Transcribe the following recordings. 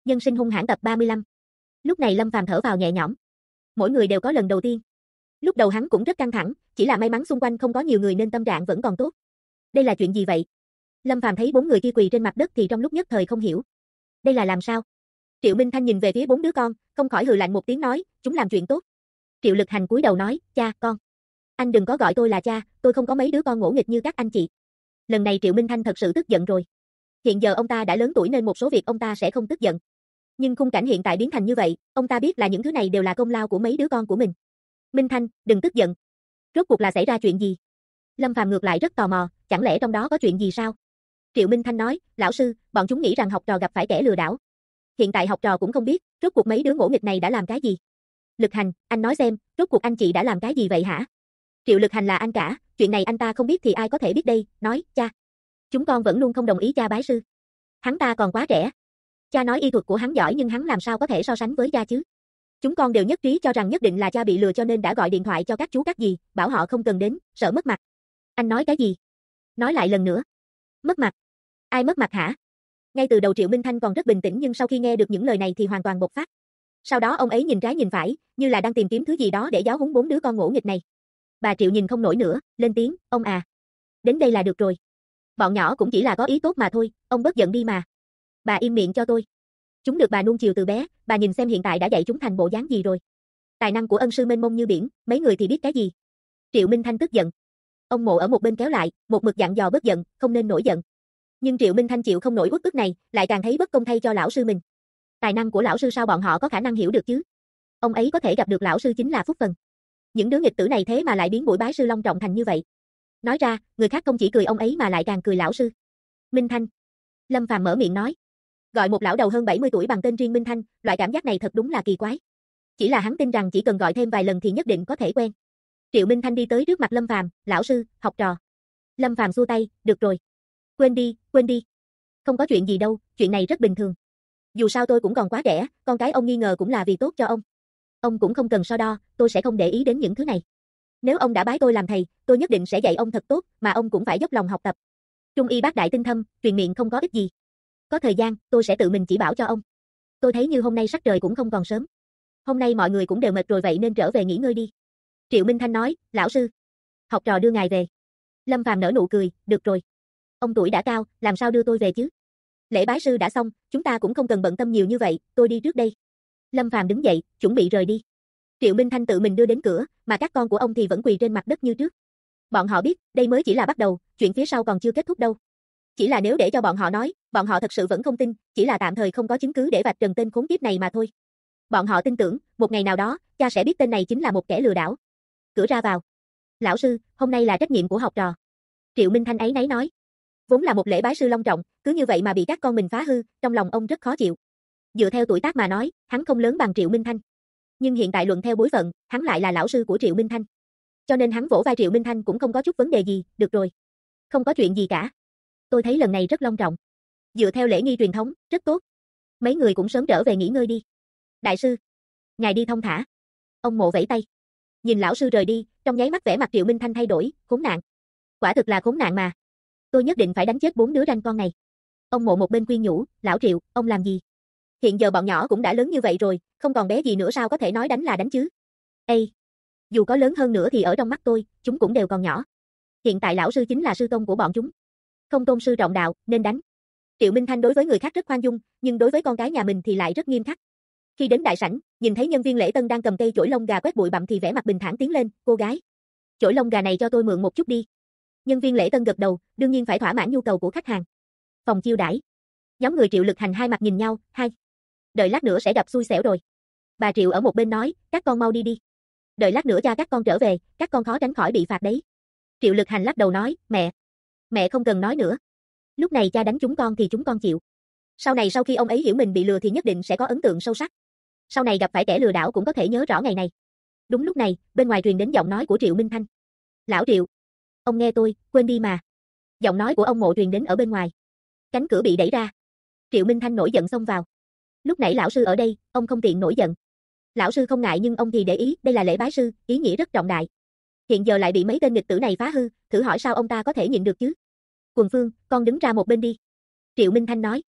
Nhân sinh hung hãn tập 35. Lúc này Lâm Phàm thở vào nhẹ nhõm. Mỗi người đều có lần đầu tiên. Lúc đầu hắn cũng rất căng thẳng, chỉ là may mắn xung quanh không có nhiều người nên tâm trạng vẫn còn tốt. Đây là chuyện gì vậy? Lâm Phàm thấy 4 người kia quỳ trên mặt đất thì trong lúc nhất thời không hiểu. Đây là làm sao? Triệu Minh Thanh nhìn về phía 4 đứa con, không khỏi hừ lạnh một tiếng nói, chúng làm chuyện tốt. Triệu Lực Hành cúi đầu nói, cha, con. Anh đừng có gọi tôi là cha, tôi không có mấy đứa con ngỗ nghịch như các anh chị. Lần này Triệu Minh Thanh thật sự tức giận rồi. Hiện giờ ông ta đã lớn tuổi nên một số việc ông ta sẽ không tức giận. Nhưng khung cảnh hiện tại biến thành như vậy, ông ta biết là những thứ này đều là công lao của mấy đứa con của mình. Minh Thanh, đừng tức giận. Rốt cuộc là xảy ra chuyện gì? Lâm Phàm ngược lại rất tò mò, chẳng lẽ trong đó có chuyện gì sao? Triệu Minh Thanh nói, lão sư, bọn chúng nghĩ rằng học trò gặp phải kẻ lừa đảo. Hiện tại học trò cũng không biết, rốt cuộc mấy đứa ngỗ nghịch này đã làm cái gì. Lực Hành, anh nói xem, rốt cuộc anh chị đã làm cái gì vậy hả? Triệu Lực Hành là anh cả, chuyện này anh ta không biết thì ai có thể biết đây, nói, cha. Chúng con vẫn luôn không đồng ý cha bái sư. Hắn ta còn quá trẻ. Cha nói y thuật của hắn giỏi nhưng hắn làm sao có thể so sánh với cha chứ? Chúng con đều nhất trí cho rằng nhất định là cha bị lừa cho nên đã gọi điện thoại cho các chú các dì, bảo họ không cần đến, sợ mất mặt. Anh nói cái gì? Nói lại lần nữa. Mất mặt? Ai mất mặt hả? Ngay từ đầu Triệu Minh Thanh còn rất bình tĩnh nhưng sau khi nghe được những lời này thì hoàn toàn bộc phát. Sau đó ông ấy nhìn trái nhìn phải, như là đang tìm kiếm thứ gì đó để giáo huấn 4 đứa con ngỗ nghịch này. Bà Triệu nhìn không nổi nữa, lên tiếng, ông à. Đến đây là được rồi. Bọn nhỏ cũng chỉ là có ý tốt mà thôi, ông bớt giận đi mà. Bà im miệng cho tôi. Chúng được bà nuông chiều từ bé, bà nhìn xem hiện tại đã dạy chúng thành bộ dáng gì rồi. Tài năng của ân sư mênh mông như biển, mấy người thì biết cái gì. Triệu Minh Thanh tức giận. Ông Mộ ở một bên kéo lại, một mực dặn dò bớt giận, không nên nổi giận. Nhưng Triệu Minh Thanh chịu không nổi uất ức này, lại càng thấy bất công thay cho lão sư mình. Tài năng của lão sư sao bọn họ có khả năng hiểu được chứ? Ông ấy có thể gặp được lão sư chính là phúc phần. Những đứa nghịch tử này thế mà lại biến buổi bái sư long trọng thành như vậy. Nói ra, người khác không chỉ cười ông ấy mà lại càng cười lão sư. Minh Thanh. Lâm Phàm mở miệng nói. Gọi một lão đầu hơn 70 tuổi bằng tên riêng Minh Thanh, loại cảm giác này thật đúng là kỳ quái. Chỉ là hắn tin rằng chỉ cần gọi thêm vài lần thì nhất định có thể quen. Triệu Minh Thanh đi tới trước mặt Lâm Phàm, lão sư, học trò. Lâm Phàm xua tay, được rồi. Quên đi, quên đi. Không có chuyện gì đâu, chuyện này rất bình thường. Dù sao tôi cũng còn quá trẻ, con cái ông nghi ngờ cũng là vì tốt cho ông. Ông cũng không cần so đo, tôi sẽ không để ý đến những thứ này. Nếu ông đã bái tôi làm thầy, tôi nhất định sẽ dạy ông thật tốt, mà ông cũng phải dốc lòng học tập. Trung y bác đại tinh thâm, truyền miệng không có ích gì. Có thời gian, tôi sẽ tự mình chỉ bảo cho ông. Tôi thấy như hôm nay sắc trời cũng không còn sớm. Hôm nay mọi người cũng đều mệt rồi vậy nên trở về nghỉ ngơi đi. Triệu Minh Thanh nói, lão sư. Học trò đưa ngài về. Lâm Phàm nở nụ cười, được rồi. Ông tuổi đã cao, làm sao đưa tôi về chứ? Lễ bái sư đã xong, chúng ta cũng không cần bận tâm nhiều như vậy, tôi đi trước đây. Lâm Phàm đứng dậy, chuẩn bị rời đi. Triệu Minh Thanh tự mình đưa đến cửa, mà các con của ông thì vẫn quỳ trên mặt đất như trước. Bọn họ biết, đây mới chỉ là bắt đầu, chuyện phía sau còn chưa kết thúc đâu. Chỉ là nếu để cho bọn họ nói, bọn họ thật sự vẫn không tin, chỉ là tạm thời không có chứng cứ để vạch trần tên khốn kiếp này mà thôi. Bọn họ tin tưởng, một ngày nào đó, cha sẽ biết tên này chính là một kẻ lừa đảo. Cửa ra vào. Lão sư, hôm nay là trách nhiệm của học trò. Triệu Minh Thanh áy náy nói. Vốn là một lễ bái sư long trọng, cứ như vậy mà bị các con mình phá hư, trong lòng ông rất khó chịu. Dựa theo tuổi tác mà nói, hắn không lớn bằng Triệu Minh Thanh. Nhưng hiện tại luận theo bối phận, hắn lại là lão sư của Triệu Minh Thanh. Cho nên hắn vỗ vai Triệu Minh Thanh cũng không có chút vấn đề gì, được rồi. Không có chuyện gì cả. Tôi thấy lần này rất long trọng. Dựa theo lễ nghi truyền thống, rất tốt. Mấy người cũng sớm trở về nghỉ ngơi đi. Đại sư, ngài đi thong thả. Ông Mộ vẫy tay. Nhìn lão sư rời đi, trong nháy mắt vẻ mặt Triệu Minh Thanh thay đổi, khốn nạn. Quả thực là khốn nạn mà. Tôi nhất định phải đánh chết 4 đứa ranh con này. Ông Mộ một bên khuyên nhủ, lão Triệu, ông làm gì? Hiện giờ bọn nhỏ cũng đã lớn như vậy rồi, không còn bé gì nữa sao có thể nói đánh là đánh chứ? Ê, dù có lớn hơn nữa thì ở trong mắt tôi, chúng cũng đều còn nhỏ. Hiện tại lão sư chính là sư tôn của bọn chúng. Không tôn sư trọng đạo, nên đánh. Triệu Minh Thanh đối với người khác rất khoan dung, nhưng đối với con cái nhà mình thì lại rất nghiêm khắc. Khi đến đại sảnh, nhìn thấy nhân viên lễ tân đang cầm cây chổi lông gà quét bụi bặm thì vẻ mặt bình thản tiến lên, cô gái. Chổi lông gà này cho tôi mượn một chút đi. Nhân viên lễ tân gật đầu, đương nhiên phải thỏa mãn nhu cầu của khách hàng. Phòng chiêu đãi. Nhóm người Triệu Lực Hành hai mặt nhìn nhau, hai. Đợi lát nữa sẽ gặp xui xẻo rồi. Bà Triệu ở một bên nói, các con mau đi đi. Đợi lát nữa cha các con trở về, các con khó tránh khỏi bị phạt đấy. Triệu Lực Hành lắc đầu nói, mẹ không cần nói nữa. Lúc này cha đánh chúng con thì chúng con chịu. Sau này sau khi ông ấy hiểu mình bị lừa thì nhất định sẽ có ấn tượng sâu sắc. Sau này gặp phải kẻ lừa đảo cũng có thể nhớ rõ ngày này. Đúng lúc này, bên ngoài truyền đến giọng nói của Triệu Minh Thanh. Lão Triệu, ông nghe tôi, quên đi mà. Giọng nói của ông Mộ truyền đến ở bên ngoài. Cánh cửa bị đẩy ra. Triệu Minh Thanh nổi giận xông vào. Lúc nãy lão sư ở đây, ông không tiện nổi giận. Lão sư không ngại nhưng ông thì để ý, đây là lễ bái sư, ý nghĩa rất trọng đại. Hiện giờ lại bị mấy tên nghịch tử này phá hư, thử hỏi sao ông ta có thể nhịn được chứ? Quần Phương, con đứng ra một bên đi. Triệu Minh Thanh nói.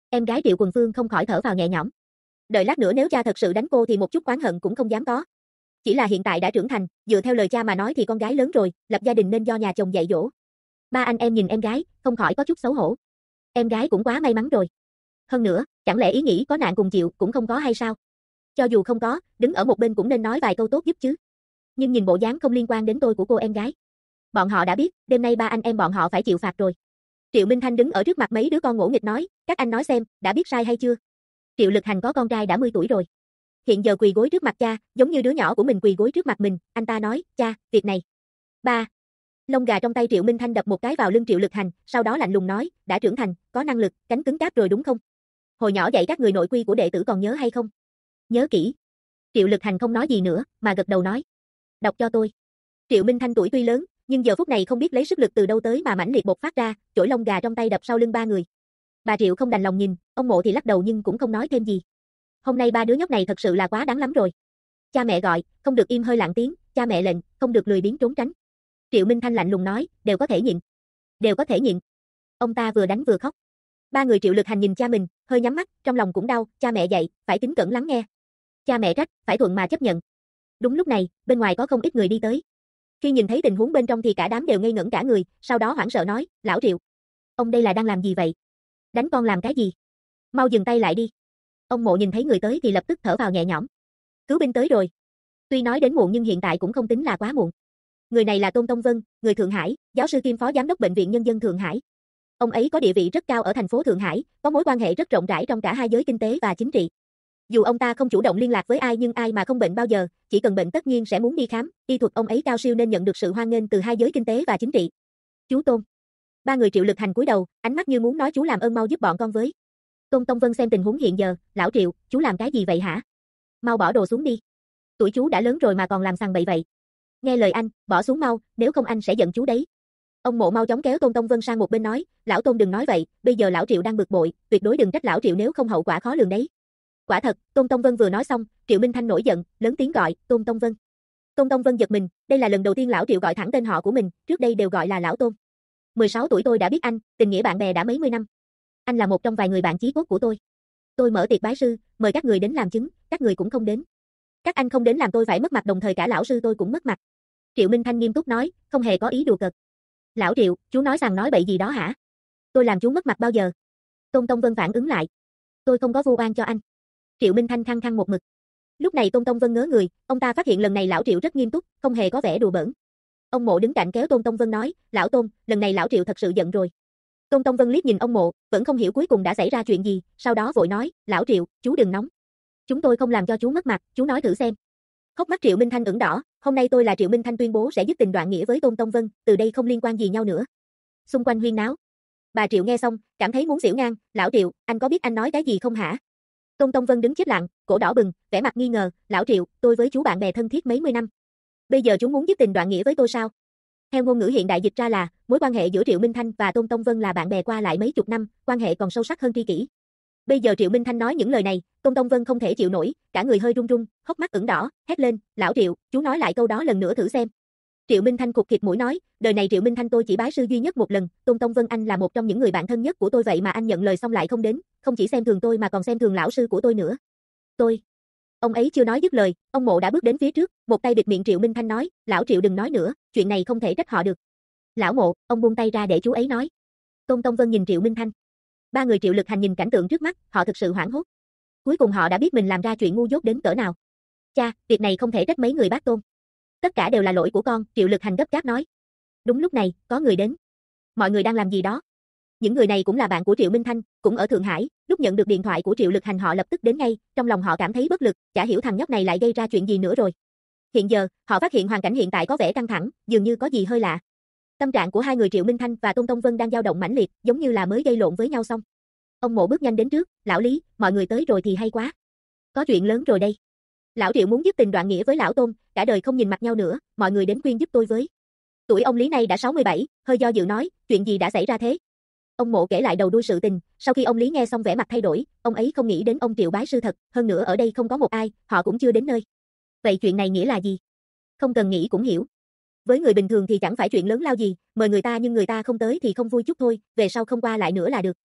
Em gái Triệu Quần Phương không khỏi thở vào nhẹ nhõm. Đợi lát nữa nếu cha thật sự đánh cô thì một chút oán hận cũng không dám có. Chỉ là hiện tại đã trưởng thành, dựa theo lời cha mà nói thì con gái lớn rồi, lập gia đình nên do nhà chồng dạy dỗ. Ba anh em nhìn em gái, không khỏi có chút xấu hổ. Em gái cũng quá may mắn rồi. Hơn nữa, chẳng lẽ ý nghĩ có nạn cùng chịu cũng không có hay sao? Cho dù không có, đứng ở một bên cũng nên nói vài câu tốt giúp chứ. Nhưng nhìn bộ dáng không liên quan đến tôi của cô em gái. Bọn họ đã biết, đêm nay ba anh em bọn họ phải chịu phạt rồi. Triệu Minh Thanh đứng ở trước mặt mấy đứa con ngỗ nghịch nói, các anh nói xem, đã biết sai hay chưa? Triệu Lực Hành có con trai đã 10 tuổi rồi. Hiện giờ quỳ gối trước mặt cha, giống như đứa nhỏ của mình quỳ gối trước mặt mình, anh ta nói, cha, việc này. Ba. Lông gà trong tay Triệu Minh Thanh đập một cái vào lưng Triệu Lực Hành, sau đó lạnh lùng nói, đã trưởng thành, có năng lực, cánh cứng cáp rồi đúng không? Hồi nhỏ dạy các người nội quy của đệ tử còn nhớ hay không? Nhớ kỹ. Triệu Lực Hành không nói gì nữa, mà gật đầu nói. Đọc cho tôi. Triệu Minh Thanh tuổi tuy lớn, nhưng giờ phút này không biết lấy sức lực từ đâu tới mà mãnh liệt bộc phát ra, chổi lông gà trong tay đập sau lưng ba người. Bà Triệu không đành lòng nhìn, ông Mộ thì lắc đầu nhưng cũng không nói thêm gì. Hôm nay ba đứa nhóc này thật sự là quá đáng lắm rồi. Cha mẹ gọi, không được im hơi lặng tiếng, cha mẹ lệnh, không được lười biếng trốn tránh. Triệu Minh Thanh lạnh lùng nói, đều có thể nhịn. Đều có thể nhịn. Ông ta vừa đánh vừa khóc. Ba người Triệu Lực Hành nhìn cha mình, hơi nhắm mắt, trong lòng cũng đau, cha mẹ dạy, phải kính cẩn lắng nghe. Cha mẹ trách, phải thuận mà chấp nhận. Đúng lúc này, bên ngoài có không ít người đi tới. Khi nhìn thấy tình huống bên trong thì cả đám đều ngây ngẩn cả người, sau đó hoảng sợ nói, lão Triệu. Ông đây là đang làm gì vậy? Đánh con làm cái gì? Mau dừng tay lại đi. Ông Mộ nhìn thấy người tới thì lập tức thở vào nhẹ nhõm. Cứu binh tới rồi. Tuy nói đến muộn nhưng hiện tại cũng không tính là quá muộn. Người này là Tôn Tông Vân, người Thượng Hải, giáo sư kiêm phó giám đốc bệnh viện nhân dân Thượng Hải. Ông ấy có địa vị rất cao ở thành phố Thượng Hải, có mối quan hệ rất rộng rãi trong cả hai giới kinh tế và chính trị. Dù ông ta không chủ động liên lạc với ai nhưng ai mà không bệnh bao giờ, chỉ cần bệnh tất nhiên sẽ muốn đi khám, y thuật ông ấy cao siêu nên nhận được sự hoan nghênh từ hai giới kinh tế và chính trị. Chú Tôn. Ba người Triệu Lực Hành cúi đầu, ánh mắt như muốn nói chú làm ơn mau giúp bọn con với. Tôn Tông Vân xem tình huống hiện giờ, lão Triệu, chú làm cái gì vậy hả? Mau bỏ đồ xuống đi. Tuổi chú đã lớn rồi mà còn làm sằng bậy vậy. Nghe lời anh, bỏ xuống mau, nếu không anh sẽ giận chú đấy. Ông Mộ mau chóng kéo Tôn Tông Vân sang một bên nói, lão Tôn đừng nói vậy, bây giờ lão Triệu đang bực bội, tuyệt đối đừng trách lão Triệu nếu không hậu quả khó lường đấy. Quả thật, Tôn Tông Vân vừa nói xong, Triệu Minh Thanh nổi giận, lớn tiếng gọi, Tôn Tông Vân. Tôn Tông Vân giật mình, đây là lần đầu tiên lão Triệu gọi thẳng tên họ của mình, trước đây đều gọi là lão Tôn. 16 tuổi tôi đã biết anh, tình nghĩa bạn bè đã mấy mươi năm. Anh là một trong vài người bạn chí cốt của tôi. Tôi mở tiệc bái sư, mời các người đến làm chứng, các người cũng không đến. Các anh không đến làm tôi phải mất mặt đồng thời cả lão sư tôi cũng mất mặt. Triệu Minh Thanh nghiêm túc nói, không hề có ý đùa cợt. Lão Triệu, chú nói rằng nói bậy gì đó hả? Tôi làm chú mất mặt bao giờ? Tôn Tông Vân phản ứng lại. Tôi không có vu oan cho anh. Triệu Minh Thanh khăng khăng một mực. Lúc này Tôn Tông Vân ngớ người, ông ta phát hiện lần này lão Triệu rất nghiêm túc, không hề có vẻ đùa bỡn. Ông Mộ đứng cạnh kéo Tôn Tông Vân nói, lão Tôn, lần này lão Triệu thật sự giận rồi. Tôn Tông Vân liếc nhìn ông Mộ, vẫn không hiểu cuối cùng đã xảy ra chuyện gì, sau đó vội nói, lão Triệu, chú đừng nóng. Chúng tôi không làm cho chú mất mặt, chú nói thử xem. Hốc mắt Triệu Minh Thanh ửng đỏ, hôm nay tôi là Triệu Minh Thanh tuyên bố sẽ dứt tình đoạn nghĩa với Tôn Tông Vân, từ đây không liên quan gì nhau nữa. Xung quanh huyên náo. Bà Triệu nghe xong, cảm thấy muốn xỉu ngang, lão Triệu, anh có biết anh nói cái gì không hả? Tôn Tông Vân đứng chết lặng, cổ đỏ bừng, vẻ mặt nghi ngờ, lão Triệu, tôi với chú bạn bè thân thiết mấy mươi năm. Bây giờ chú muốn dứt tình đoạn nghĩa với tôi sao? Theo ngôn ngữ hiện đại dịch ra là, mối quan hệ giữa Triệu Minh Thanh và Tôn Tông Vân là bạn bè qua lại mấy chục năm, quan hệ còn sâu sắc hơn tri kỷ. Bây giờ Triệu Minh Thanh nói những lời này, Tôn Tông Vân không thể chịu nổi, cả người hơi run run, hốc mắt ửng đỏ, hét lên, lão Triệu, chú nói lại câu đó lần nữa thử xem. Triệu Minh Thanh cụt khịt mũi nói, đời này Triệu Minh Thanh tôi chỉ bái sư duy nhất một lần, Tôn Tông Vân anh là một trong những người bạn thân nhất của tôi vậy mà anh nhận lời xong lại không đến, không chỉ xem thường tôi mà còn xem thường lão sư của tôi nữa. Tôi. Ông ấy chưa nói dứt lời, ông Mộ đã bước đến phía trước, một tay bịt miệng Triệu Minh Thanh nói, lão Triệu đừng nói nữa, chuyện này không thể trách họ được. Lão Mộ, ông buông tay ra để chú ấy nói. Tôn Tông Vân nhìn Triệu Minh Thanh. Ba người Triệu Lực Hành nhìn cảnh tượng trước mắt, họ thực sự hoảng hốt. Cuối cùng họ đã biết mình làm ra chuyện ngu dốt đến cỡ nào. Cha, việc này không thể trách mấy người bác Tôn. Tất cả đều là lỗi của con, Triệu Lực Hành gấp gáp nói. Đúng lúc này, có người đến. Mọi người đang làm gì đó? Những người này cũng là bạn của Triệu Minh Thanh, cũng ở Thượng Hải, lúc nhận được điện thoại của Triệu Lực Hành họ lập tức đến ngay, trong lòng họ cảm thấy bất lực, chả hiểu thằng nhóc này lại gây ra chuyện gì nữa rồi. Hiện giờ, họ phát hiện hoàn cảnh hiện tại có vẻ căng thẳng, dường như có gì hơi lạ. Tâm trạng của hai người Triệu Minh Thanh và Tôn Tông Vân đang dao động mãnh liệt, giống như là mới gây lộn với nhau xong. Ông Mộ bước nhanh đến trước, lão Lý, mọi người tới rồi thì hay quá. Có chuyện lớn rồi đây. Lão Triệu muốn dứt tình đoạn nghĩa với lão Tôn, cả đời không nhìn mặt nhau nữa, mọi người đến khuyên giúp tôi với. Tuổi ông Lý này đã 67, hơi do dự nói, chuyện gì đã xảy ra thế? Ông Mộ kể lại đầu đuôi sự tình, sau khi ông Lý nghe xong vẻ mặt thay đổi, ông ấy không nghĩ đến ông Triệu bái sư thật, hơn nữa ở đây không có một ai, họ cũng chưa đến nơi. Vậy chuyện này nghĩa là gì? Không cần nghĩ cũng hiểu. Với người bình thường thì chẳng phải chuyện lớn lao gì, mời người ta nhưng người ta không tới thì không vui chút thôi, về sau không qua lại nữa là được.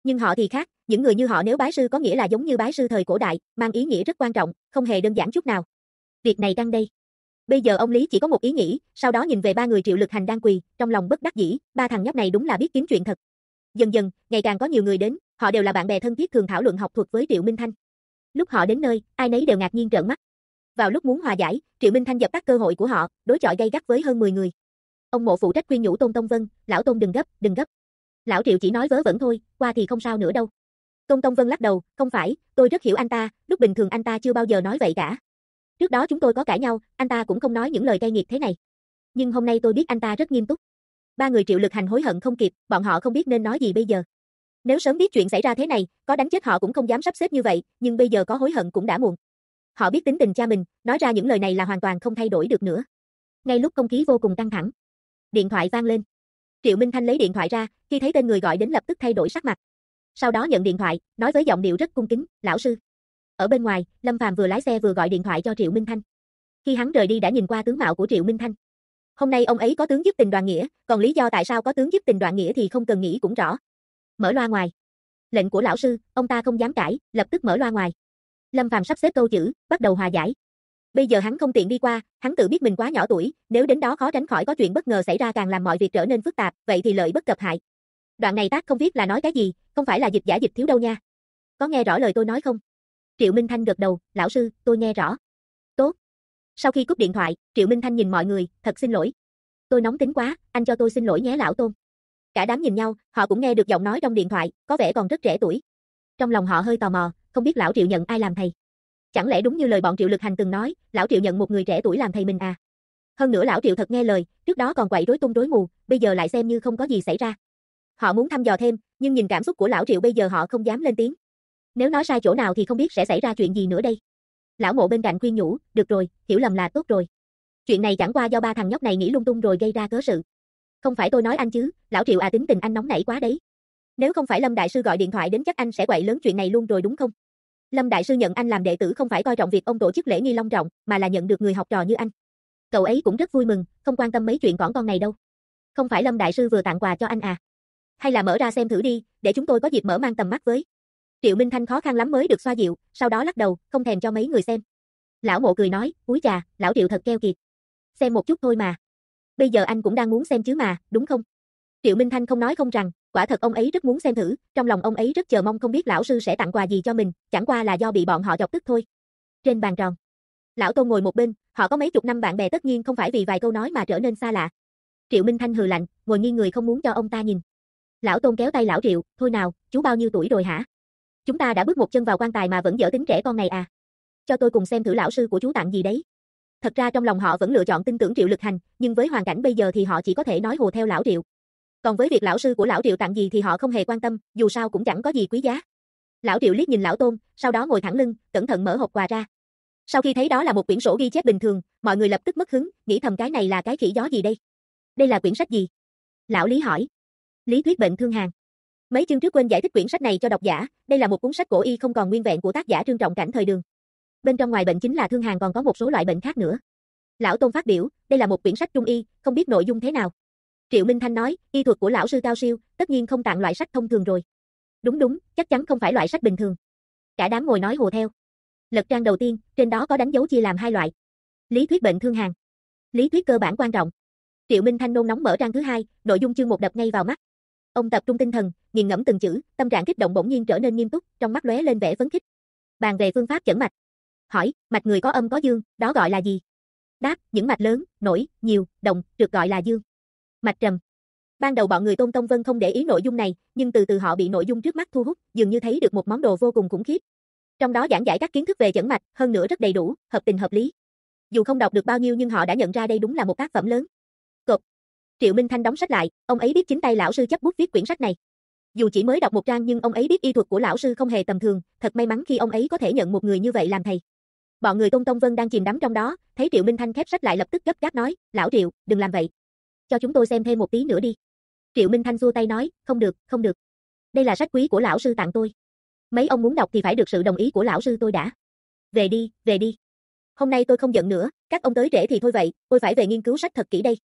Nhưng họ thì khác, những người như họ nếu bái sư có nghĩa là giống như bái sư thời cổ đại, mang ý nghĩa rất quan trọng, không hề đơn giản chút nào. Việc này căng đây. Bây giờ ông Lý chỉ có một ý nghĩ, sau đó nhìn về ba người Triệu Lực Hành đang quỳ, trong lòng bất đắc dĩ, ba thằng nhóc này đúng là biết kiếm chuyện thật. Dần dần, ngày càng có nhiều người đến, họ đều là bạn bè thân thiết thường thảo luận học thuật với Triệu Minh Thanh. Lúc họ đến nơi, ai nấy đều ngạc nhiên trợn mắt. Vào lúc muốn hòa giải, Triệu Minh Thanh dập tắt cơ hội của họ, đối chọi gay gắt với hơn 10 người. Ông Mộ phụ trách khuyên nhủ Tôn Tông Vân, lão Tôn đừng gấp, đừng gấp. Lão Triệu chỉ nói vớ vẩn thôi, qua thì không sao nữa đâu. Tôn Tông Vân lắc đầu, không phải, tôi rất hiểu anh ta, lúc bình thường anh ta chưa bao giờ nói vậy cả. Trước đó chúng tôi có cãi nhau, anh ta cũng không nói những lời cay nghiệt thế này. Nhưng hôm nay tôi biết anh ta rất nghiêm túc. Ba người Triệu Lực Hành hối hận không kịp, bọn họ không biết nên nói gì bây giờ. Nếu sớm biết chuyện xảy ra thế này, có đánh chết họ cũng không dám sắp xếp như vậy, nhưng bây giờ có hối hận cũng đã muộn. Họ biết tính tình cha mình, nói ra những lời này là hoàn toàn không thay đổi được nữa. Ngay lúc không khí vô cùng căng thẳng, điện thoại vang lên. Triệu Minh Thanh lấy điện thoại ra, khi thấy tên người gọi đến lập tức thay đổi sắc mặt. Sau đó nhận điện thoại, nói với giọng điệu rất cung kính, "Lão sư." Ở bên ngoài, Lâm Phàm vừa lái xe vừa gọi điện thoại cho Triệu Minh Thanh. Khi hắn rời đi đã nhìn qua tướng mạo của Triệu Minh Thanh. Hôm nay ông ấy có tướng giúp tình đoàn nghĩa, còn lý do tại sao có tướng giúp tình đoàn nghĩa thì không cần nghĩ cũng rõ. Mở loa ngoài. Lệnh của lão sư, ông ta không dám cãi, lập tức mở loa ngoài. Lâm Phàm sắp xếp câu chữ, bắt đầu hòa giải. Bây giờ hắn không tiện đi qua, hắn tự biết mình quá nhỏ tuổi, nếu đến đó khó tránh khỏi có chuyện bất ngờ xảy ra càng làm mọi việc trở nên phức tạp, vậy thì lợi bất cập hại. Đoạn này tác không viết là nói cái gì, không phải là dịch giả dịch thiếu đâu nha. Có nghe rõ lời tôi nói không? Triệu Minh Thanh gật đầu, lão sư, tôi nghe rõ. Tốt. Sau khi cúp điện thoại, Triệu Minh Thanh nhìn mọi người, thật xin lỗi. Tôi nóng tính quá, anh cho tôi xin lỗi nhé lão Tôn. Cả đám nhìn nhau, họ cũng nghe được giọng nói trong điện thoại, có vẻ còn rất trẻ tuổi. Trong lòng họ hơi tò mò, không biết lão Triệu nhận ai làm thầy. Chẳng lẽ đúng như lời bọn Triệu Lực Hành từng nói, lão Triệu nhận một người trẻ tuổi làm thầy mình à? Hơn nữa lão Triệu thật nghe lời, trước đó còn quậy rối tung rối mù, bây giờ lại xem như không có gì xảy ra. Họ muốn thăm dò thêm, nhưng nhìn cảm xúc của lão Triệu bây giờ họ không dám lên tiếng. Nếu nói sai chỗ nào thì không biết sẽ xảy ra chuyện gì nữa đây. Lão Mộ bên cạnh khuyên nhủ, được rồi, hiểu lầm là tốt rồi. Chuyện này chẳng qua do ba thằng nhóc này nghĩ lung tung rồi gây ra cớ sự. Không phải tôi nói anh chứ, lão Triệu à, tính tình anh nóng nảy quá đấy. Nếu không phải Lâm Đại Sư gọi điện thoại đến chắc anh sẽ quậy lớn chuyện này luôn rồi đúng không? Lâm Đại Sư nhận anh làm đệ tử không phải coi trọng việc ông tổ chức lễ nghi long trọng, mà là nhận được người học trò như anh. Cậu ấy cũng rất vui mừng, không quan tâm mấy chuyện cỏn con này đâu. Không phải Lâm Đại Sư vừa tặng quà cho anh à? Hay là mở ra xem thử đi, để chúng tôi có dịp mở mang tầm mắt với. Triệu Minh Thanh khó khăn lắm mới được xoa dịu, sau đó lắc đầu, không thèm cho mấy người xem. Lão Mộ cười nói, úi chà, lão Triệu thật keo kiệt. Xem một chút thôi mà. Bây giờ anh cũng đang muốn xem chứ mà, đúng không? Triệu Minh Thanh không nói không rằng, quả thật ông ấy rất muốn xem thử, trong lòng ông ấy rất chờ mong không biết lão sư sẽ tặng quà gì cho mình, chẳng qua là do bị bọn họ chọc tức thôi. Trên bàn tròn, lão Tôn ngồi một bên, họ có mấy chục năm bạn bè tất nhiên không phải vì vài câu nói mà trở nên xa lạ. Triệu Minh Thanh hừ lạnh, ngồi nghiêng người không muốn cho ông ta nhìn. Lão Tôn kéo tay lão Triệu, thôi nào, chú bao nhiêu tuổi rồi hả? Chúng ta đã bước một chân vào quan tài mà vẫn dở tính trẻ con này à? Cho tôi cùng xem thử lão sư của chú tặng gì đấy. Thật ra trong lòng họ vẫn lựa chọn tin tưởng Triệu Lực Hành, nhưng với hoàn cảnh bây giờ thì họ chỉ có thể nói hùa theo lão Triệu. Còn với việc lão sư của lão Triệu tặng gì thì họ không hề quan tâm, dù sao cũng chẳng có gì quý giá. Lão Triệu liếc nhìn lão Tôn, sau đó ngồi thẳng lưng, cẩn thận mở hộp quà ra. Sau khi thấy đó là một quyển sổ ghi chép bình thường, mọi người lập tức mất hứng, nghĩ thầm cái này là cái khỉ gió gì đây? Đây là quyển sách gì? Lão Lý hỏi. Lý thuyết bệnh thương hàn. Mấy chương trước quên giải thích quyển sách này cho độc giả, đây là một cuốn sách cổ y không còn nguyên vẹn của tác giả Trương Trọng Cảnh thời Đường. Bên trong ngoài bệnh chính là thương hàn còn có một số loại bệnh khác nữa. Lão Tôn phát biểu, đây là một quyển sách trung y, không biết nội dung thế nào. Triệu Minh Thanh nói, y thuật của lão sư cao siêu, tất nhiên không tặng loại sách thông thường rồi. Đúng đúng, chắc chắn không phải loại sách bình thường. Cả đám ngồi nói hùa theo. Lật trang đầu tiên, trên đó có đánh dấu chia làm hai loại. Lý thuyết bệnh thương hàn. Lý thuyết cơ bản quan trọng. Triệu Minh Thanh nôn nóng mở trang thứ hai, nội dung chương một đập ngay vào mắt. Ông tập trung tinh thần, nghiền ngẫm từng chữ, tâm trạng kích động bỗng nhiên trở nên nghiêm túc, trong mắt lóe lên vẻ phấn khích. Bàn về phương pháp chẩn mạch. Hỏi, mạch người có âm có dương, đó gọi là gì? Đáp, những mạch lớn, nổi, nhiều, động, trượt gọi là dương. Mạch trầm. Ban đầu bọn người Tôn Tông Vân không để ý nội dung này, nhưng từ từ họ bị nội dung trước mắt thu hút, dường như thấy được một món đồ vô cùng khủng khiếp. Trong đó giảng giải các kiến thức về chẩn mạch, hơn nữa rất đầy đủ, hợp tình hợp lý. Dù không đọc được bao nhiêu nhưng họ đã nhận ra đây đúng là một tác phẩm lớn. Cộp. Triệu Minh Thanh đóng sách lại, ông ấy biết chính tay lão sư chấp bút viết quyển sách này. Dù chỉ mới đọc một trang nhưng ông ấy biết y thuật của lão sư không hề tầm thường, thật may mắn khi ông ấy có thể nhận một người như vậy làm thầy. Bọn người Tôn Tông Vân đang chìm đắm trong đó, thấy Triệu Minh Thanh khép sách lại lập tức gấp gáp nói, lão Triệu, đừng làm vậy. Cho chúng tôi xem thêm một tí nữa đi. Triệu Minh Thanh xua tay nói, không được, không được. Đây là sách quý của lão sư tặng tôi. Mấy ông muốn đọc thì phải được sự đồng ý của lão sư tôi đã. Về đi, về đi. Hôm nay tôi không giận nữa, các ông tới trễ thì thôi vậy, tôi phải về nghiên cứu sách thật kỹ đây.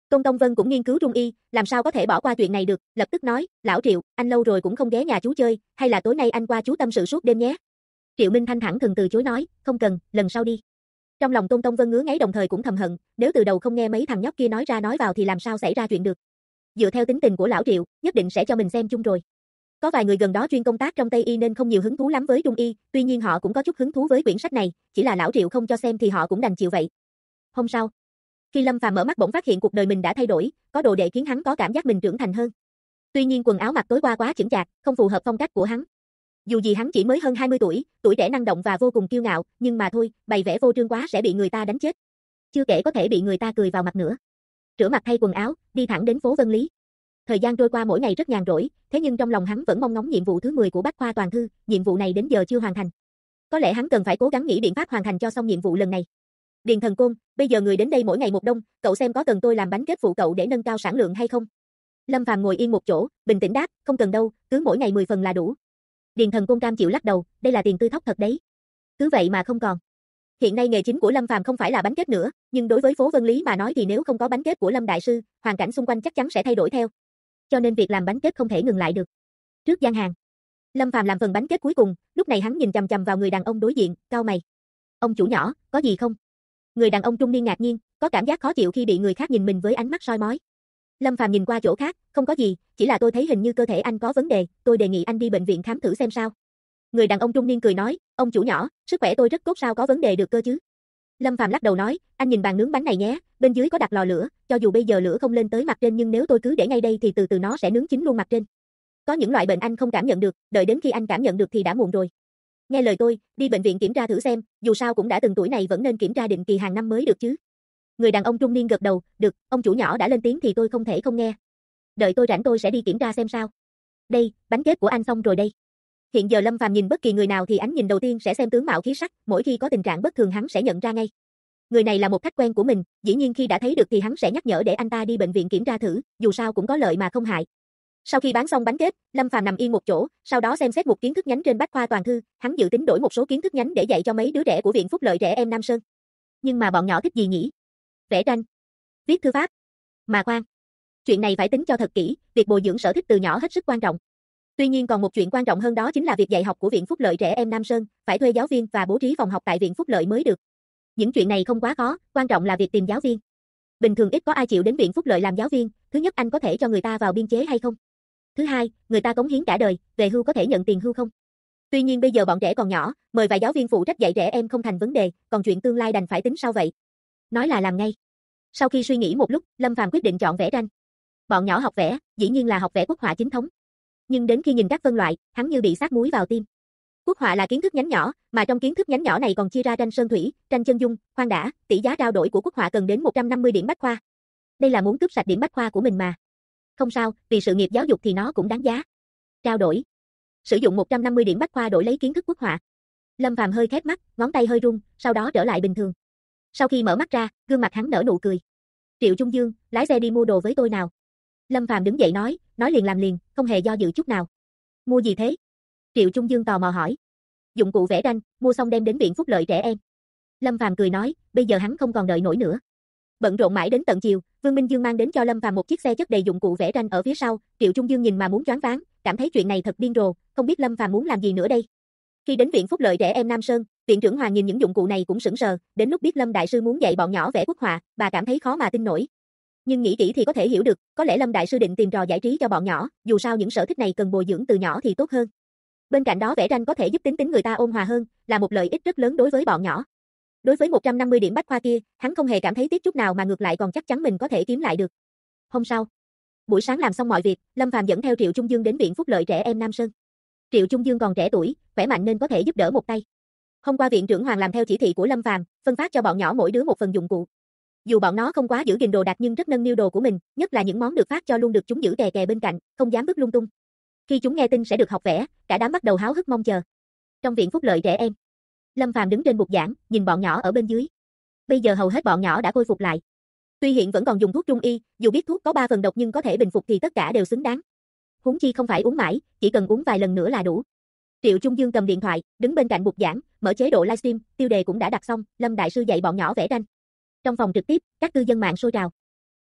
Tôn Tông Vân cũng nghiên cứu trung y, làm sao có thể bỏ qua chuyện này được, lập tức nói, lão Triệu, anh lâu rồi cũng không ghé nhà chú chơi, hay là tối nay anh qua chú tâm sự suốt đêm nhé. Triệu Minh Thanh thẳng thừng từ chối nói, không cần, lần sau đi. Trong lòng Tôn Tông Vân ngứa ngáy đồng thời cũng thầm hận, nếu từ đầu không nghe mấy thằng nhóc kia nói ra nói vào thì làm sao xảy ra chuyện được. Dựa theo tính tình của lão Triệu, nhất định sẽ cho mình xem chung rồi. Có vài người gần đó chuyên công tác trong Tây y nên không nhiều hứng thú lắm với trung y, tuy nhiên họ cũng có chút hứng thú với quyển sách này, chỉ là lão Triệu không cho xem thì họ cũng đành chịu vậy. Hôm sau, khi Lâm Phàm mở mắt bỗng phát hiện cuộc đời mình đã thay đổi, có đồ đệ khiến hắn có cảm giác mình trưởng thành hơn. Tuy nhiên quần áo mặc tối qua quá chững chạc, không phù hợp phong cách của hắn. Dù gì hắn chỉ mới hơn 20 tuổi, tuổi trẻ năng động và vô cùng kiêu ngạo, nhưng mà thôi, bày vẽ vô trương quá sẽ bị người ta đánh chết. Chưa kể có thể bị người ta cười vào mặt nữa. Rửa mặt thay quần áo, đi thẳng đến phố Vân Lý. Thời gian trôi qua mỗi ngày rất nhàn rỗi, thế nhưng trong lòng hắn vẫn mong ngóng nhiệm vụ thứ 10 của Bách Khoa Toàn Thư, nhiệm vụ này đến giờ chưa hoàn thành. Có lẽ hắn cần phải cố gắng nghĩ biện pháp hoàn thành cho xong nhiệm vụ lần này. Điền Thần Côn, bây giờ người đến đây mỗi ngày một đông, cậu xem có cần tôi làm bánh kết phụ cậu để nâng cao sản lượng hay không? Lâm Phàm ngồi yên một chỗ, bình tĩnh đáp, không cần đâu, cứ mỗi ngày 10 phần là đủ. Điền Thần Côn cam chịu lắc đầu, đây là tiền tươi thóc thật đấy. Cứ vậy mà không còn. Hiện nay nghề chính của Lâm Phàm không phải là bánh kết nữa, nhưng đối với phố Vân Lý mà nói thì nếu không có bánh kết của Lâm đại sư, hoàn cảnh xung quanh chắc chắn sẽ thay đổi theo. Cho nên việc làm bánh kết không thể ngừng lại được. Trước gian hàng, Lâm Phàm làm phần bánh kết cuối cùng, lúc này hắn nhìn chằm chằm vào người đàn ông đối diện, cau mày. Ông chủ nhỏ, có gì không? Người đàn ông trung niên ngạc nhiên, có cảm giác khó chịu khi bị người khác nhìn mình với ánh mắt soi mói. Lâm Phàm nhìn qua chỗ khác, không có gì, chỉ là tôi thấy hình như cơ thể anh có vấn đề, tôi đề nghị anh đi bệnh viện khám thử xem sao. Người đàn ông trung niên cười nói, ông chủ nhỏ, sức khỏe tôi rất tốt sao có vấn đề được cơ chứ? Lâm Phàm lắc đầu nói, anh nhìn bàn nướng bánh này nhé, bên dưới có đặt lò lửa, cho dù bây giờ lửa không lên tới mặt trên nhưng nếu tôi cứ để ngay đây thì từ từ nó sẽ nướng chín luôn mặt trên. Có những loại bệnh anh không cảm nhận được, đợi đến khi anh cảm nhận được thì đã muộn rồi. Nghe lời tôi, đi bệnh viện kiểm tra thử xem, dù sao cũng đã từng tuổi này vẫn nên kiểm tra định kỳ hàng năm mới được chứ. Người đàn ông trung niên gật đầu, được, ông chủ nhỏ đã lên tiếng thì tôi không thể không nghe. Đợi tôi rảnh tôi sẽ đi kiểm tra xem sao. Đây, bánh kết của anh xong rồi đây. Hiện giờ Lâm Phàm nhìn bất kỳ người nào thì ánh nhìn đầu tiên sẽ xem tướng mạo khí sắc, mỗi khi có tình trạng bất thường hắn sẽ nhận ra ngay. Người này là một khách quen của mình, dĩ nhiên khi đã thấy được thì hắn sẽ nhắc nhở để anh ta đi bệnh viện kiểm tra thử, dù sao cũng có lợi mà không hại. Sau khi bán xong bánh kết, Lâm Phàm nằm yên một chỗ, sau đó xem xét một kiến thức nhánh trên Bách Khoa Toàn Thư, hắn dự tính đổi một số kiến thức nhánh để dạy cho mấy đứa trẻ của Viện Phúc Lợi Trẻ Em Nam Sơn. Nhưng mà bọn nhỏ thích gì nhỉ? Vẽ tranh, viết thư pháp. Mà khoan, chuyện này phải tính cho thật kỹ, việc bồi dưỡng sở thích từ nhỏ hết sức quan trọng. Tuy nhiên còn một chuyện quan trọng hơn đó chính là việc dạy học của Viện Phúc Lợi Trẻ Em Nam Sơn, phải thuê giáo viên và bố trí phòng học tại Viện Phúc Lợi mới được. Những chuyện này không quá khó, quan trọng là việc tìm giáo viên. Bình thường ít có ai chịu đến Viện Phúc Lợi làm giáo viên, thứ nhất anh có thể cho người ta vào biên chế hay không? Thứ hai, người ta cống hiến cả đời, về hưu có thể nhận tiền hưu không? Tuy nhiên bây giờ bọn trẻ còn nhỏ, mời vài giáo viên phụ trách dạy trẻ em không thành vấn đề, còn chuyện tương lai đành phải tính sau vậy. Nói là làm ngay. Sau khi suy nghĩ một lúc, Lâm Phàm quyết định chọn vẽ tranh. Bọn nhỏ học vẽ, dĩ nhiên là học vẽ quốc họa chính thống. Nhưng đến khi nhìn các phân loại, hắn như bị sát muối vào tim. Quốc họa là kiến thức nhánh nhỏ, mà trong kiến thức nhánh nhỏ này còn chia ra tranh sơn thủy, tranh chân dung, khoan đã, tỷ giá trao đổi của quốc họa cần đến 150 điểm bách khoa. Đây là muốn cướp sạch điểm bách khoa của mình mà. Không sao, vì sự nghiệp giáo dục thì nó cũng đáng giá. Trao đổi. Sử dụng 150 điểm bách khoa đổi lấy kiến thức quốc họa. Lâm Phàm hơi khép mắt, ngón tay hơi run, sau đó trở lại bình thường. Sau khi mở mắt ra, gương mặt hắn nở nụ cười. Triệu Trung Dương, lái xe đi mua đồ với tôi nào. Lâm Phàm đứng dậy nói liền làm liền, không hề do dự chút nào. Mua gì thế? Triệu Trung Dương tò mò hỏi. Dụng cụ vẽ tranh, mua xong đem đến Viện Phúc Lợi Trẻ Em. Lâm Phàm cười nói, bây giờ hắn không còn đợi nổi nữa. Bận rộn mãi đến tận chiều, Vương Minh Dương mang đến cho Lâm Phàm một chiếc xe chất đầy dụng cụ vẽ tranh ở phía sau, Triệu Trung Dương nhìn mà muốn choáng váng, cảm thấy chuyện này thật điên rồ, không biết Lâm Phàm muốn làm gì nữa đây. Khi đến Viện Phúc Lợi Trẻ Em Nam Sơn, viện trưởng Hoàng nhìn những dụng cụ này cũng sững sờ, đến lúc biết Lâm đại sư muốn dạy bọn nhỏ vẽ quốc họa, bà cảm thấy khó mà tin nổi. Nhưng nghĩ kỹ thì có thể hiểu được, có lẽ Lâm đại sư định tìm trò giải trí cho bọn nhỏ, dù sao những sở thích này cần bồi dưỡng từ nhỏ thì tốt hơn. Bên cạnh đó vẽ tranh có thể giúp tính người ta ôn hòa hơn, là một lợi ích rất lớn đối với bọn nhỏ. Đối với 150 điểm bách khoa kia, hắn không hề cảm thấy tiếc chút nào mà ngược lại còn chắc chắn mình có thể kiếm lại được. Hôm sau, buổi sáng làm xong mọi việc, Lâm Phàm dẫn theo Triệu Trung Dương đến Viện Phúc Lợi Trẻ Em Nam Sơn. Triệu Trung Dương còn trẻ tuổi, khỏe mạnh nên có thể giúp đỡ một tay. Hôm qua viện trưởng Hoàng làm theo chỉ thị của Lâm Phàm, phân phát cho bọn nhỏ mỗi đứa một phần dụng cụ. Dù bọn nó không quá giữ gìn đồ đạc nhưng rất nâng niu đồ của mình, nhất là những món được phát cho luôn được chúng giữ kè kè bên cạnh, không dám vứt lung tung. Khi chúng nghe tin sẽ được học vẽ, cả đám bắt đầu háo hức mong chờ. Trong Viện Phúc Lợi Trẻ Em, Lâm Phàm đứng trên bục giảng, nhìn bọn nhỏ ở bên dưới. Bây giờ hầu hết bọn nhỏ đã khôi phục lại. Tuy hiện vẫn còn dùng thuốc trung y, dù biết thuốc có 3 phần độc nhưng có thể bình phục thì tất cả đều xứng đáng. Huống chi không phải uống mãi, chỉ cần uống vài lần nữa là đủ. Triệu Trung Dương cầm điện thoại, đứng bên cạnh bục giảng, mở chế độ livestream, tiêu đề cũng đã đặt xong, Lâm đại sư dạy bọn nhỏ vẽ tranh. Trong phòng trực tiếp, các cư dân mạng sôi trào.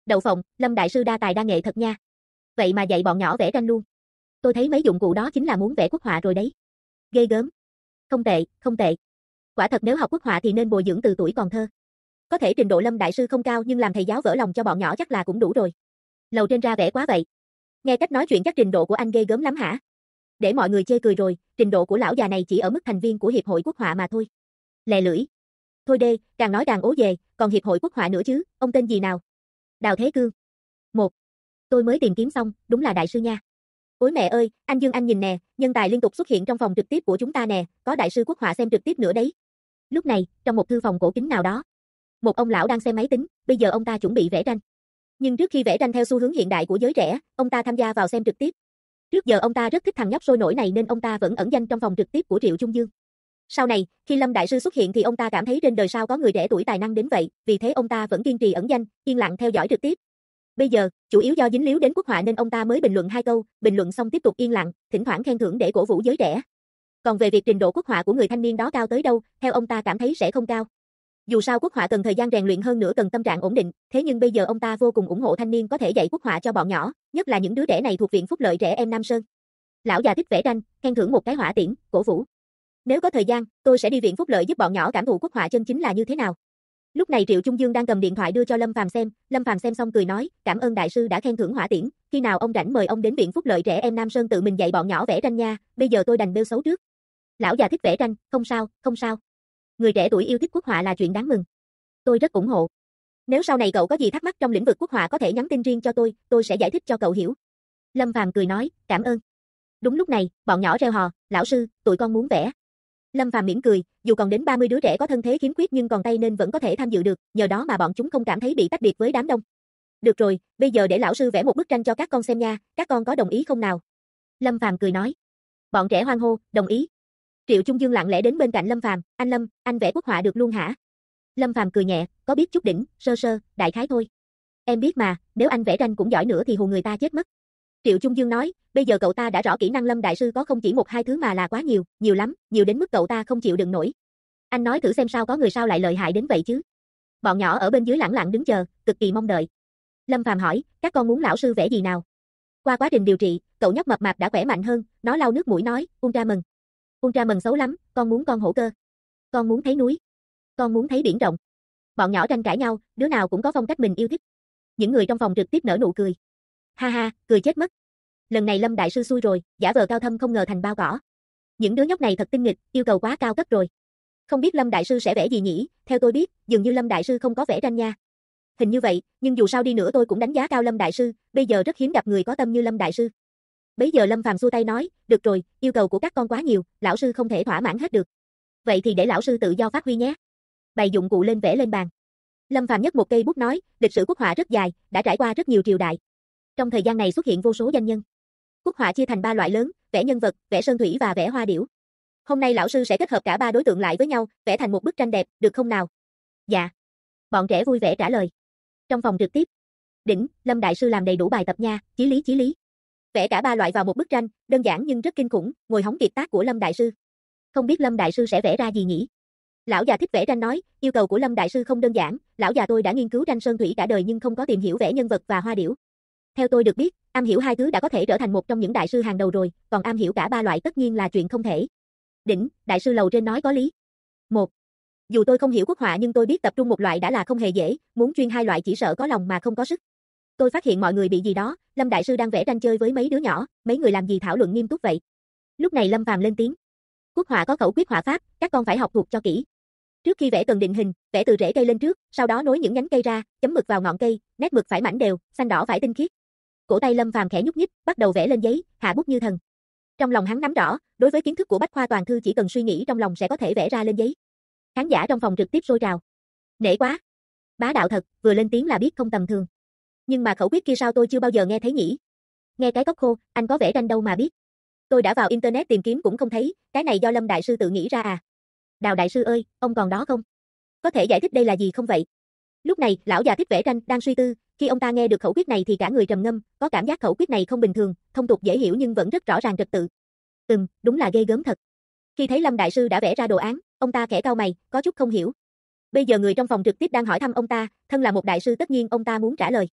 Đậu phộng, Lâm đại sư đa tài đa nghệ thật nha. Vậy mà dạy bọn nhỏ vẽ tranh luôn. Tôi thấy mấy dụng cụ đó chính là muốn vẽ quốc họa rồi đấy. Ghê gớm. Không tệ, không tệ. Quả thật nếu học quốc họa thì nên bồi dưỡng từ tuổi còn thơ. Có thể trình độ Lâm đại sư không cao nhưng làm thầy giáo vỡ lòng cho bọn nhỏ chắc là cũng đủ rồi. Lầu trên ra vẻ quá vậy. Nghe cách nói chuyện chắc trình độ của anh ghê gớm lắm hả? Để mọi người chê cười rồi, trình độ của lão già này chỉ ở mức thành viên của Hiệp hội Quốc họa mà thôi. Lè lưỡi. Thôi đê, càng nói càng ố về, còn Hiệp hội Quốc họa nữa chứ, ông tên gì nào? Đào Thế Cương. Một. Tôi mới tìm kiếm xong, đúng là đại sư nha. Ôi mẹ ơi, anh Dương anh nhìn nè, nhân tài liên tục xuất hiện trong phòng trực tiếp của chúng ta nè, có đại sư quốc họa xem trực tiếp nữa đấy. Lúc này, trong một thư phòng cổ kính nào đó, một ông lão đang xem máy tính, bây giờ ông ta chuẩn bị vẽ tranh. Nhưng trước khi vẽ tranh theo xu hướng hiện đại của giới trẻ, ông ta tham gia vào xem trực tiếp. Trước giờ ông ta rất thích thằng nhóc sôi nổi này nên ông ta vẫn ẩn danh trong phòng trực tiếp của Triệu Trung Dương. Sau này, khi Lâm đại sư xuất hiện thì ông ta cảm thấy trên đời sao có người trẻ tuổi tài năng đến vậy, vì thế ông ta vẫn kiên trì ẩn danh, yên lặng theo dõi trực tiếp. Bây giờ, chủ yếu do dính líu đến quốc họa nên ông ta mới bình luận 2 câu, bình luận xong tiếp tục yên lặng, thỉnh thoảng khen thưởng để cổ vũ giới trẻ. Còn về việc trình độ quốc họa của người thanh niên đó cao tới đâu, theo ông ta cảm thấy sẽ không cao. Dù sao quốc họa cần thời gian rèn luyện hơn nữa cần tâm trạng ổn định, thế nhưng bây giờ ông ta vô cùng ủng hộ thanh niên có thể dạy quốc họa cho bọn nhỏ, nhất là những đứa trẻ này thuộc viện phúc lợi trẻ em Nam Sơn. Lão già thích vẽ tranh, khen thưởng một cái hỏa tiễn, cổ vũ. Nếu có thời gian, tôi sẽ đi viện phúc lợi giúp bọn nhỏ cảm thụ quốc họa chân chính là như thế nào. Lúc này Triệu Trung Dương đang cầm điện thoại đưa cho Lâm Phàm xem, Lâm Phàm xem xong cười nói, cảm ơn đại sư đã khen thưởng hỏa tiễn, khi nào ông rảnh mời ông đến viện phúc lợi trẻ em Nam Sơn tự mình dạy bọn nhỏ vẽ tranh nha, bây giờ tôi đành bêu xấu trước. Lão già thích vẽ tranh, không sao, không sao. Người trẻ tuổi yêu thích quốc họa là chuyện đáng mừng. Tôi rất ủng hộ. Nếu sau này cậu có gì thắc mắc trong lĩnh vực quốc họa có thể nhắn tin riêng cho tôi sẽ giải thích cho cậu hiểu. Lâm Phàm cười nói, cảm ơn. Đúng lúc này, bọn nhỏ reo hò, lão sư, tụi con muốn vẽ. Lâm Phàm mỉm cười, dù còn đến 30 đứa trẻ có thân thế khiếm khuyết nhưng còn tay nên vẫn có thể tham dự được, nhờ đó mà bọn chúng không cảm thấy bị tách biệt với đám đông. Được rồi, bây giờ để lão sư vẽ một bức tranh cho các con xem nha, các con có đồng ý không nào? Lâm Phàm cười nói. Bọn trẻ hoan hô, đồng ý. Triệu Trung Dương lặng lẽ đến bên cạnh Lâm Phàm, anh Lâm, anh vẽ quốc họa được luôn hả? Lâm Phàm cười nhẹ, có biết chút đỉnh, sơ sơ, đại khái thôi. Em biết mà, nếu anh vẽ tranh cũng giỏi nữa thì hù người ta chết mất. Triệu Trung Dương nói, bây giờ cậu ta đã rõ kỹ năng Lâm đại sư có không chỉ 1-2 thứ mà là quá nhiều, nhiều lắm, nhiều đến mức cậu ta không chịu đựng nổi. Anh nói thử xem sao có người sao lại lợi hại đến vậy chứ. Bọn nhỏ ở bên dưới lẳng lặng đứng chờ, cực kỳ mong đợi. Lâm Phàm hỏi, các con muốn lão sư vẽ gì nào? Qua quá trình điều trị, cậu nhóc mập mạp đã khỏe mạnh hơn, nó lau nước mũi nói, Ultraman. Ultraman xấu lắm, con muốn con hổ cơ. Con muốn thấy núi. Con muốn thấy biển rộng. Bọn nhỏ tranh cãi nhau, đứa nào cũng có phong cách mình yêu thích. Những người trong phòng trực tiếp nở nụ cười. Ha ha, cười chết mất. Lần này Lâm đại sư xui rồi, giả vờ cao thâm không ngờ thành bao cỏ. Những đứa nhóc này thật tinh nghịch, yêu cầu quá cao cấp rồi. Không biết Lâm đại sư sẽ vẽ gì nhỉ? Theo tôi biết, dường như Lâm đại sư không có vẽ tranh nha. Hình như vậy, nhưng dù sao đi nữa tôi cũng đánh giá cao Lâm đại sư, bây giờ rất hiếm gặp người có tâm như Lâm đại sư. Bấy giờ Lâm Phàm xua tay nói, được rồi, yêu cầu của các con quá nhiều, lão sư không thể thỏa mãn hết được. Vậy thì để lão sư tự do phát huy nhé. Bày dụng cụ lên vẽ lên bàn. Lâm Phàm nhấc một cây bút nói, lịch sử quốc họa rất dài, đã trải qua rất nhiều triều đại. Trong thời gian này xuất hiện vô số danh nhân. Quốc họa chia thành 3 loại lớn, vẽ nhân vật, vẽ sơn thủy và vẽ hoa điểu. Hôm nay lão sư sẽ kết hợp cả 3 đối tượng lại với nhau, vẽ thành một bức tranh đẹp, được không nào? Dạ. Bọn trẻ vui vẻ trả lời. Trong phòng trực tiếp. Đỉnh, Lâm đại sư làm đầy đủ bài tập nha, chí lý chí lý. Vẽ cả 3 loại vào một bức tranh, đơn giản nhưng rất kinh khủng, ngồi hóng kiệt tác của Lâm đại sư. Không biết Lâm đại sư sẽ vẽ ra gì nhỉ? Lão già thích vẽ tranh nói, yêu cầu của Lâm đại sư không đơn giản, lão già tôi đã nghiên cứu tranh sơn thủy cả đời nhưng không có tìm hiểu vẽ nhân vật và hoa điểu. Theo tôi được biết, am hiểu 2 thứ đã có thể trở thành một trong những đại sư hàng đầu rồi, còn am hiểu cả 3 loại tất nhiên là chuyện không thể. Đỉnh, đại sư lầu trên nói có lý. 1. Dù tôi không hiểu quốc họa nhưng tôi biết tập trung một loại đã là không hề dễ, muốn chuyên 2 loại chỉ sợ có lòng mà không có sức. Tôi phát hiện mọi người bị gì đó, Lâm đại sư đang vẽ tranh chơi với mấy đứa nhỏ, mấy người làm gì thảo luận nghiêm túc vậy. Lúc này Lâm Phàm lên tiếng. Quốc họa có khẩu quyết họa pháp, các con phải học thuộc cho kỹ. Trước khi vẽ cần định hình, vẽ từ rễ cây lên trước, sau đó nối những nhánh cây ra, chấm mực vào ngọn cây, nét mực phải mảnh đều, xanh đỏ phải tinh khiết. Cổ tay Lâm Phàm khẽ nhúc nhích, bắt đầu vẽ lên giấy, hạ bút như thần. Trong lòng hắn nắm rõ, đối với kiến thức của Bách Khoa Toàn Thư chỉ cần suy nghĩ trong lòng sẽ có thể vẽ ra lên giấy. Khán giả trong phòng trực tiếp sôi trào. Nể quá. Bá đạo thật, vừa lên tiếng là biết không tầm thường. Nhưng mà khẩu quyết kia sao tôi chưa bao giờ nghe thấy nhỉ? Nghe cái cốc khô, anh có vẽ tranh đâu mà biết. Tôi đã vào internet tìm kiếm cũng không thấy, cái này do Lâm đại sư tự nghĩ ra à? Đào đại sư ơi, ông còn đó không? Có thể giải thích đây là gì không vậy? Lúc này, lão già thích vẽ tranh đang suy tư, khi ông ta nghe được khẩu quyết này thì cả người trầm ngâm, có cảm giác khẩu quyết này không bình thường, thông tục dễ hiểu nhưng vẫn rất rõ ràng trật tự. Đúng là ghê gớm thật. Khi thấy Lâm đại sư đã vẽ ra đồ án, ông ta khẽ cau mày, có chút không hiểu. Bây giờ người trong phòng trực tiếp đang hỏi thăm ông ta, thân là một đại sư tất nhiên ông ta muốn trả lời.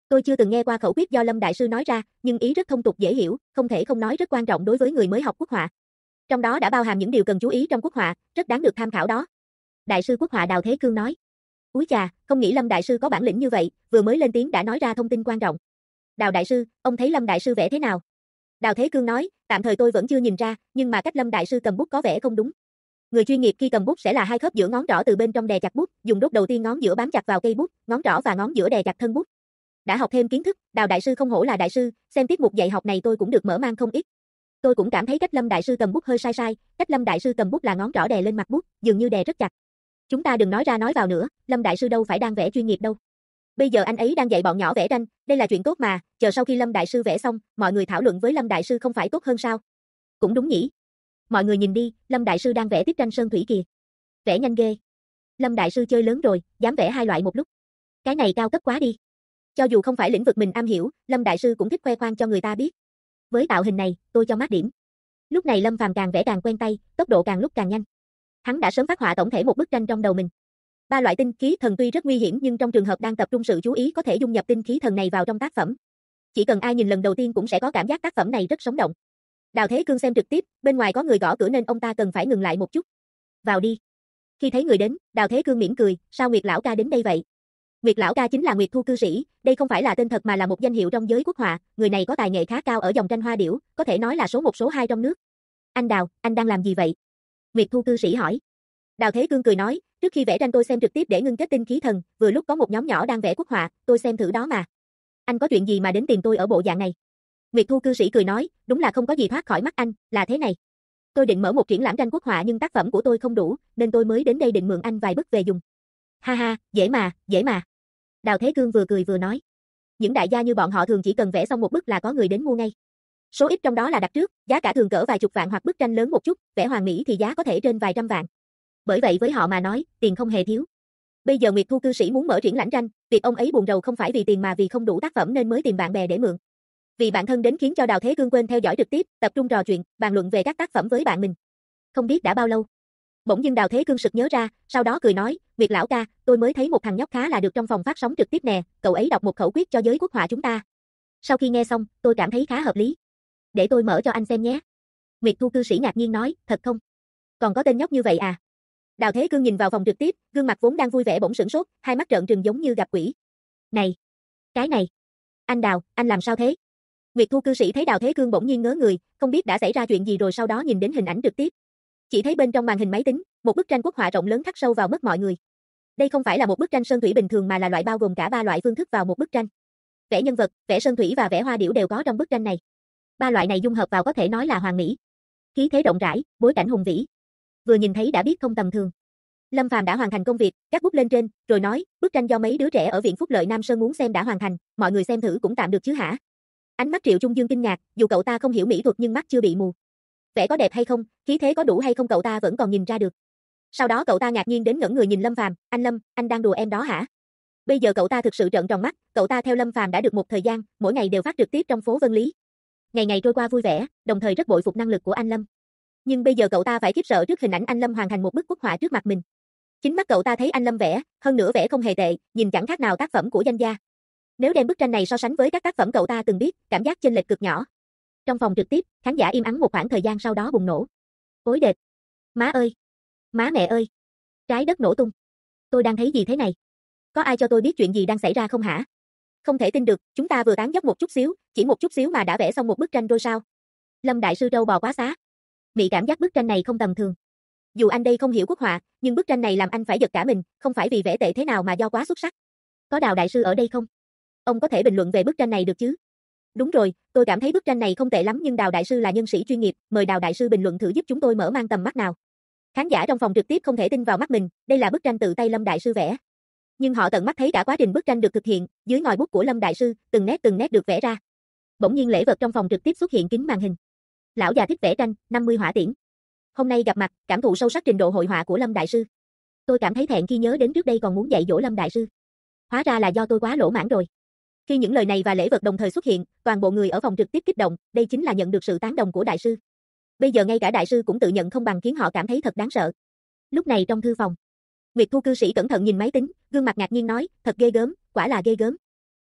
Tôi chưa từng nghe qua khẩu quyết do Lâm đại sư nói ra, nhưng ý rất thông tục dễ hiểu, không thể không nói rất quan trọng đối với người mới học quốc họa. Trong đó đã bao hàm những điều cần chú ý trong quốc họa, rất đáng được tham khảo đó. Đại sư quốc họa Đào Thế Cương nói. Úi chà, không nghĩ Lâm đại sư có bản lĩnh như vậy, vừa mới lên tiếng đã nói ra thông tin quan trọng. Đào đại sư, ông thấy Lâm đại sư vẽ thế nào? Đào Thế Cương nói, tạm thời tôi vẫn chưa nhìn ra, nhưng mà cách Lâm đại sư cầm bút có vẻ không đúng. Người chuyên nghiệp khi cầm bút sẽ là hai khớp giữa ngón trỏ từ bên trong đè chặt bút, dùng đốt đầu tiên ngón giữa bám chặt vào cây bút, ngón trỏ và ngón giữa đè chặt thân bút. Đã học thêm kiến thức, Đào đại sư không hổ là đại sư, xem tiết mục dạy học này tôi cũng được mở mang không ít. Tôi cũng cảm thấy cách Lâm đại sư cầm bút hơi sai, cách Lâm đại sư cầm bút là ngón trỏ đè lên mặt bút, dường như đè rất chặt. Chúng ta đừng nói ra nói vào nữa, Lâm đại sư đâu phải đang vẽ chuyên nghiệp đâu. Bây giờ anh ấy đang dạy bọn nhỏ vẽ tranh, đây là chuyện tốt mà, chờ sau khi Lâm đại sư vẽ xong, mọi người thảo luận với Lâm đại sư không phải tốt hơn sao? Cũng đúng nhỉ. Mọi người nhìn đi, Lâm đại sư đang vẽ tiếp tranh sơn thủy kìa. Vẽ nhanh ghê. Lâm đại sư chơi lớn rồi, dám vẽ hai loại một lúc. Cái này cao cấp quá đi. Cho dù không phải lĩnh vực mình am hiểu, Lâm đại sư cũng thích khoe khoang cho người ta biết. Với tạo hình này, tôi cho mát điểm. Lúc này Lâm Phàm càng vẽ càng quen tay, tốc độ càng lúc càng nhanh. Hắn đã sớm phát họa tổng thể một bức tranh trong đầu mình. Ba loại tinh khí thần tuy rất nguy hiểm nhưng trong trường hợp đang tập trung sự chú ý có thể dung nhập tinh khí thần này vào trong tác phẩm. Chỉ cần ai nhìn lần đầu tiên cũng sẽ có cảm giác tác phẩm này rất sống động. Đào Thế Cương xem trực tiếp, bên ngoài có người gõ cửa nên ông ta cần phải ngừng lại một chút. Vào đi. Khi thấy người đến, Đào Thế Cương mỉm cười, sao Nguyệt lão ca đến đây vậy? Nguyệt lão ca chính là Nguyệt Thu cư sĩ, đây không phải là tên thật mà là một danh hiệu trong giới quốc họa, người này có tài nghệ khá cao ở dòng tranh hoa điểu, có thể nói là số 1 số 2 trong nước. Anh Đào, anh đang làm gì vậy? Nguyệt Thu cư sĩ hỏi. Đào Thế Cương cười nói, trước khi vẽ tranh tôi xem trực tiếp để ngưng kết tinh khí thần, vừa lúc có một nhóm nhỏ đang vẽ quốc họa, tôi xem thử đó mà. Anh có chuyện gì mà đến tìm tôi ở bộ dạng này? Nguyệt Thu cư sĩ cười nói, đúng là không có gì thoát khỏi mắt anh, là thế này. Tôi định mở một triển lãm tranh quốc họa nhưng tác phẩm của tôi không đủ, nên tôi mới đến đây định mượn anh vài bức về dùng. Ha ha, dễ mà, dễ mà. Đào Thế Cương vừa cười vừa nói. Những đại gia như bọn họ thường chỉ cần vẽ xong một bức là có người đến mua ngay. Số ít trong đó là đặt trước, giá cả thường cỡ vài chục vạn hoặc bức tranh lớn một chút, vẽ hoàn mỹ thì giá có thể trên vài trăm vạn. Bởi vậy với họ mà nói, tiền không hề thiếu. Bây giờ Nguyệt Thu cư sĩ muốn mở triển lãm tranh, việc ông ấy buồn rầu không phải vì tiền mà vì không đủ tác phẩm nên mới tìm bạn bè để mượn. Vì bạn thân đến khiến cho Đào Thế Cương quên theo dõi trực tiếp, tập trung trò chuyện, bàn luận về các tác phẩm với bạn mình. Không biết đã bao lâu. Bỗng dưng Đào Thế Cương sực nhớ ra, sau đó cười nói, Nguyệt lão ca, tôi mới thấy một thằng nhóc khá là được trong phòng phát sóng trực tiếp nè, cậu ấy đọc một khẩu quyết cho giới quốc họa chúng ta. Sau khi nghe xong, tôi cảm thấy khá hợp lý. Để tôi mở cho anh xem nhé. Nguyệt Thu cư sĩ ngạc nhiên nói, thật không? Còn có tên nhóc như vậy à? Đào Thế Cương nhìn vào phòng trực tiếp, gương mặt vốn đang vui vẻ bỗng sửng sốt, hai mắt trợn trừng giống như gặp quỷ. Này, cái này, anh Đào, anh làm sao thế? Nguyệt Thu cư sĩ thấy Đào Thế Cương bỗng nhiên ngớ người, không biết đã xảy ra chuyện gì rồi sau đó nhìn đến hình ảnh trực tiếp. Chỉ thấy bên trong màn hình máy tính, một bức tranh quốc họa rộng lớn khắc sâu vào mắt mọi người. Đây không phải là một bức tranh sơn thủy bình thường mà là loại bao gồm cả ba loại phương thức vào một bức tranh. Vẽ nhân vật, vẽ sơn thủy và vẽ hoa điểu đều có trong bức tranh này. Ba loại này dung hợp vào có thể nói là hoàn mỹ. Khí thế rộng rãi, bối cảnh hùng vĩ. Vừa nhìn thấy đã biết không tầm thường. Lâm Phàm đã hoàn thành công việc, cắt bút lên trên, rồi nói, bức tranh do mấy đứa trẻ ở viện Phúc Lợi Nam Sơn muốn xem đã hoàn thành, mọi người xem thử cũng tạm được chứ hả? Ánh mắt Triệu Trung Dương kinh ngạc, dù cậu ta không hiểu mỹ thuật nhưng mắt chưa bị mù. Vẽ có đẹp hay không, khí thế có đủ hay không cậu ta vẫn còn nhìn ra được. Sau đó cậu ta ngạc nhiên đến ngẩn người nhìn Lâm Phàm, anh Lâm, anh đang đùa em đó hả? Bây giờ cậu ta thực sự trợn tròn mắt, cậu ta theo Lâm Phàm đã được một thời gian, mỗi ngày đều phát trực tiếp trong phố Vân Lý. Ngày ngày trôi qua vui vẻ, đồng thời rất bội phục năng lực của anh Lâm. Nhưng bây giờ cậu ta phải khiếp sợ trước hình ảnh anh Lâm hoàn thành một bức quốc họa trước mặt mình. Chính mắt cậu ta thấy anh Lâm vẽ, hơn nữa vẽ không hề tệ, nhìn chẳng khác nào tác phẩm của danh gia. Nếu đem bức tranh này so sánh với các tác phẩm cậu ta từng biết, cảm giác chênh lệch cực nhỏ. Trong phòng trực tiếp, khán giả im ắng một khoảng thời gian sau đó bùng nổ. Ối đệt! Má ơi! Má mẹ ơi! Trái đất nổ tung! Tôi đang thấy gì thế này? Có ai cho tôi biết chuyện gì đang xảy ra không hả? Không thể tin được, chúng ta vừa tán dóc một chút xíu, chỉ một chút xíu mà đã vẽ xong một bức tranh rồi sao? Lâm đại sư trâu bò quá xá. Mị cảm giác bức tranh này không tầm thường. Dù anh đây không hiểu quốc họa, nhưng bức tranh này làm anh phải giật cả mình, không phải vì vẽ tệ thế nào mà do quá xuất sắc. Có Đào đại sư ở đây không? Ông có thể bình luận về bức tranh này được chứ? Đúng rồi, tôi cảm thấy bức tranh này không tệ lắm nhưng Đào đại sư là nhân sĩ chuyên nghiệp, mời Đào đại sư bình luận thử giúp chúng tôi mở mang tầm mắt nào. Khán giả trong phòng trực tiếp không thể tin vào mắt mình, đây là bức tranh tự tay Lâm đại sư vẽ. Nhưng họ tận mắt thấy cả quá trình bức tranh được thực hiện, dưới ngòi bút của Lâm đại sư, từng nét được vẽ ra. Bỗng nhiên lễ vật trong phòng trực tiếp xuất hiện kính màn hình. Lão già thích vẽ tranh, 50 hỏa tiễn. Hôm nay gặp mặt, cảm thụ sâu sắc trình độ hội họa của Lâm đại sư. Tôi cảm thấy thẹn khi nhớ đến trước đây còn muốn dạy dỗ Lâm đại sư. Hóa ra là do tôi quá lỗ mãn rồi. Khi những lời này và lễ vật đồng thời xuất hiện, toàn bộ người ở phòng trực tiếp kích động, đây chính là nhận được sự tán đồng của đại sư. Bây giờ ngay cả đại sư cũng tự nhận không bằng khiến họ cảm thấy thật đáng sợ. Lúc này trong thư phòng, Nguyệt Thu cư sĩ cẩn thận nhìn máy tính, gương mặt ngạc nhiên nói, thật ghê gớm, quả là ghê gớm.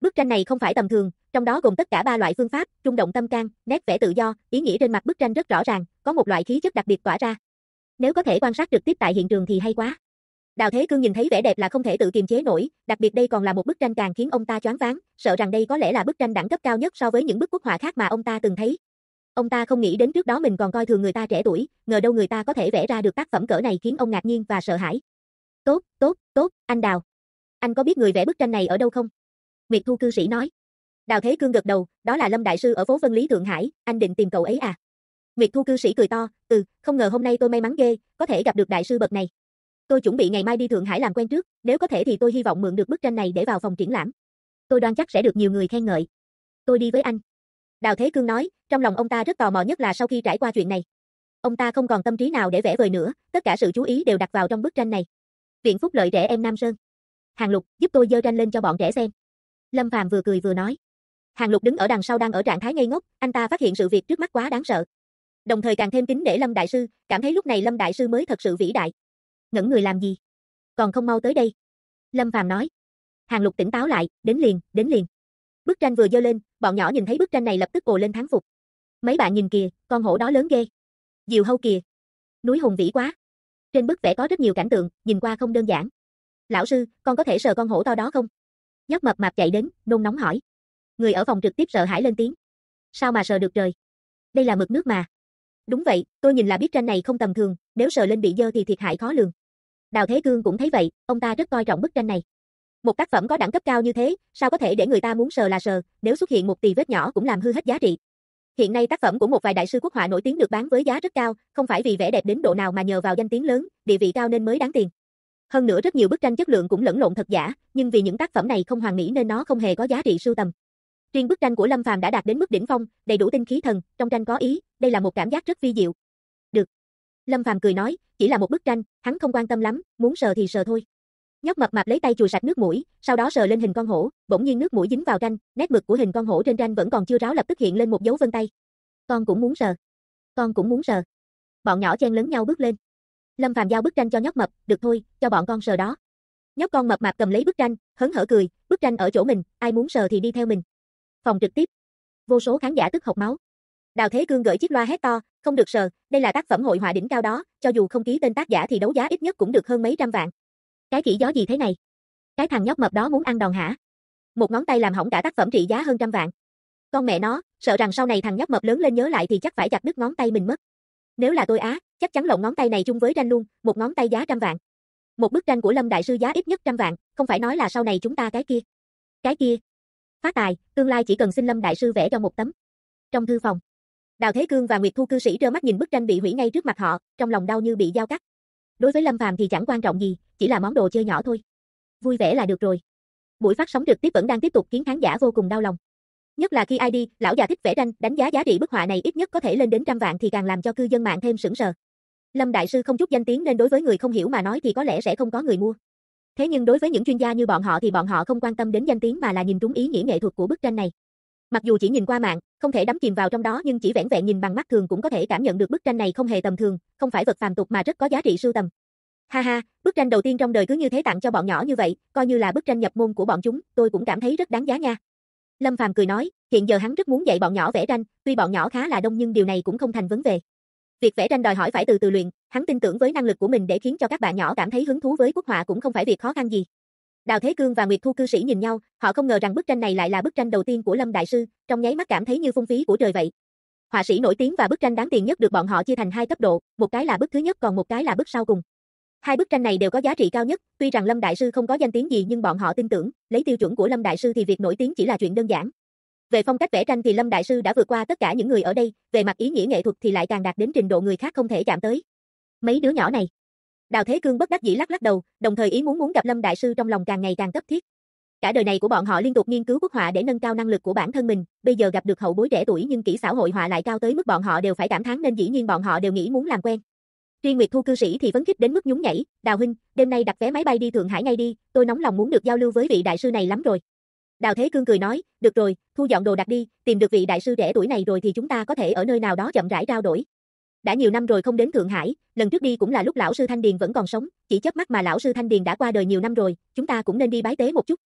Bức tranh này không phải tầm thường, trong đó gồm tất cả 3 loại phương pháp, rung động tâm can, nét vẽ tự do, ý nghĩa trên mặt bức tranh rất rõ ràng, có một loại khí chất đặc biệt tỏa ra. Nếu có thể quan sát trực tiếp tại hiện trường thì hay quá. Đào Thế Cương nhìn thấy vẻ đẹp là không thể tự kiềm chế nổi, đặc biệt đây còn là một bức tranh càng khiến ông ta choáng váng, sợ rằng đây có lẽ là bức tranh đẳng cấp cao nhất so với những bức quốc họa khác mà ông ta từng thấy. Ông ta không nghĩ đến trước đó mình còn coi thường người ta trẻ tuổi, ngờ đâu người ta có thể vẽ ra được tác phẩm cỡ này khiến ông ngạc nhiên và sợ hãi. Tốt, tốt, tốt, anh Đào. Anh có biết người vẽ bức tranh này ở đâu không? Nguyệt Thu cư sĩ nói. Đào Thế Cương gật đầu, đó là Lâm Đại Sư ở phố Vân Lý Thượng Hải, anh định tìm cậu ấy à? Nguyệt Thu cư sĩ cười to, không ngờ hôm nay tôi may mắn ghê, có thể gặp được đại sư bậc này. Tôi chuẩn bị ngày mai đi Thượng Hải làm quen trước, nếu có thể thì tôi hy vọng mượn được bức tranh này để vào phòng triển lãm. Tôi đoán chắc sẽ được nhiều người khen ngợi. Tôi đi với anh. Đào Thế Cương nói, trong lòng ông ta rất tò mò nhất là sau khi trải qua chuyện này. Ông ta không còn tâm trí nào để vẽ vời nữa, tất cả sự chú ý đều đặt vào trong bức tranh này. Viện Phúc Lợi trẻ em Nam Sơn. Hàng Lục, giúp tôi giơ tranh lên cho bọn trẻ xem. Lâm Phàm vừa cười vừa nói. Hàng Lục đứng ở đằng sau đang ở trạng thái ngây ngốc, anh ta phát hiện sự việc trước mắt quá đáng sợ. Đồng thời càng thêm kính nể Lâm Đại Sư, cảm thấy lúc này Lâm Đại Sư mới thật sự vĩ đại. Ngẩn người làm gì? Còn không mau tới đây. Lâm Phàm nói. Hàng Lục tỉnh táo lại, đến liền, đến liền. Bức tranh vừa giơ lên, bọn nhỏ nhìn thấy bức tranh này lập tức ồ lên thán phục. Mấy bạn nhìn kìa, con hổ đó lớn ghê. Diều hâu kìa. Núi hùng vĩ quá. Trên bức vẽ có rất nhiều cảnh tượng, nhìn qua không đơn giản. Lão sư, con có thể sờ con hổ to đó không? Nhóc mập mạp chạy đến, nôn nóng hỏi. Người ở phòng trực tiếp sợ hãi lên tiếng. Sao mà sờ được trời? Đây là mực nước mà. Đúng vậy, tôi nhìn là biết tranh này không tầm thường, nếu sờ lên bị dơ thì thiệt hại khó lường. Đào Thế Cương cũng thấy vậy, ông ta rất coi trọng bức tranh này. Một tác phẩm có đẳng cấp cao như thế, sao có thể để người ta muốn sờ là sờ, nếu xuất hiện một tì vết nhỏ cũng làm hư hết giá trị. Hiện nay tác phẩm của một vài đại sư quốc họa nổi tiếng được bán với giá rất cao, không phải vì vẻ đẹp đến độ nào mà nhờ vào danh tiếng lớn, địa vị cao nên mới đáng tiền. Hơn nữa rất nhiều bức tranh chất lượng cũng lẫn lộn thật giả, nhưng vì những tác phẩm này không hoàn mỹ nên nó không hề có giá trị sưu tầm. Riêng bức tranh của Lâm Phàm đã đạt đến mức đỉnh phong, đầy đủ tinh khí thần, trong tranh có ý, đây là một cảm giác rất vi diệu. Được. Lâm Phàm cười nói, chỉ là một bức tranh, hắn không quan tâm lắm, muốn sờ thì sờ thôi. Nhóc mập mạp lấy tay chùi sạch nước mũi, sau đó sờ lên hình con hổ, bỗng nhiên nước mũi dính vào tranh, nét mực của hình con hổ trên tranh vẫn còn chưa ráo lập tức hiện lên một dấu vân tay. Con cũng muốn sờ. Con cũng muốn sờ. Bọn nhỏ chen lấn nhau bước lên. Lâm Phàm giao bức tranh cho nhóc mập, được thôi, cho bọn con sờ đó. Nhóc con mập mạp cầm lấy bức tranh, hớn hở cười, bức tranh ở chỗ mình, ai muốn sờ thì đi theo mình. Phòng trực tiếp. Vô số khán giả tức hộc máu. Đào Thế Cương gửi chiếc loa hét to, không được sờ, đây là tác phẩm hội họa đỉnh cao đó, cho dù không ký tên tác giả thì đấu giá ít nhất cũng được hơn mấy trăm vạn. Cái chỉ gió gì thế này? Cái thằng nhóc mập đó muốn ăn đòn hả? Một ngón tay làm hỏng cả tác phẩm trị giá hơn trăm vạn. Con mẹ nó, sợ rằng sau này thằng nhóc mập lớn lên nhớ lại thì chắc phải chặt đứt ngón tay mình mất. Nếu là tôi chắc chắn lộng ngón tay này chung với tranh luôn, một ngón tay giá trăm vạn. Một bức tranh của Lâm Đại Sư giá ít nhất trăm vạn, không phải nói là sau này chúng ta cái kia. Cái kia. Phát tài, tương lai chỉ cần xin Lâm Đại Sư vẽ cho một tấm. Trong thư phòng, Đào Thế Cương và Nguyệt Thu cư sĩ trơ mắt nhìn bức tranh bị hủy ngay trước mặt họ, trong lòng đau như bị dao cắt. Đối với Lâm Phàm thì chẳng quan trọng gì, chỉ là món đồ chơi nhỏ thôi. Vui vẻ là được rồi. Buổi phát sóng trực tiếp vẫn đang tiếp tục khiến khán giả vô cùng đau lòng. Nhất là khi ai đi, lão già thích vẽ tranh, đánh giá giá trị bức họa này ít nhất có thể lên đến trăm vạn thì càng làm cho cư dân mạng thêm sững sờ. Lâm Đại Sư không chút danh tiếng nên đối với người không hiểu mà nói thì có lẽ sẽ không có người mua. Thế nhưng đối với những chuyên gia như bọn họ thì bọn họ không quan tâm đến danh tiếng mà là nhìn trúng ý nghĩa nghệ thuật của bức tranh này. Mặc dù chỉ nhìn qua mạng, không thể đắm chìm vào trong đó nhưng chỉ vẻn vẹn nhìn bằng mắt thường cũng có thể cảm nhận được bức tranh này không hề tầm thường, không phải vật phàm tục mà rất có giá trị sưu tầm. Ha ha, bức tranh đầu tiên trong đời cứ như thế tặng cho bọn nhỏ như vậy, coi như là bức tranh nhập môn của bọn chúng, tôi cũng cảm thấy rất đáng giá nha. Lâm Phàm cười nói, hiện giờ hắn rất muốn dạy bọn nhỏ vẽ tranh, tuy bọn nhỏ khá là đông nhưng điều này cũng không thành vấn đề. Việc vẽ tranh đòi hỏi phải từ từ luyện, hắn tin tưởng với năng lực của mình để khiến cho các bạn nhỏ cảm thấy hứng thú với quốc họa cũng không phải việc khó khăn gì. Đào Thế Cương và Nguyệt Thu cư sĩ nhìn nhau, họ không ngờ rằng bức tranh này lại là bức tranh đầu tiên của Lâm Đại Sư, trong nháy mắt cảm thấy như phung phí của trời vậy. Họa sĩ nổi tiếng và bức tranh đáng tiền nhất được bọn họ chia thành hai cấp độ, một cái là bức thứ nhất còn một cái là bức sau cùng. Hai bức tranh này đều có giá trị cao nhất, tuy rằng Lâm Đại Sư không có danh tiếng gì nhưng bọn họ tin tưởng, lấy tiêu chuẩn của Lâm Đại Sư thì việc nổi tiếng chỉ là chuyện đơn giản. Về phong cách vẽ tranh thì Lâm Đại Sư đã vượt qua tất cả những người ở đây, về mặt ý nghĩa nghệ thuật thì lại càng đạt đến trình độ người khác không thể chạm tới. Mấy đứa nhỏ này. Đào Thế Cương bất đắc dĩ lắc lắc đầu, đồng thời ý muốn gặp Lâm Đại Sư trong lòng càng ngày càng cấp thiết. Cả đời này của bọn họ liên tục nghiên cứu quốc họa để nâng cao năng lực của bản thân mình, bây giờ gặp được hậu bối trẻ tuổi nhưng kỹ xảo hội họa lại cao tới mức bọn họ đều phải cảm thán nên dĩ nhiên bọn họ đều nghĩ muốn làm quen. Riêng Nguyệt Thu cư sĩ thì phấn khích đến mức nhún nhảy, Đào huynh, đêm nay đặt vé máy bay đi Thượng Hải ngay đi, tôi nóng lòng muốn được giao lưu với vị đại sư này lắm rồi. Đào Thế Cương cười nói, được rồi, thu dọn đồ đạc đi, tìm được vị đại sư trẻ tuổi này rồi thì chúng ta có thể ở nơi nào đó chậm rãi trao đổi. Đã nhiều năm rồi không đến Thượng Hải, lần trước đi cũng là lúc lão sư Thanh Điền vẫn còn sống, chỉ chớp mắt mà lão sư Thanh Điền đã qua đời nhiều năm rồi, chúng ta cũng nên đi bái tế một chút.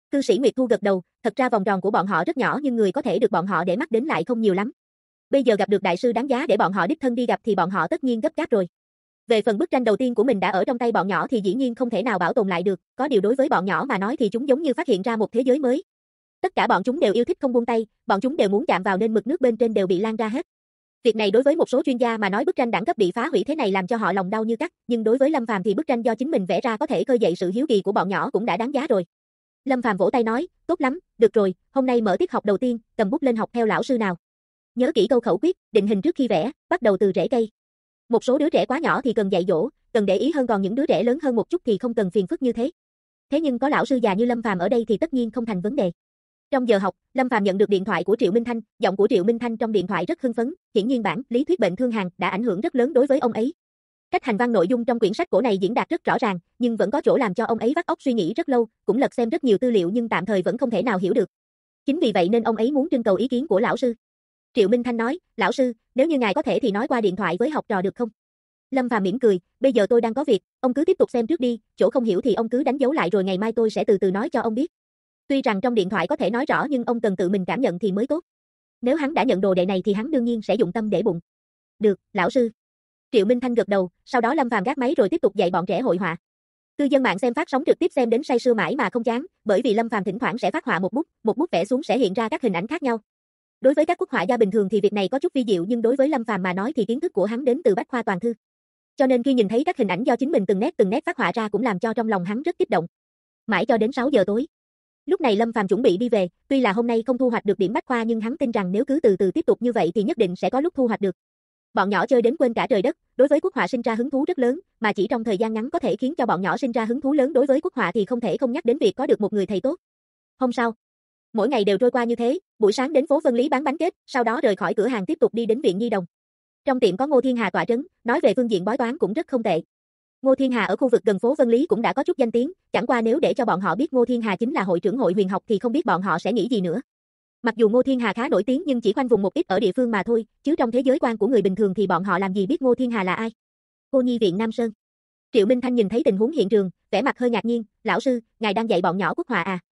Cư sĩ Nguyệt Thu gật đầu, thật ra vòng tròn của bọn họ rất nhỏ nhưng người có thể được bọn họ để mắt đến lại không nhiều lắm. Bây giờ gặp được đại sư đáng giá để bọn họ đích thân đi gặp thì bọn họ tất nhiên gấp gáp rồi. Về phần bức tranh đầu tiên của mình đã ở trong tay bọn nhỏ thì dĩ nhiên không thể nào bảo tồn lại được, có điều đối với bọn nhỏ mà nói thì chúng giống như phát hiện ra một thế giới mới. Tất cả bọn chúng đều yêu thích không buông tay, bọn chúng đều muốn chạm vào nên mực nước bên trên đều bị lan ra hết. Việc này đối với một số chuyên gia mà nói bức tranh đẳng cấp bị phá hủy thế này làm cho họ lòng đau như cắt, nhưng đối với Lâm Phàm thì bức tranh do chính mình vẽ ra có thể khơi dậy sự hiếu kỳ của bọn nhỏ cũng đã đáng giá rồi. Lâm Phàm vỗ tay nói, tốt lắm, được rồi, hôm nay mở tiết học đầu tiên, cầm bút lên học theo lão sư nào. Nhớ kỹ câu khẩu quyết, định hình trước khi vẽ, bắt đầu từ rễ cây. Một số đứa trẻ quá nhỏ thì cần dạy dỗ, cần để ý hơn còn những đứa trẻ lớn hơn một chút thì không cần phiền phức như thế. Thế nhưng có lão sư già như Lâm Phàm ở đây thì tất nhiên không thành vấn đề. Trong giờ học, Lâm Phàm nhận được điện thoại của Triệu Minh Thanh, giọng của Triệu Minh Thanh trong điện thoại rất hưng phấn, hiển nhiên bản lý thuyết bệnh thương hàn đã ảnh hưởng rất lớn đối với ông ấy. Cách hành văn nội dung trong quyển sách cổ này diễn đạt rất rõ ràng, nhưng vẫn có chỗ làm cho ông ấy vắt óc suy nghĩ rất lâu, cũng lật xem rất nhiều tư liệu nhưng tạm thời vẫn không thể nào hiểu được. Chính vì vậy nên ông ấy muốn trưng cầu ý kiến của lão sư. Triệu Minh Thanh nói, lão sư, nếu như ngài có thể thì nói qua điện thoại với học trò được không? Lâm Phàm mỉm cười, bây giờ tôi đang có việc, ông cứ tiếp tục xem trước đi, chỗ không hiểu thì ông cứ đánh dấu lại rồi ngày mai tôi sẽ từ từ nói cho ông biết. Tuy rằng trong điện thoại có thể nói rõ nhưng ông cần tự mình cảm nhận thì mới tốt. Nếu hắn đã nhận đồ đệ này thì hắn đương nhiên sẽ dụng tâm để bụng. Được, lão sư. Triệu Minh Thanh gật đầu, sau đó Lâm Phàm gác máy rồi tiếp tục dạy bọn trẻ hội họa. Cư dân mạng xem phát sóng trực tiếp xem đến say sưa mãi mà không chán, bởi vì Lâm Phàm thỉnh thoảng sẽ phát họa một bút vẽ xuống sẽ hiện ra các hình ảnh khác nhau. Đối với các quốc họa gia bình thường thì việc này có chút vi diệu nhưng đối với Lâm Phàm mà nói thì kiến thức của hắn đến từ bách khoa toàn thư. Cho nên khi nhìn thấy các hình ảnh do chính mình từng nét phát họa ra cũng làm cho trong lòng hắn rất kích động. Mãi cho đến 6 giờ tối. Lúc này Lâm Phàm chuẩn bị đi về, tuy là hôm nay không thu hoạch được điểm bách khoa nhưng hắn tin rằng nếu cứ từ từ tiếp tục như vậy thì nhất định sẽ có lúc thu hoạch được. Bọn nhỏ chơi đến quên cả trời đất, đối với quốc họa sinh ra hứng thú rất lớn, mà chỉ trong thời gian ngắn có thể khiến cho bọn nhỏ sinh ra hứng thú lớn đối với quốc họa thì không thể không nhắc đến việc có được một người thầy tốt. Hôm sau, mỗi ngày đều trôi qua như thế, buổi sáng đến phố Vân Lý bán bánh kết, sau đó rời khỏi cửa hàng tiếp tục đi đến viện nhi đồng. Trong tiệm có Ngô Thiên Hà tọa trấn, nói về phương diện bói toán cũng rất không tệ. Ngô Thiên Hà ở khu vực gần phố Vân Lý cũng đã có chút danh tiếng, chẳng qua nếu để cho bọn họ biết Ngô Thiên Hà chính là hội trưởng hội huyền học thì không biết bọn họ sẽ nghĩ gì nữa. Mặc dù Ngô Thiên Hà khá nổi tiếng nhưng chỉ khoanh vùng một ít ở địa phương mà thôi, chứ trong thế giới quan của người bình thường thì bọn họ làm gì biết Ngô Thiên Hà là ai. Cô nhi viện Nam Sơn. Triệu Minh Thanh nhìn thấy tình huống hiện trường, vẻ mặt hơi ngạc nhiên, lão sư, ngài đang dạy bọn nhỏ quốc họa à?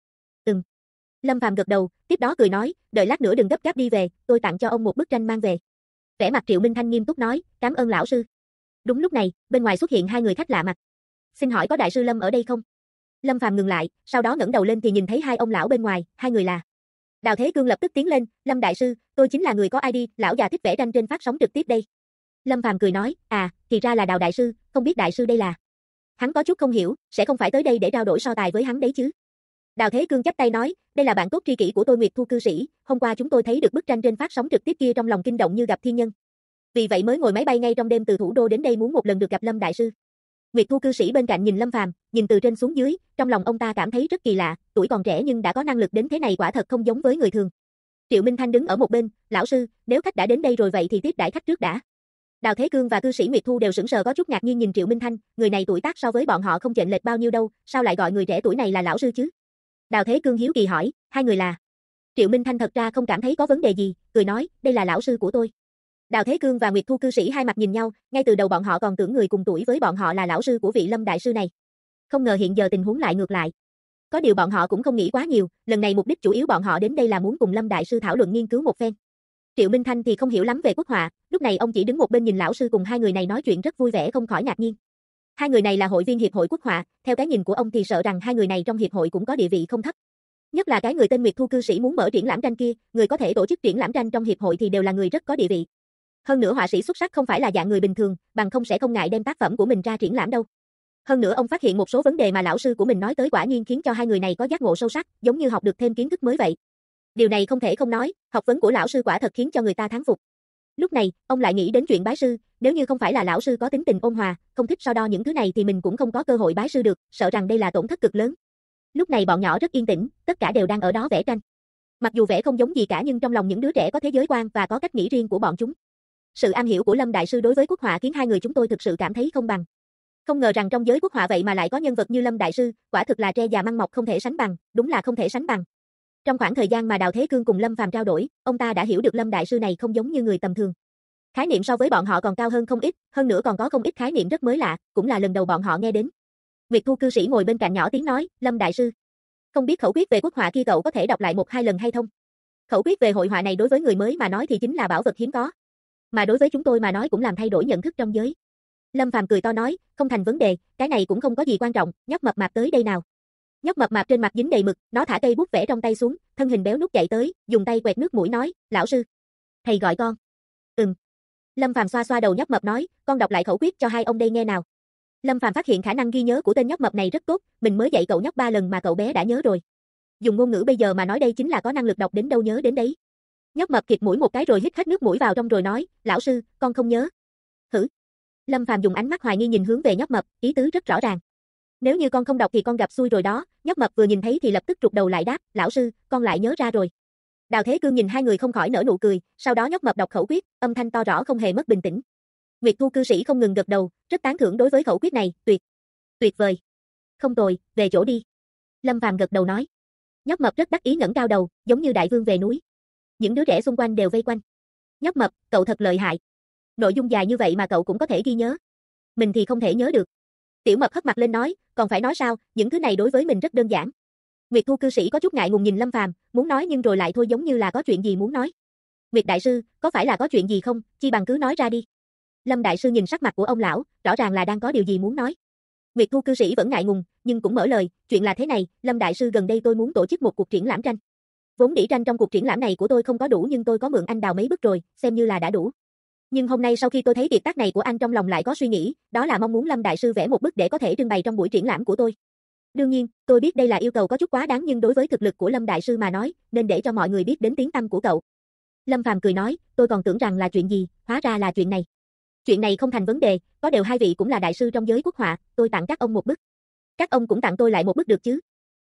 Lâm Phàm gật đầu, tiếp đó cười nói, đợi lát nữa đừng gấp gáp đi về, tôi tặng cho ông một bức tranh mang về. Vẻ mặt Triệu Minh Thanh nghiêm túc nói, cảm ơn lão sư. Đúng lúc này, bên ngoài xuất hiện hai người khách lạ mặt. Xin hỏi có đại sư Lâm ở đây không? Lâm Phàm ngừng lại, sau đó ngẩng đầu lên thì nhìn thấy hai ông lão bên ngoài, hai người là Đào Thế Cương lập tức tiến lên, Lâm đại sư, tôi chính là người có ID, lão già thích vẽ tranh trên phát sóng trực tiếp đây. Lâm Phàm cười nói, à, thì ra là Đào đại sư, không biết đại sư đây là. Hắn có chút không hiểu, sẽ không phải tới đây để trao đổi so tài với hắn đấy chứ. Đào Thế Cương chắp tay nói, đây là bạn tốt tri kỷ của tôi Nguyệt Thu cư sĩ, hôm qua chúng tôi thấy được bức tranh trên phát sóng trực tiếp kia trong lòng kinh động như gặp thiên nhân. Vì vậy mới ngồi máy bay ngay trong đêm từ thủ đô đến đây muốn một lần được gặp Lâm đại sư. Nguyệt Thu cư sĩ bên cạnh nhìn Lâm Phàm, nhìn từ trên xuống dưới, trong lòng ông ta cảm thấy rất kỳ lạ, tuổi còn trẻ nhưng đã có năng lực đến thế này quả thật không giống với người thường. Triệu Minh Thanh đứng ở một bên, lão sư, nếu khách đã đến đây rồi vậy thì tiếp đãi khách trước đã. Đào Thế Cương và cư sĩ Nguyệt Thu đều sững sờ có chút ngạc nhiên nhìn Triệu Minh Thanh, người này tuổi tác so với bọn họ không chênh lệch bao nhiêu đâu, sao lại gọi người trẻ tuổi này là lão sư chứ? Đào Thế Cương hiếu kỳ hỏi, hai người là? Triệu Minh Thanh thật ra không cảm thấy có vấn đề gì, cười nói, đây là lão sư của tôi. Đào Thế Cương và Nguyệt Thu cư sĩ hai mặt nhìn nhau, ngay từ đầu bọn họ còn tưởng người cùng tuổi với bọn họ là lão sư của vị Lâm đại sư này. Không ngờ hiện giờ tình huống lại ngược lại. Có điều bọn họ cũng không nghĩ quá nhiều, lần này mục đích chủ yếu bọn họ đến đây là muốn cùng Lâm đại sư thảo luận nghiên cứu một phen. Triệu Minh Thanh thì không hiểu lắm về quốc họa, lúc này ông chỉ đứng một bên nhìn lão sư cùng hai người này nói chuyện rất vui vẻ không khỏi ngạc nhiên. Hai người này là hội viên hiệp hội quốc họa, theo cái nhìn của ông thì sợ rằng hai người này trong hiệp hội cũng có địa vị không thấp. Nhất là cái người tên Nguyệt Thu cư sĩ muốn mở triển lãm tranh kia, người có thể tổ chức triển lãm tranh trong hiệp hội thì đều là người rất có địa vị. Hơn nữa họa sĩ xuất sắc không phải là dạng người bình thường, bằng không sẽ không ngại đem tác phẩm của mình ra triển lãm đâu. Hơn nữa ông phát hiện một số vấn đề mà lão sư của mình nói tới quả nhiên khiến cho hai người này có giác ngộ sâu sắc, giống như học được thêm kiến thức mới vậy. Điều này không thể không nói, học vấn của lão sư quả thật khiến cho người ta thán phục. Lúc này, ông lại nghĩ đến chuyện bái sư, nếu như không phải là lão sư có tính tình ôn hòa, không thích so đo những thứ này thì mình cũng không có cơ hội bái sư được, sợ rằng đây là tổn thất cực lớn. Lúc này bọn nhỏ rất yên tĩnh, tất cả đều đang ở đó vẽ tranh. Mặc dù vẽ không giống gì cả nhưng trong lòng những đứa trẻ có thế giới quan và có cách nghĩ riêng của bọn chúng. Sự am hiểu của Lâm đại sư đối với quốc họa khiến hai người chúng tôi thực sự cảm thấy không bằng. Không ngờ rằng trong giới quốc họa vậy mà lại có nhân vật như Lâm đại sư, quả thực là tre già măng mọc không thể sánh bằng, đúng là không thể sánh bằng. Trong khoảng thời gian mà Đào Thế Cương cùng Lâm Phàm trao đổi, ông ta đã hiểu được Lâm đại sư này không giống như người tầm thường. Khái niệm so với bọn họ còn cao hơn không ít, hơn nữa còn có không ít khái niệm rất mới lạ, cũng là lần đầu bọn họ nghe đến. Nguyệt Thu cư sĩ ngồi bên cạnh nhỏ tiếng nói, Lâm đại sư. Không biết khẩu quyết về quốc họa kia cậu có thể đọc lại 1-2 lần hay không? Khẩu quyết về hội họa này đối với người mới mà nói thì chính là bảo vật hiếm có. Mà đối với chúng tôi mà nói cũng làm thay đổi nhận thức trong giới. Lâm Phàm cười to nói, không thành vấn đề, cái này cũng không có gì quan trọng, nhóc mập mạp tới đây nào. Nhóc mập mạp trên mặt dính đầy mực, nó thả cây bút vẽ trong tay xuống, thân hình béo nút chạy tới, dùng tay quẹt nước mũi nói, lão sư. Thầy gọi con. Lâm Phàm xoa xoa đầu nhóc mập nói, con đọc lại khẩu quyết cho hai ông đây nghe nào. Lâm Phàm phát hiện khả năng ghi nhớ của tên nhóc mập này rất tốt, mình mới dạy cậu nhóc 3 lần mà cậu bé đã nhớ rồi. Dùng ngôn ngữ bây giờ mà nói đây chính là có năng lực đọc đến đâu nhớ đến đấy. Nhóc mập khịt mũi một cái rồi hít hết nước mũi vào trong rồi nói, lão sư, con không nhớ. Hử? Lâm Phàm dùng ánh mắt hoài nghi nhìn hướng về nhóc mập, ý tứ rất rõ ràng. Nếu như con không đọc thì con gặp xui rồi đó, nhóc mập vừa nhìn thấy thì lập tức rụt đầu lại đáp, lão sư, con lại nhớ ra rồi. Đào Thế Cương nhìn hai người không khỏi nở nụ cười, sau đó nhóc mập đọc khẩu quyết, âm thanh to rõ không hề mất bình tĩnh. Nguyệt Thu cư sĩ không ngừng gật đầu, rất tán thưởng đối với khẩu quyết này, tuyệt vời. Không tồi, về chỗ đi. Lâm Phàm gật đầu nói. Nhóc mập rất đắc ý ngẩng cao đầu, giống như đại vương về núi. Những đứa trẻ xung quanh đều vây quanh. Nhóc mập, cậu thật lợi hại. Nội dung dài như vậy mà cậu cũng có thể ghi nhớ. Mình thì không thể nhớ được. Tiểu mập hất mặt lên nói, còn phải nói sao, những thứ này đối với mình rất đơn giản. Nguyệt Thu cư sĩ có chút ngại ngùng nhìn Lâm Phàm, muốn nói nhưng rồi lại thôi giống như là có chuyện gì muốn nói. Nguyệt đại sư, có phải là có chuyện gì không, chi bằng cứ nói ra đi. Lâm đại sư nhìn sắc mặt của ông lão, rõ ràng là đang có điều gì muốn nói. Nguyệt Thu cư sĩ vẫn ngại ngùng, nhưng cũng mở lời, chuyện là thế này, Lâm đại sư gần đây tôi muốn tổ chức một cuộc triển lãm tranh. Vốn đĩ tranh trong cuộc triển lãm này của tôi không có đủ nhưng tôi có mượn anh đào mấy bức rồi, xem như là đã đủ. Nhưng hôm nay sau khi tôi thấy kiệt tác này của anh trong lòng lại có suy nghĩ, đó là mong muốn Lâm đại sư vẽ một bức để có thể trưng bày trong buổi triển lãm của tôi. Đương nhiên, tôi biết đây là yêu cầu có chút quá đáng nhưng đối với thực lực của Lâm đại sư mà nói, nên để cho mọi người biết đến tiếng tăm của cậu. Lâm Phàm cười nói, tôi còn tưởng rằng là chuyện gì, hóa ra là chuyện này. Chuyện này không thành vấn đề, có điều hai vị cũng là đại sư trong giới quốc họa, tôi tặng các ông một bức. Các ông cũng tặng tôi lại một bức được chứ?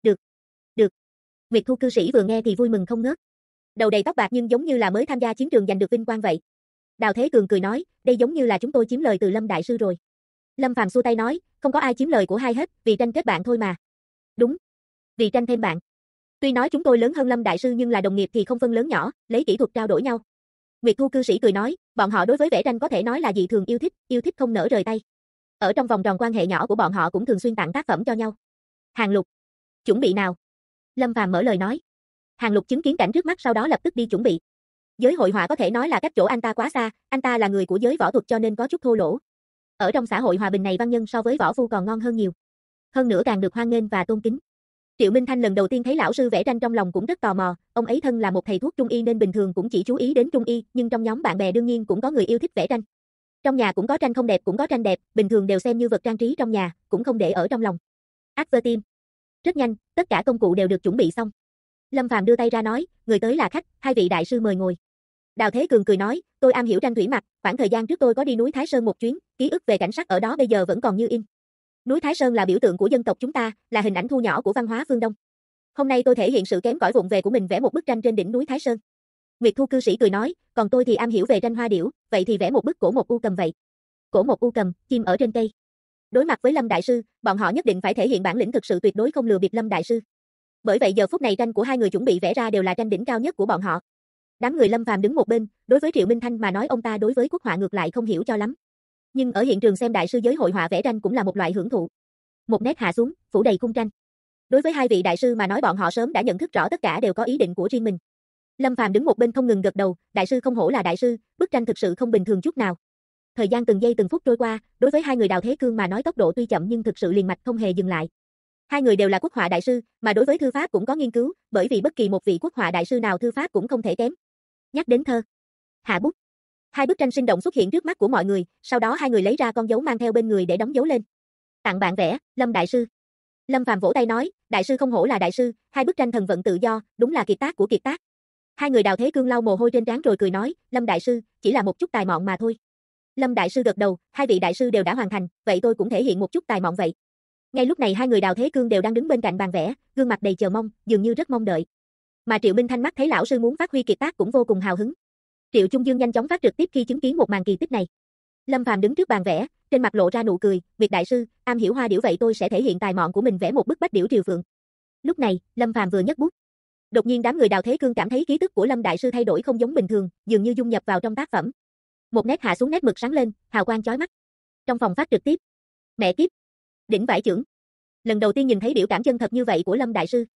Được. Nguyệt Thu cư sĩ vừa nghe thì vui mừng không ngớt. Đầu đầy tóc bạc nhưng giống như là mới tham gia chiến trường giành được vinh quang vậy. Đào Thế Cường cười nói, đây giống như là chúng tôi chiếm lời từ Lâm đại sư rồi. Lâm Phàm xua tay nói, không có ai chiếm lời của hai hết, vì tranh kết bạn thôi mà. Đúng, vì tranh thêm bạn. Tuy nói chúng tôi lớn hơn Lâm đại sư nhưng là đồng nghiệp thì không phân lớn nhỏ, lấy kỹ thuật trao đổi nhau. Nguyệt Thu cư sĩ cười nói, bọn họ đối với vẽ tranh có thể nói là dị thường yêu thích không nỡ rời tay. Ở trong vòng tròn quan hệ nhỏ của bọn họ cũng thường xuyên tặng tác phẩm cho nhau. Hàng Lục, chuẩn bị nào? Lâm Phàm mở lời nói. Hàng Lục chứng kiến cảnh trước mắt sau đó lập tức đi chuẩn bị. Giới hội họa có thể nói là cách chỗ anh ta quá xa, anh ta là người của giới võ thuật cho nên có chút thô lỗ. Ở trong xã hội hòa bình này văn nhân so với võ phu còn ngon hơn nhiều. Hơn nữa càng được hoan nghênh và tôn kính. Triệu Minh Thanh lần đầu tiên thấy lão sư vẽ tranh trong lòng cũng rất tò mò, ông ấy thân là một thầy thuốc trung y nên bình thường cũng chỉ chú ý đến trung y, nhưng trong nhóm bạn bè đương nhiên cũng có người yêu thích vẽ tranh. Trong nhà cũng có tranh không đẹp cũng có tranh đẹp, bình thường đều xem như vật trang trí trong nhà, cũng không để ở trong lòng. Advertime. Rất nhanh, tất cả công cụ đều được chuẩn bị xong. Lâm Phàm đưa tay ra nói, người tới là khách, hai vị đại sư mời ngồi. Đào Thế Cường cười nói, tôi am hiểu tranh thủy mặc, khoảng thời gian trước tôi có đi núi Thái Sơn một chuyến, ký ức về cảnh sắc ở đó bây giờ vẫn còn như in. Núi Thái Sơn là biểu tượng của dân tộc chúng ta, là hình ảnh thu nhỏ của văn hóa phương Đông. Hôm nay tôi thể hiện sự kém cỏi vụng về của mình vẽ một bức tranh trên đỉnh núi Thái Sơn. Nguyệt Thu cư sĩ cười nói, còn tôi thì am hiểu về tranh hoa điểu, vậy thì vẽ một bức cổ một u cầm vậy. Cổ một u cầm, chim ở trên cây. Đối mặt với Lâm đại sư, bọn họ nhất định phải thể hiện bản lĩnh thực sự tuyệt đối không lừa bịp Lâm đại sư. Bởi vậy giờ phút này tranh của hai người chuẩn bị vẽ ra đều là tranh đỉnh cao nhất của bọn họ. Đám người Lâm Phàm đứng một bên, đối với Triệu Minh Thanh mà nói ông ta đối với quốc họa ngược lại không hiểu cho lắm. Nhưng ở hiện trường xem đại sư giới hội họa vẽ tranh cũng là một loại hưởng thụ. Một nét hạ xuống, phủ đầy khung tranh. Đối với hai vị đại sư mà nói bọn họ sớm đã nhận thức rõ tất cả đều có ý định của riêng mình. Lâm Phàm đứng một bên không ngừng gật đầu, đại sư không hổ là đại sư, bức tranh thực sự không bình thường chút nào. Thời gian từng giây từng phút trôi qua, đối với hai người Đào Thế Cương mà nói tốc độ tuy chậm nhưng thực sự liền mạch không hề dừng lại. Hai người đều là quốc họa đại sư, mà đối với thư pháp cũng có nghiên cứu, bởi vì bất kỳ một vị quốc họa đại sư nào thư pháp cũng không thể kém. Nhắc đến thơ, hạ bút. Hai bức tranh sinh động xuất hiện trước mắt của mọi người, sau đó hai người lấy ra con dấu mang theo bên người để đóng dấu lên. Tặng bạn vẽ, Lâm đại sư. Lâm Phàm vỗ tay nói, đại sư không hổ là đại sư, hai bức tranh thần vận tự do, đúng là kiệt tác của kiệt tác. Hai người Đào Thế Cương lau mồ hôi trên trán rồi cười nói, Lâm đại sư, chỉ là một chút tài mọn mà thôi. Lâm đại sư gật đầu, hai vị đại sư đều đã hoàn thành, vậy tôi cũng thể hiện một chút tài mọn vậy. Ngay lúc này hai người Đào Thế Cương đều đang đứng bên cạnh bàn vẽ, gương mặt đầy chờ mong, dường như rất mong đợi. Mà Triệu Minh Thanh mắt thấy lão sư muốn phát huy kiệt tác cũng vô cùng hào hứng. Triệu Trung Dương nhanh chóng phát trực tiếp khi chứng kiến một màn kỳ tích này. Lâm Phàm đứng trước bàn vẽ, trên mặt lộ ra nụ cười, "Nguyệt đại sư, am hiểu hoa điểu vậy tôi sẽ thể hiện tài mọn của mình vẽ một bức Bách Điểu Triều Phượng." Lúc này, Lâm Phàm vừa nhấc bút. Đột nhiên đám người Đào Thế Cương cảm thấy khí tức của Lâm đại sư thay đổi không giống bình thường, dường như dung nhập vào trong tác phẩm. Một nét hạ xuống nét mực sáng lên, hào quang chói mắt. Trong phòng phát trực tiếp, mẹ kiếp, đỉnh vải chưởng. Lần đầu tiên nhìn thấy biểu cảm chân thật như vậy của Lâm đại sư.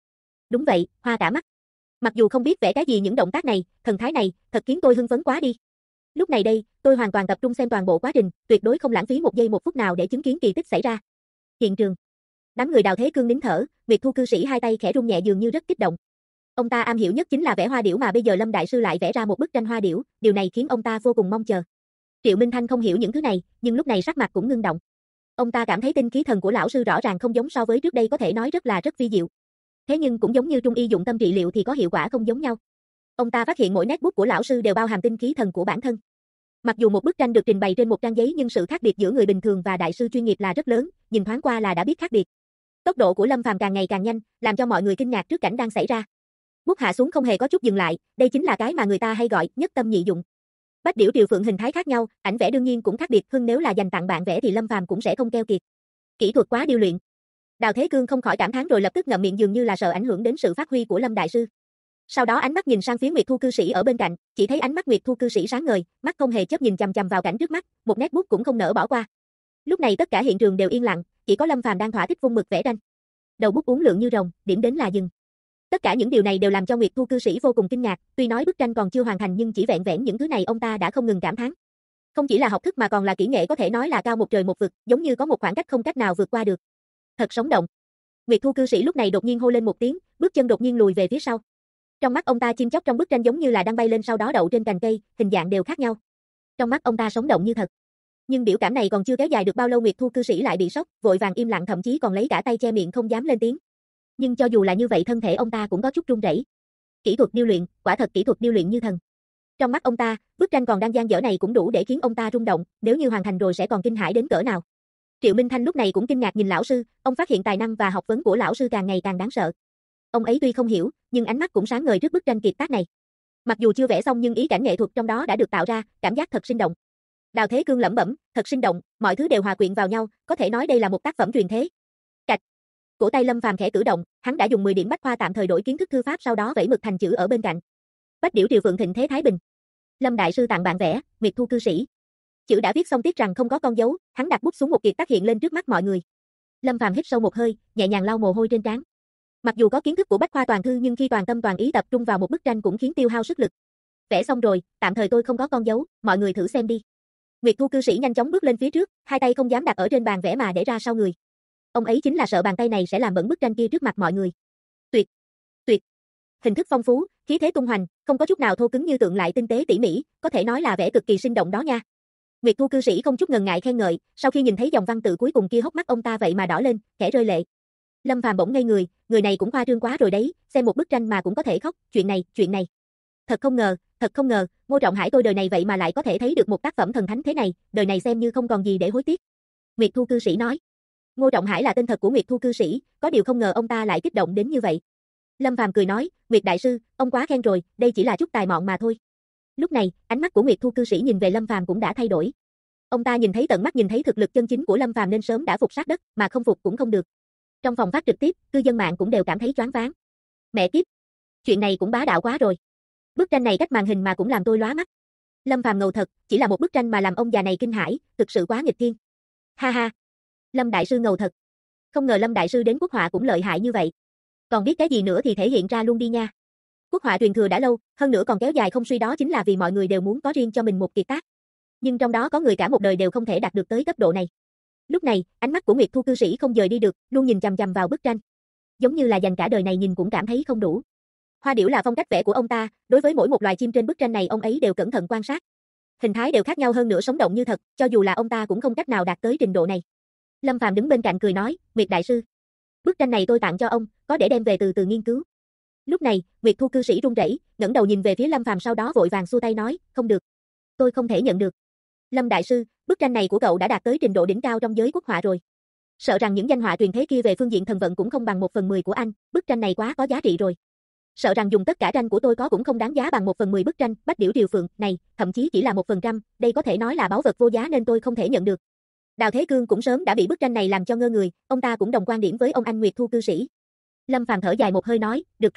Đúng vậy, hoa cả mắt. Mặc dù không biết vẽ cái gì những động tác này, thần thái này, thật khiến tôi hưng phấn quá đi. Lúc này đây, tôi hoàn toàn tập trung xem toàn bộ quá trình, tuyệt đối không lãng phí một giây một phút nào để chứng kiến kỳ tích xảy ra. Hiện trường. Đám người Đào Thế Cương nín thở, Nguyệt Thu cư sĩ hai tay khẽ rung nhẹ dường như rất kích động. Ông ta am hiểu nhất chính là vẽ hoa điểu mà bây giờ Lâm đại sư lại vẽ ra một bức tranh hoa điểu, điều này khiến ông ta vô cùng mong chờ. Triệu Minh Thanh không hiểu những thứ này, nhưng lúc này sắc mặt cũng ngưng động. Ông ta cảm thấy tinh khí thần của lão sư rõ ràng không giống so với trước đây, có thể nói rất vi diệu. Thế nhưng cũng giống như trung y dụng tâm trị liệu thì có hiệu quả không giống nhau. Ông ta phát hiện mỗi nét bút của lão sư đều bao hàm tinh khí thần của bản thân. Mặc dù một bức tranh được trình bày trên một trang giấy nhưng sự khác biệt giữa người bình thường và đại sư chuyên nghiệp là rất lớn, nhìn thoáng qua là đã biết khác biệt. Tốc độ của Lâm Phàm càng ngày càng nhanh, làm cho mọi người kinh ngạc trước cảnh đang xảy ra. Bút hạ xuống không hề có chút dừng lại, đây chính là cái mà người ta hay gọi nhất tâm nhị dụng. Bách điểu triều phượng hình thái khác nhau, ảnh vẽ đương nhiên cũng khác biệt, hơn nếu là dành tặng bạn vẽ thì Lâm Phàm cũng sẽ không keo kiệt. Kỹ thuật quá điêu luyện. Đào Thế Cương không khỏi cảm thán rồi lập tức ngậm miệng dường như là sợ ảnh hưởng đến sự phát huy của Lâm đại sư. Sau đó ánh mắt nhìn sang phía Nguyệt Thu cư sĩ ở bên cạnh, chỉ thấy ánh mắt Nguyệt Thu cư sĩ sáng ngời, mắt không hề chớp nhìn chằm chằm vào cảnh trước mắt, một nét bút cũng không nỡ bỏ qua. Lúc này tất cả hiện trường đều yên lặng, chỉ có Lâm Phàm đang thỏa thích vung mực vẽ tranh. Đầu bút uốn lượn như rồng, điểm đến là dừng. Tất cả những điều này đều làm cho Nguyệt Thu cư sĩ vô cùng kinh ngạc, tuy nói bức tranh còn chưa hoàn thành nhưng chỉ vẹn vẹn những thứ này ông ta đã không ngừng cảm thán. Không chỉ là học thức mà còn là kỹ nghệ, có thể nói là cao một trời một vực, giống như có một khoảng cách không cách nào vượt qua được. Thật sống động. Nguyệt Thu cư sĩ lúc này đột nhiên hô lên một tiếng, bước chân đột nhiên lùi về phía sau. Trong mắt ông ta chim chóc trong bức tranh giống như là đang bay lên sau đó đậu trên cành cây, hình dạng đều khác nhau. Trong mắt ông ta sống động như thật. Nhưng biểu cảm này còn chưa kéo dài được bao lâu Nguyệt Thu cư sĩ lại bị sốc, vội vàng im lặng, thậm chí còn lấy cả tay che miệng không dám lên tiếng. Nhưng cho dù là như vậy thân thể ông ta cũng có chút run rẩy. Kỹ thuật điêu luyện, quả thật kỹ thuật điêu luyện như thần. Trong mắt ông ta, bức tranh còn đang dang dở này cũng đủ để khiến ông ta rung động, nếu như hoàn thành rồi sẽ còn kinh hãi đến cỡ nào. Triệu Minh Thanh lúc này cũng kinh ngạc nhìn lão sư, ông phát hiện tài năng và học vấn của lão sư càng ngày càng đáng sợ. Ông ấy tuy không hiểu, nhưng ánh mắt cũng sáng ngời trước bức tranh kiệt tác này. Mặc dù chưa vẽ xong nhưng ý cảnh nghệ thuật trong đó đã được tạo ra, cảm giác thật sinh động. Đào Thế Cương lẩm bẩm, thật sinh động, mọi thứ đều hòa quyện vào nhau, có thể nói đây là một tác phẩm truyền thế. Cạch. Cổ tay Lâm Phàm khẽ cử động, hắn đã dùng 10 điểm bách khoa tạm thời đổi kiến thức thư pháp, sau đó vẽ mực thành chữ ở bên cạnh. Bách điểu triều phượng thịnh thế thái bình. Lâm đại sư tặng bạn vẽ, Nguyệt Thu cư sĩ. Chữ đã viết xong tiếc rằng không có con dấu, hắn đặt bút xuống, một kiệt tác hiện lên trước mắt mọi người. Lâm Phàm hít sâu một hơi, nhẹ nhàng lau mồ hôi trên trán. Mặc dù có kiến thức của bách khoa toàn thư nhưng khi toàn tâm toàn ý tập trung vào một bức tranh cũng khiến tiêu hao sức lực. Vẽ xong rồi, tạm thời tôi không có con dấu, mọi người thử xem đi. Nguyệt Thu cư sĩ nhanh chóng bước lên phía trước, hai tay không dám đặt ở trên bàn vẽ mà để ra sau người. Ông ấy chính là sợ bàn tay này sẽ làm bẩn bức tranh kia trước mặt mọi người. Tuyệt, tuyệt. Hình thức phong phú, khí thế tung hoành, không có chút nào thô cứng, như tượng lại tinh tế tỉ mỉ, có thể nói là vẽ cực kỳ sinh động đó nha. Nguyệt Thu cư sĩ không chút ngần ngại khen ngợi, sau khi nhìn thấy dòng văn tự cuối cùng kia hốc mắt ông ta vậy mà đỏ lên, khẽ rơi lệ. Lâm Phàm bỗng ngây người này cũng khoa trương quá rồi đấy, xem một bức tranh mà cũng có thể khóc, chuyện này. Thật không ngờ, Ngô Trọng Hải tôi đời này vậy mà lại có thể thấy được một tác phẩm thần thánh thế này, đời này xem như không còn gì để hối tiếc. Nguyệt Thu cư sĩ nói. Ngô Trọng Hải là tên thật của Nguyệt Thu cư sĩ, có điều không ngờ ông ta lại kích động đến như vậy. Lâm Phàm cười nói, Nguyệt đại sư, ông quá khen rồi, đây chỉ là chút tài mọn mà thôi. Lúc này, ánh mắt của Nguyệt Thu cư sĩ nhìn về Lâm Phàm cũng đã thay đổi. Ông ta nhìn thấy tận mắt nhìn thấy thực lực chân chính của Lâm Phàm nên sớm đã phục sát đất, mà không phục cũng không được. Trong phòng phát trực tiếp, cư dân mạng cũng đều cảm thấy choáng váng. Mẹ kiếp, chuyện này cũng bá đạo quá rồi. Bức tranh này cách màn hình mà cũng làm tôi lóa mắt. Lâm Phàm ngầu thật, chỉ là một bức tranh mà làm ông già này kinh hãi, thực sự quá nghịch thiên. Ha ha. Lâm đại sư ngầu thật. Không ngờ Lâm đại sư đến quốc họa cũng lợi hại như vậy. Còn biết cái gì nữa thì thể hiện ra luôn đi nha. Quốc họa truyền thừa đã lâu, hơn nữa còn kéo dài không suy, đó chính là vì mọi người đều muốn có riêng cho mình một kiệt tác. Nhưng trong đó có người cả một đời đều không thể đạt được tới cấp độ này. Lúc này, ánh mắt của Nguyệt Thu cư sĩ không rời đi được, luôn nhìn chằm chằm vào bức tranh. Giống như là dành cả đời này nhìn cũng cảm thấy không đủ. Hoa điểu là phong cách vẽ của ông ta, đối với mỗi một loài chim trên bức tranh này ông ấy đều cẩn thận quan sát. Hình thái đều khác nhau, hơn nữa sống động như thật, cho dù là ông ta cũng không cách nào đạt tới trình độ này. Lâm Phàm đứng bên cạnh cười nói, Nguyệt đại sư, bức tranh này tôi tặng cho ông, có để đem về từ từ nghiên cứu. Lúc này, Nguyệt Thu cư sĩ run rẩy, ngẩng đầu nhìn về phía Lâm Phàm, sau đó vội vàng xua tay nói, không được, tôi không thể nhận được. Lâm đại sư, bức tranh này của cậu đã đạt tới trình độ đỉnh cao trong giới quốc họa rồi. Sợ rằng những danh họa truyền thế kia về phương diện thần vận cũng không bằng 1/10 của anh, bức tranh này quá có giá trị rồi. Sợ rằng dùng tất cả tranh của tôi có cũng không đáng giá bằng 1/10 bức tranh Bách điểu triều phượng này, thậm chí chỉ là 1%, đây có thể nói là báu vật vô giá nên tôi không thể nhận được. Đào Thế Cương cũng sớm đã bị bức tranh này làm cho ngơ người, ông ta cũng đồng quan điểm với ông anh Nguyệt Thu cư sĩ. Lâm Phàm thở dài một hơi nói, được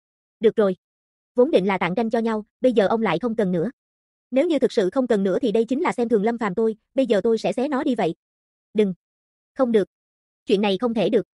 rồi. Vốn định là tặng tranh cho nhau, bây giờ ông lại không cần nữa. Nếu như thực sự không cần nữa thì đây chính là xem thường Lâm Phàm tôi, bây giờ tôi sẽ xé nó đi vậy. Đừng. Không được. Chuyện này không thể được.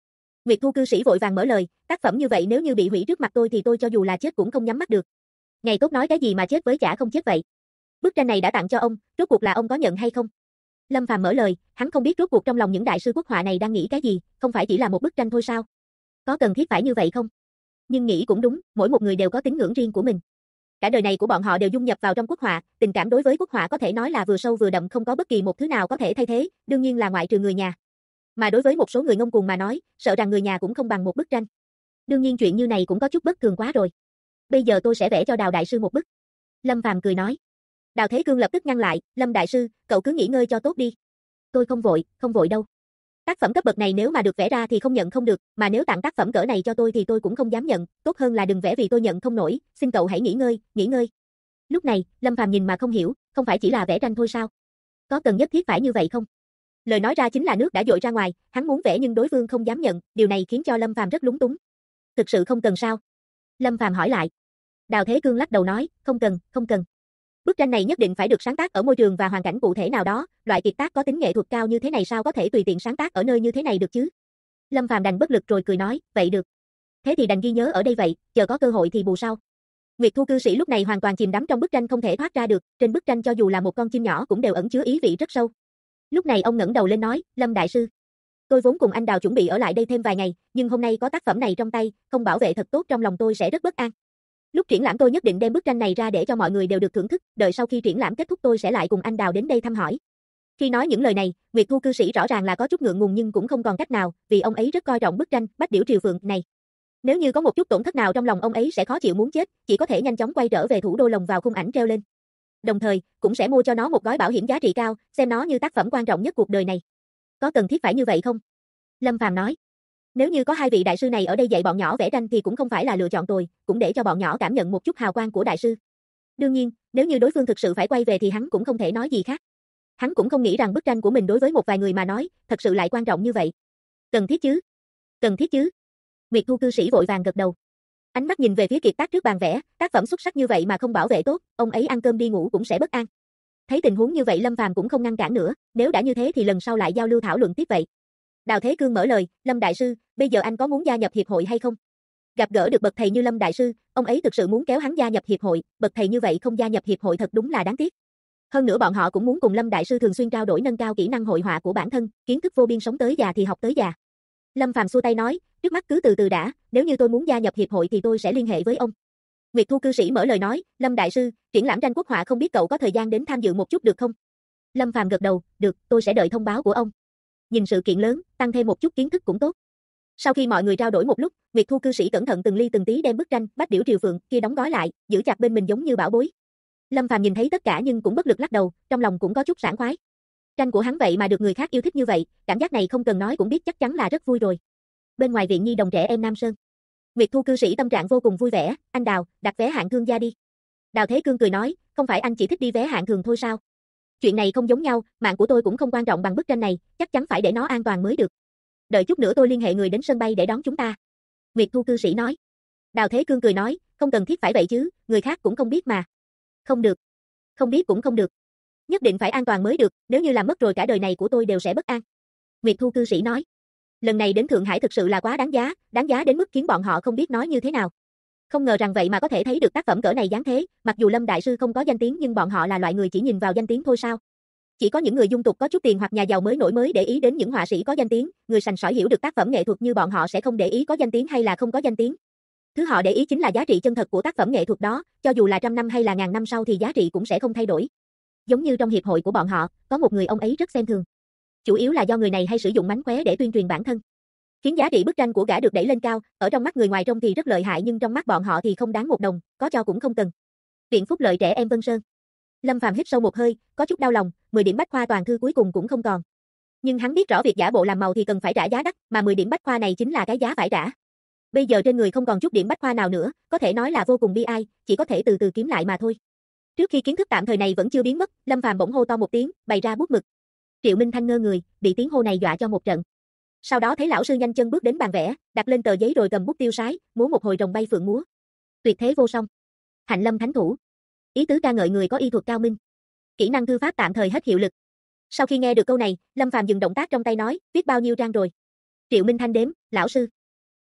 Nguyệt Thu cư sĩ vội vàng mở lời, tác phẩm như vậy nếu như bị hủy trước mặt tôi thì tôi cho dù là chết cũng không nhắm mắt được. Ngày tốt nói cái gì mà chết với chả không chết vậy. Bức tranh này đã tặng cho ông, rốt cuộc là ông có nhận hay không? Lâm Phàm mở lời, hắn không biết rốt cuộc trong lòng những đại sư quốc họa này đang nghĩ cái gì, không phải chỉ là một bức tranh thôi sao? Có cần thiết phải như vậy không? Nhưng nghĩ cũng đúng, mỗi một người đều có tín ngưỡng riêng của mình. Cả đời này của bọn họ đều dung nhập vào trong quốc họa, tình cảm đối với quốc họa có thể nói là vừa sâu vừa đậm, không có bất kỳ một thứ nào có thể thay thế, đương nhiên là ngoại trừ người nhà. Mà đối với một số người ngông cuồng mà nói, sợ rằng người nhà cũng không bằng một bức tranh. Đương nhiên chuyện như này cũng có chút bất thường quá rồi. Bây giờ tôi sẽ vẽ cho Đào đại sư một bức. Lâm Phàm cười nói. Đào Thế Cương lập tức ngăn lại, Lâm đại sư, cậu cứ nghỉ ngơi cho tốt đi. Tôi không vội đâu. Tác phẩm cấp bậc này nếu mà được vẽ ra thì không nhận không được, mà nếu tặng tác phẩm cỡ này cho tôi thì tôi cũng không dám nhận, tốt hơn là đừng vẽ vì tôi nhận không nổi, xin cậu hãy nghỉ ngơi. Lúc này, Lâm Phàm nhìn mà không hiểu, không phải chỉ là vẽ tranh thôi sao? Có cần nhất thiết phải như vậy không? Lời nói ra chính là nước đã dội ra ngoài, hắn muốn vẽ nhưng đối phương không dám nhận, điều này khiến cho Lâm Phàm rất lúng túng. Thực sự không cần sao? Lâm Phàm hỏi lại. Đào Thế Cương lắc đầu nói, không cần. Bức tranh này nhất định phải được sáng tác ở môi trường và hoàn cảnh cụ thể nào đó, loại kiệt tác có tính nghệ thuật cao như thế này sao có thể tùy tiện sáng tác ở nơi như thế này được chứ? Lâm Phàm đành bất lực rồi cười nói, vậy được. Thế thì đành ghi nhớ ở đây vậy, chờ có cơ hội thì bù sau. Nguyệt Thu cư sĩ lúc này hoàn toàn chìm đắm trong bức tranh không thể thoát ra được, trên bức tranh cho dù là một con chim nhỏ cũng đều ẩn chứa ý vị rất sâu. Lúc này ông ngẩng đầu lên nói, Lâm đại sư, tôi vốn cùng anh Đào chuẩn bị ở lại đây thêm vài ngày, nhưng hôm nay có tác phẩm này trong tay, không bảo vệ thật tốt trong lòng tôi sẽ rất bất an. Lúc triển lãm tôi nhất định đem bức tranh này ra để cho mọi người đều được thưởng thức, đợi sau khi triển lãm kết thúc tôi sẽ lại cùng anh Đào đến đây thăm hỏi. Khi nói những lời này, Nguyệt Thu cư sĩ rõ ràng là có chút ngượng ngùng nhưng cũng không còn cách nào, vì ông ấy rất coi trọng bức tranh Bách Điểu Triều Phượng này. Nếu như có một chút tổn thất nào trong lòng ông ấy sẽ khó chịu muốn chết, chỉ có thể nhanh chóng quay trở về thủ đô lồng vào khung ảnh treo lên. Đồng thời, cũng sẽ mua cho nó một gói bảo hiểm giá trị cao, xem nó như tác phẩm quan trọng nhất cuộc đời này. Có cần thiết phải như vậy không? Lâm Phàm nói. Nếu như có hai vị đại sư này ở đây dạy bọn nhỏ vẽ tranh thì cũng không phải là lựa chọn tồi, cũng để cho bọn nhỏ cảm nhận một chút hào quang của đại sư. Đương nhiên, nếu như đối phương thực sự phải quay về thì hắn cũng không thể nói gì khác. Hắn cũng không nghĩ rằng bức tranh của mình đối với một vài người mà nói, thật sự lại quan trọng như vậy. Cần thiết chứ. Nguyệt Thu cư sĩ vội vàng gật đầu. Ánh mắt nhìn về phía kiệt tác trước bàn vẽ, tác phẩm xuất sắc như vậy mà không bảo vệ tốt, ông ấy ăn cơm đi ngủ cũng sẽ bất an. Thấy tình huống như vậy Lâm Phàm cũng không ngăn cản nữa, nếu đã như thế thì lần sau lại giao lưu thảo luận tiếp vậy. Đào Thế Cương mở lời, Lâm đại sư, bây giờ anh có muốn gia nhập hiệp hội hay không? Gặp gỡ được bậc thầy như Lâm đại sư, ông ấy thực sự muốn kéo hắn gia nhập hiệp hội, bậc thầy như vậy không gia nhập hiệp hội thật đúng là đáng tiếc. Hơn nữa bọn họ cũng muốn cùng Lâm đại sư thường xuyên trao đổi nâng cao kỹ năng hội họa của bản thân, kiến thức vô biên sống tới già thì học tới già. Lâm Phàm xua tay nói, trước mắt cứ từ từ đã, nếu như tôi muốn gia nhập hiệp hội thì tôi sẽ liên hệ với ông. Nguyệt Thu cư sĩ mở lời nói, Lâm đại sư, triển lãm tranh quốc họa không biết cậu có thời gian đến tham dự một chút được không? Lâm Phàm gật đầu, được, tôi sẽ đợi thông báo của ông. Nhìn sự kiện lớn, tăng thêm một chút kiến thức cũng tốt. Sau khi mọi người trao đổi một lúc, Nguyệt Thu cư sĩ cẩn thận từng ly từng tí đem bức tranh Bách Điểu Triều Phượng kia đóng gói lại, giữ chặt bên mình giống như bảo bối. Lâm Phàm nhìn thấy tất cả nhưng cũng bất lực lắc đầu, trong lòng cũng có chút sảng khoái. Tranh của hắn vậy mà được người khác yêu thích như vậy, cảm giác này không cần nói cũng biết chắc chắn là rất vui rồi. Bên ngoài viện nhi đồng trẻ em Nam Sơn, Nguyệt Thu cư sĩ tâm trạng vô cùng vui vẻ, anh Đào, đặt vé hạng thương gia đi. Đào Thế Cương cười nói, không phải anh chỉ thích đi vé hạng thường thôi sao? Chuyện này không giống nhau, mạng của tôi cũng không quan trọng bằng bức tranh này, chắc chắn phải để nó an toàn mới được. Đợi chút nữa tôi liên hệ người đến sân bay để đón chúng ta. Nguyệt Thu cư sĩ nói. Đào Thế Cương cười nói, không cần thiết phải vậy chứ, người khác cũng không biết mà. Không được. Không biết cũng không được. Nhất định phải an toàn mới được, nếu như làm mất rồi cả đời này của tôi đều sẽ bất an. Nguyệt Thu cư sĩ nói. Lần này đến Thượng Hải thực sự là quá đáng giá đến mức khiến bọn họ không biết nói như thế nào. Không ngờ rằng vậy mà có thể thấy được tác phẩm cỡ này dáng thế, mặc dù Lâm đại sư không có danh tiếng nhưng bọn họ là loại người chỉ nhìn vào danh tiếng thôi sao? Chỉ có những người dung tục có chút tiền hoặc nhà giàu mới nổi mới để ý đến những họa sĩ có danh tiếng, người sành sỏi hiểu được tác phẩm nghệ thuật như bọn họ sẽ không để ý có danh tiếng hay là không có danh tiếng. Thứ họ để ý chính là giá trị chân thật của tác phẩm nghệ thuật đó, cho dù là trăm năm hay là ngàn năm sau thì giá trị cũng sẽ không thay đổi. Giống như trong hiệp hội của bọn họ, có một người ông ấy rất xem thường. Chủ yếu là do người này hay sử dụng mánh khóe để tuyên truyền bản thân. Khiến giá trị bức tranh của gã được đẩy lên cao, ở trong mắt người ngoài trông thì rất lợi hại nhưng trong mắt bọn họ thì không đáng một đồng, có cho cũng không cần. Viện Phúc Lợi trẻ em Vân Sơn. Lâm Phàm hít sâu một hơi, có chút đau lòng, 10 điểm bách khoa toàn thư cuối cùng cũng không còn. Nhưng hắn biết rõ việc giả bộ làm màu thì cần phải trả giá đắt, mà 10 điểm bách khoa này chính là cái giá phải trả. Bây giờ trên người không còn chút điểm bách khoa nào nữa, có thể nói là vô cùng bi ai, chỉ có thể từ từ kiếm lại mà thôi. Trước khi kiến thức tạm thời này vẫn chưa biến mất, Lâm Phàm bỗng hô to một tiếng, bày ra bút mực. Triệu Minh Thanh ngơ người, bị tiếng hô này dọa cho một trận. Sau đó thấy lão sư nhanh chân bước đến bàn vẽ, đặt lên tờ giấy rồi cầm bút tiêu sái, múa một hồi rồng bay phượng múa. Tuyệt thế vô song. Hạnh Lâm thánh thủ. Ý tứ ca ngợi người có y thuật cao minh. Kỹ năng thư pháp tạm thời hết hiệu lực. Sau khi nghe được câu này, Lâm Phàm dừng động tác trong tay nói, viết bao nhiêu trang rồi? Triệu Minh Thanh đếm, lão sư.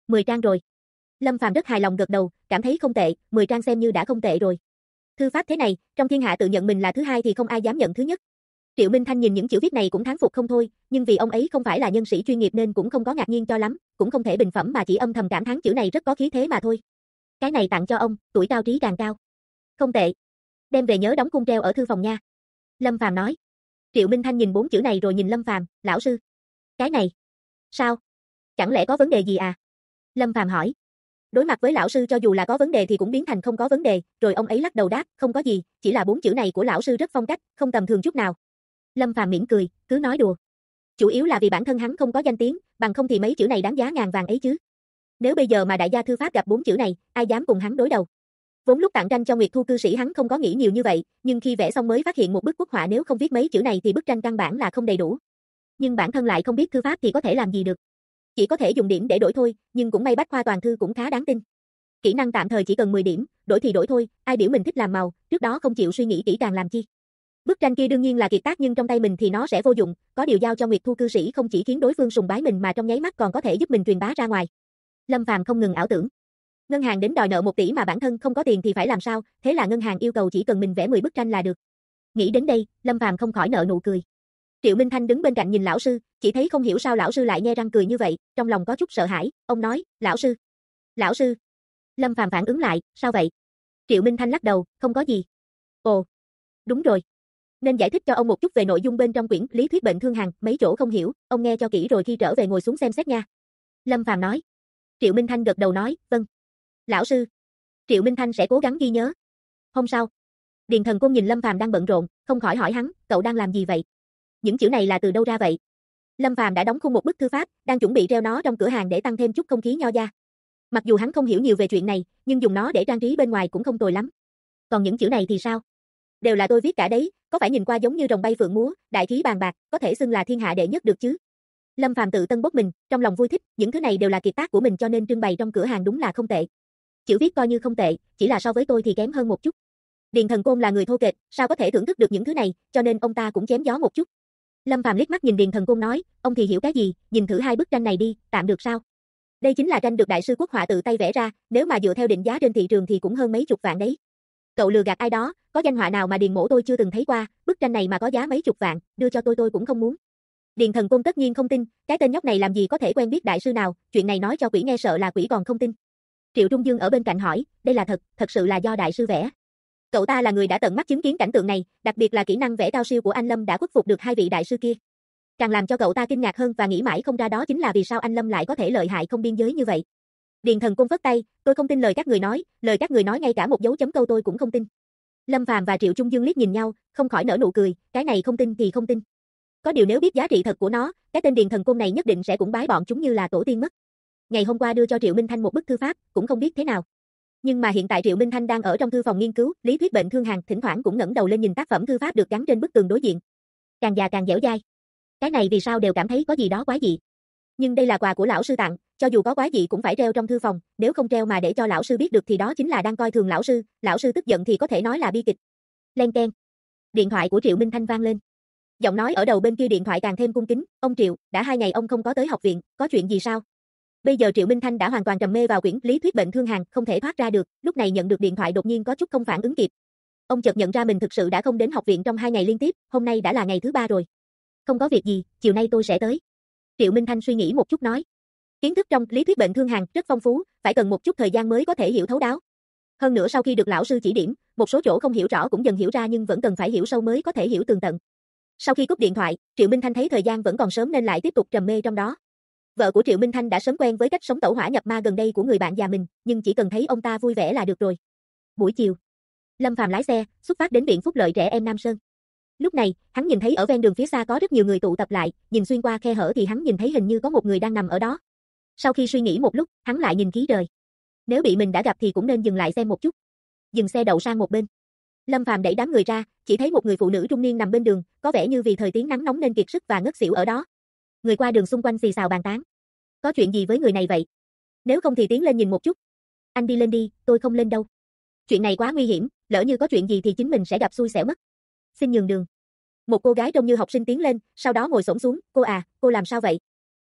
10 trang rồi. Lâm Phàm rất hài lòng gật đầu, cảm thấy không tệ, 10 trang xem như đã không tệ rồi. Thư pháp thế này, trong thiên hạ tự nhận mình là thứ hai thì không ai dám nhận thứ nhất. Triệu Minh Thanh nhìn những chữ viết này cũng thán phục không thôi, nhưng vì ông ấy không phải là nhân sĩ chuyên nghiệp nên cũng không có ngạc nhiên cho lắm, cũng không thể bình phẩm mà chỉ âm thầm cảm thán chữ này rất có khí thế mà thôi. Cái này tặng cho ông, tuổi cao trí càng cao. Không tệ. Đem về nhớ đóng khung treo ở thư phòng nha. Lâm Phàm nói. Triệu Minh Thanh nhìn 4 chữ này rồi nhìn Lâm Phàm, lão sư. Cái này. Sao? Chẳng lẽ có vấn đề gì à? Lâm Phàm hỏi. Đối mặt với lão sư cho dù là có vấn đề thì cũng biến thành không có vấn đề, rồi ông ấy lắc đầu đáp, không có gì, chỉ là 4 chữ này của lão sư rất phong cách, không tầm thường chút nào. Lâm Phàm mỉm cười, cứ nói đùa. Chủ yếu là vì bản thân hắn không có danh tiếng, bằng không thì mấy chữ này đáng giá ngàn vàng ấy chứ. Nếu bây giờ mà đại gia thư pháp gặp 4 chữ này, ai dám cùng hắn đối đầu. Vốn lúc tặng tranh cho Nguyệt Thu cư sĩ hắn không có nghĩ nhiều như vậy, nhưng khi vẽ xong mới phát hiện một bức quốc họa nếu không viết mấy chữ này thì bức tranh căn bản là không đầy đủ. Nhưng bản thân lại không biết thư pháp thì có thể làm gì được. Chỉ có thể dùng điểm để đổi thôi, nhưng cũng may Bách Khoa toàn thư cũng khá đáng tin. Kỹ năng tạm thời chỉ cần 10 điểm, đổi thì đổi thôi, ai biểu mình thích làm màu, trước đó không chịu suy nghĩ kỹ càng làm chi. Bức tranh kia đương nhiên là kiệt tác nhưng trong tay mình thì nó sẽ vô dụng, có điều giao cho Nguyệt Thu cư sĩ không chỉ khiến đối phương sùng bái mình mà trong nháy mắt còn có thể giúp mình truyền bá ra ngoài. Lâm Phàm không ngừng ảo tưởng. Ngân hàng đến đòi nợ 1 tỷ mà bản thân không có tiền thì phải làm sao, thế là ngân hàng yêu cầu chỉ cần mình vẽ 10 bức tranh là được. Nghĩ đến đây, Lâm Phàm không khỏi nở nụ cười. Triệu Minh Thanh đứng bên cạnh nhìn lão sư, chỉ thấy không hiểu sao lão sư lại nhe răng cười như vậy, trong lòng có chút sợ hãi, ông nói, lão sư. Lão sư. Lâm Phàm phản ứng lại, sao vậy? Triệu Minh Thanh lắc đầu, không có gì. Ồ, đúng rồi. Nên giải thích cho ông một chút về nội dung bên trong quyển Lý thuyết bệnh thương hàn, mấy chỗ không hiểu, ông nghe cho kỹ rồi khi trở về ngồi xuống xem xét nha. Lâm Phàm nói. Triệu Minh Thanh gật đầu nói, vâng. Lão sư. Triệu Minh Thanh sẽ cố gắng ghi nhớ. Hôm sau, Điền Thần Côn nhìn Lâm Phàm đang bận rộn, không khỏi hỏi hắn, cậu đang làm gì vậy? Những chữ này là từ đâu ra vậy? Lâm Phàm đã đóng khung một bức thư pháp, đang chuẩn bị treo nó trong cửa hàng để tăng thêm chút không khí nho gia. Mặc dù hắn không hiểu nhiều về chuyện này, nhưng dùng nó để trang trí bên ngoài cũng không tồi lắm. Còn những chữ này thì sao? Đều là tôi viết cả đấy, có phải nhìn qua giống như rồng bay phượng múa, đại khí bàn bạc, có thể xưng là thiên hạ đệ nhất được chứ? Lâm Phàm tự tân bốc mình, trong lòng vui thích, những thứ này đều là kiệt tác của mình cho nên trưng bày trong cửa hàng đúng là không tệ. Chữ viết coi như không tệ, chỉ là so với tôi thì kém hơn một chút. Điền Thần Côn là người thô kệch, sao có thể thưởng thức được những thứ này, cho nên ông ta cũng chém gió một chút. Lâm Phàm liếc mắt nhìn Điền Thần Côn nói, ông thì hiểu cái gì, nhìn thử 2 bức tranh này đi, tạm được sao? Đây chính là tranh được đại sư quốc họa tự tay vẽ ra, nếu mà dựa theo định giá trên thị trường thì cũng hơn mấy chục vạn đấy. Cậu lừa gạt ai đó, có danh họa nào mà Điền mỗ tôi chưa từng thấy qua, bức tranh này mà có giá mấy chục vạn, đưa cho tôi cũng không muốn. Điền Thần Côn tất nhiên không tin, cái tên nhóc này làm gì có thể quen biết đại sư nào, chuyện này nói cho quỷ nghe sợ là quỷ còn không tin. Triệu Trung Dương ở bên cạnh hỏi, đây là thật sự là do đại sư vẽ. Cậu ta là người đã tận mắt chứng kiến cảnh tượng này, đặc biệt là kỹ năng vẽ cao siêu của anh Lâm đã khuất phục được 2 vị đại sư kia. Càng làm cho cậu ta kinh ngạc hơn và nghĩ mãi không ra đó chính là vì sao anh Lâm lại có thể lợi hại không biên giới như vậy. Điền Thần Côn vất tay, tôi không tin lời các người nói ngay cả một dấu chấm câu tôi cũng không tin. Lâm Phàm và Triệu Trung Dương liếc nhìn nhau, không khỏi nở nụ cười, cái này không tin thì không tin. Có điều nếu biết giá trị thật của nó, cái tên Điền Thần Côn này nhất định sẽ cũng bái bọn chúng như là tổ tiên mất. Ngày hôm qua đưa cho Triệu Minh Thanh một bức thư pháp, cũng không biết thế nào. Nhưng mà hiện tại Triệu Minh Thanh đang ở trong thư phòng nghiên cứu lý thuyết bệnh thương hàn, thỉnh thoảng cũng ngẩng đầu lên nhìn tác phẩm thư pháp được gắn trên bức tường đối diện. Càng già càng dẻo dai. Cái này vì sao đều cảm thấy có gì đó quái dị. Nhưng đây là quà của lão sư tặng, cho dù có quái dị cũng phải treo trong thư phòng, nếu không treo mà để cho lão sư biết được thì đó chính là đang coi thường lão sư tức giận thì có thể nói là bi kịch. Len keng. Điện thoại của Triệu Minh Thanh vang lên. Giọng nói ở đầu bên kia điện thoại càng thêm cung kính, ông Triệu, đã 2 ngày ông không có tới học viện, có chuyện gì sao? Bây giờ Triệu Minh Thanh đã hoàn toàn trầm mê vào quyển lý thuyết bệnh thương hàn, không thể thoát ra được, lúc này nhận được điện thoại đột nhiên có chút không phản ứng kịp. Ông chợt nhận ra mình thực sự đã không đến học viện trong 2 ngày liên tiếp, hôm nay đã là ngày thứ 3 rồi. Không có việc gì, chiều nay tôi sẽ tới. Triệu Minh Thanh suy nghĩ một chút nói. Kiến thức trong lý thuyết bệnh thương hàn rất phong phú, phải cần một chút thời gian mới có thể hiểu thấu đáo. Hơn nữa sau khi được lão sư chỉ điểm, một số chỗ không hiểu rõ cũng dần hiểu ra nhưng vẫn cần phải hiểu sâu mới có thể hiểu tường tận. Sau khi cúp điện thoại, Triệu Minh Thanh thấy thời gian vẫn còn sớm nên lại tiếp tục trầm mê trong đó. Vợ của Triệu Minh Thanh đã sớm quen với cách sống tẩu hỏa nhập ma gần đây của người bạn già mình, nhưng chỉ cần thấy ông ta vui vẻ là được rồi. Buổi chiều, Lâm Phàm lái xe, xuất phát đến viện phúc lợi trẻ em Nam Sơn. Lúc này, hắn nhìn thấy ở ven đường phía xa có rất nhiều người tụ tập lại, nhìn xuyên qua khe hở thì hắn nhìn thấy hình như có một người đang nằm ở đó. Sau khi suy nghĩ một lúc, hắn lại nhìn khí trời. Nếu bị mình đã gặp thì cũng nên dừng lại xem một chút. Dừng xe đậu sang một bên. Lâm Phàm đẩy đám người ra, chỉ thấy một người phụ nữ trung niên nằm bên đường, có vẻ như vì thời tiết nắng nóng nên kiệt sức và ngất xỉu ở đó. Người qua đường xung quanh xì xào bàn tán. Có chuyện gì với người này vậy? Nếu không thì tiến lên nhìn một chút. Anh đi lên đi, tôi không lên đâu. Chuyện này quá nguy hiểm, lỡ như có chuyện gì thì chính mình sẽ gặp xui xẻo mất. Xin nhường đường. Một cô gái trông như học sinh tiến lên, sau đó ngồi xổm xuống, cô à, cô làm sao vậy?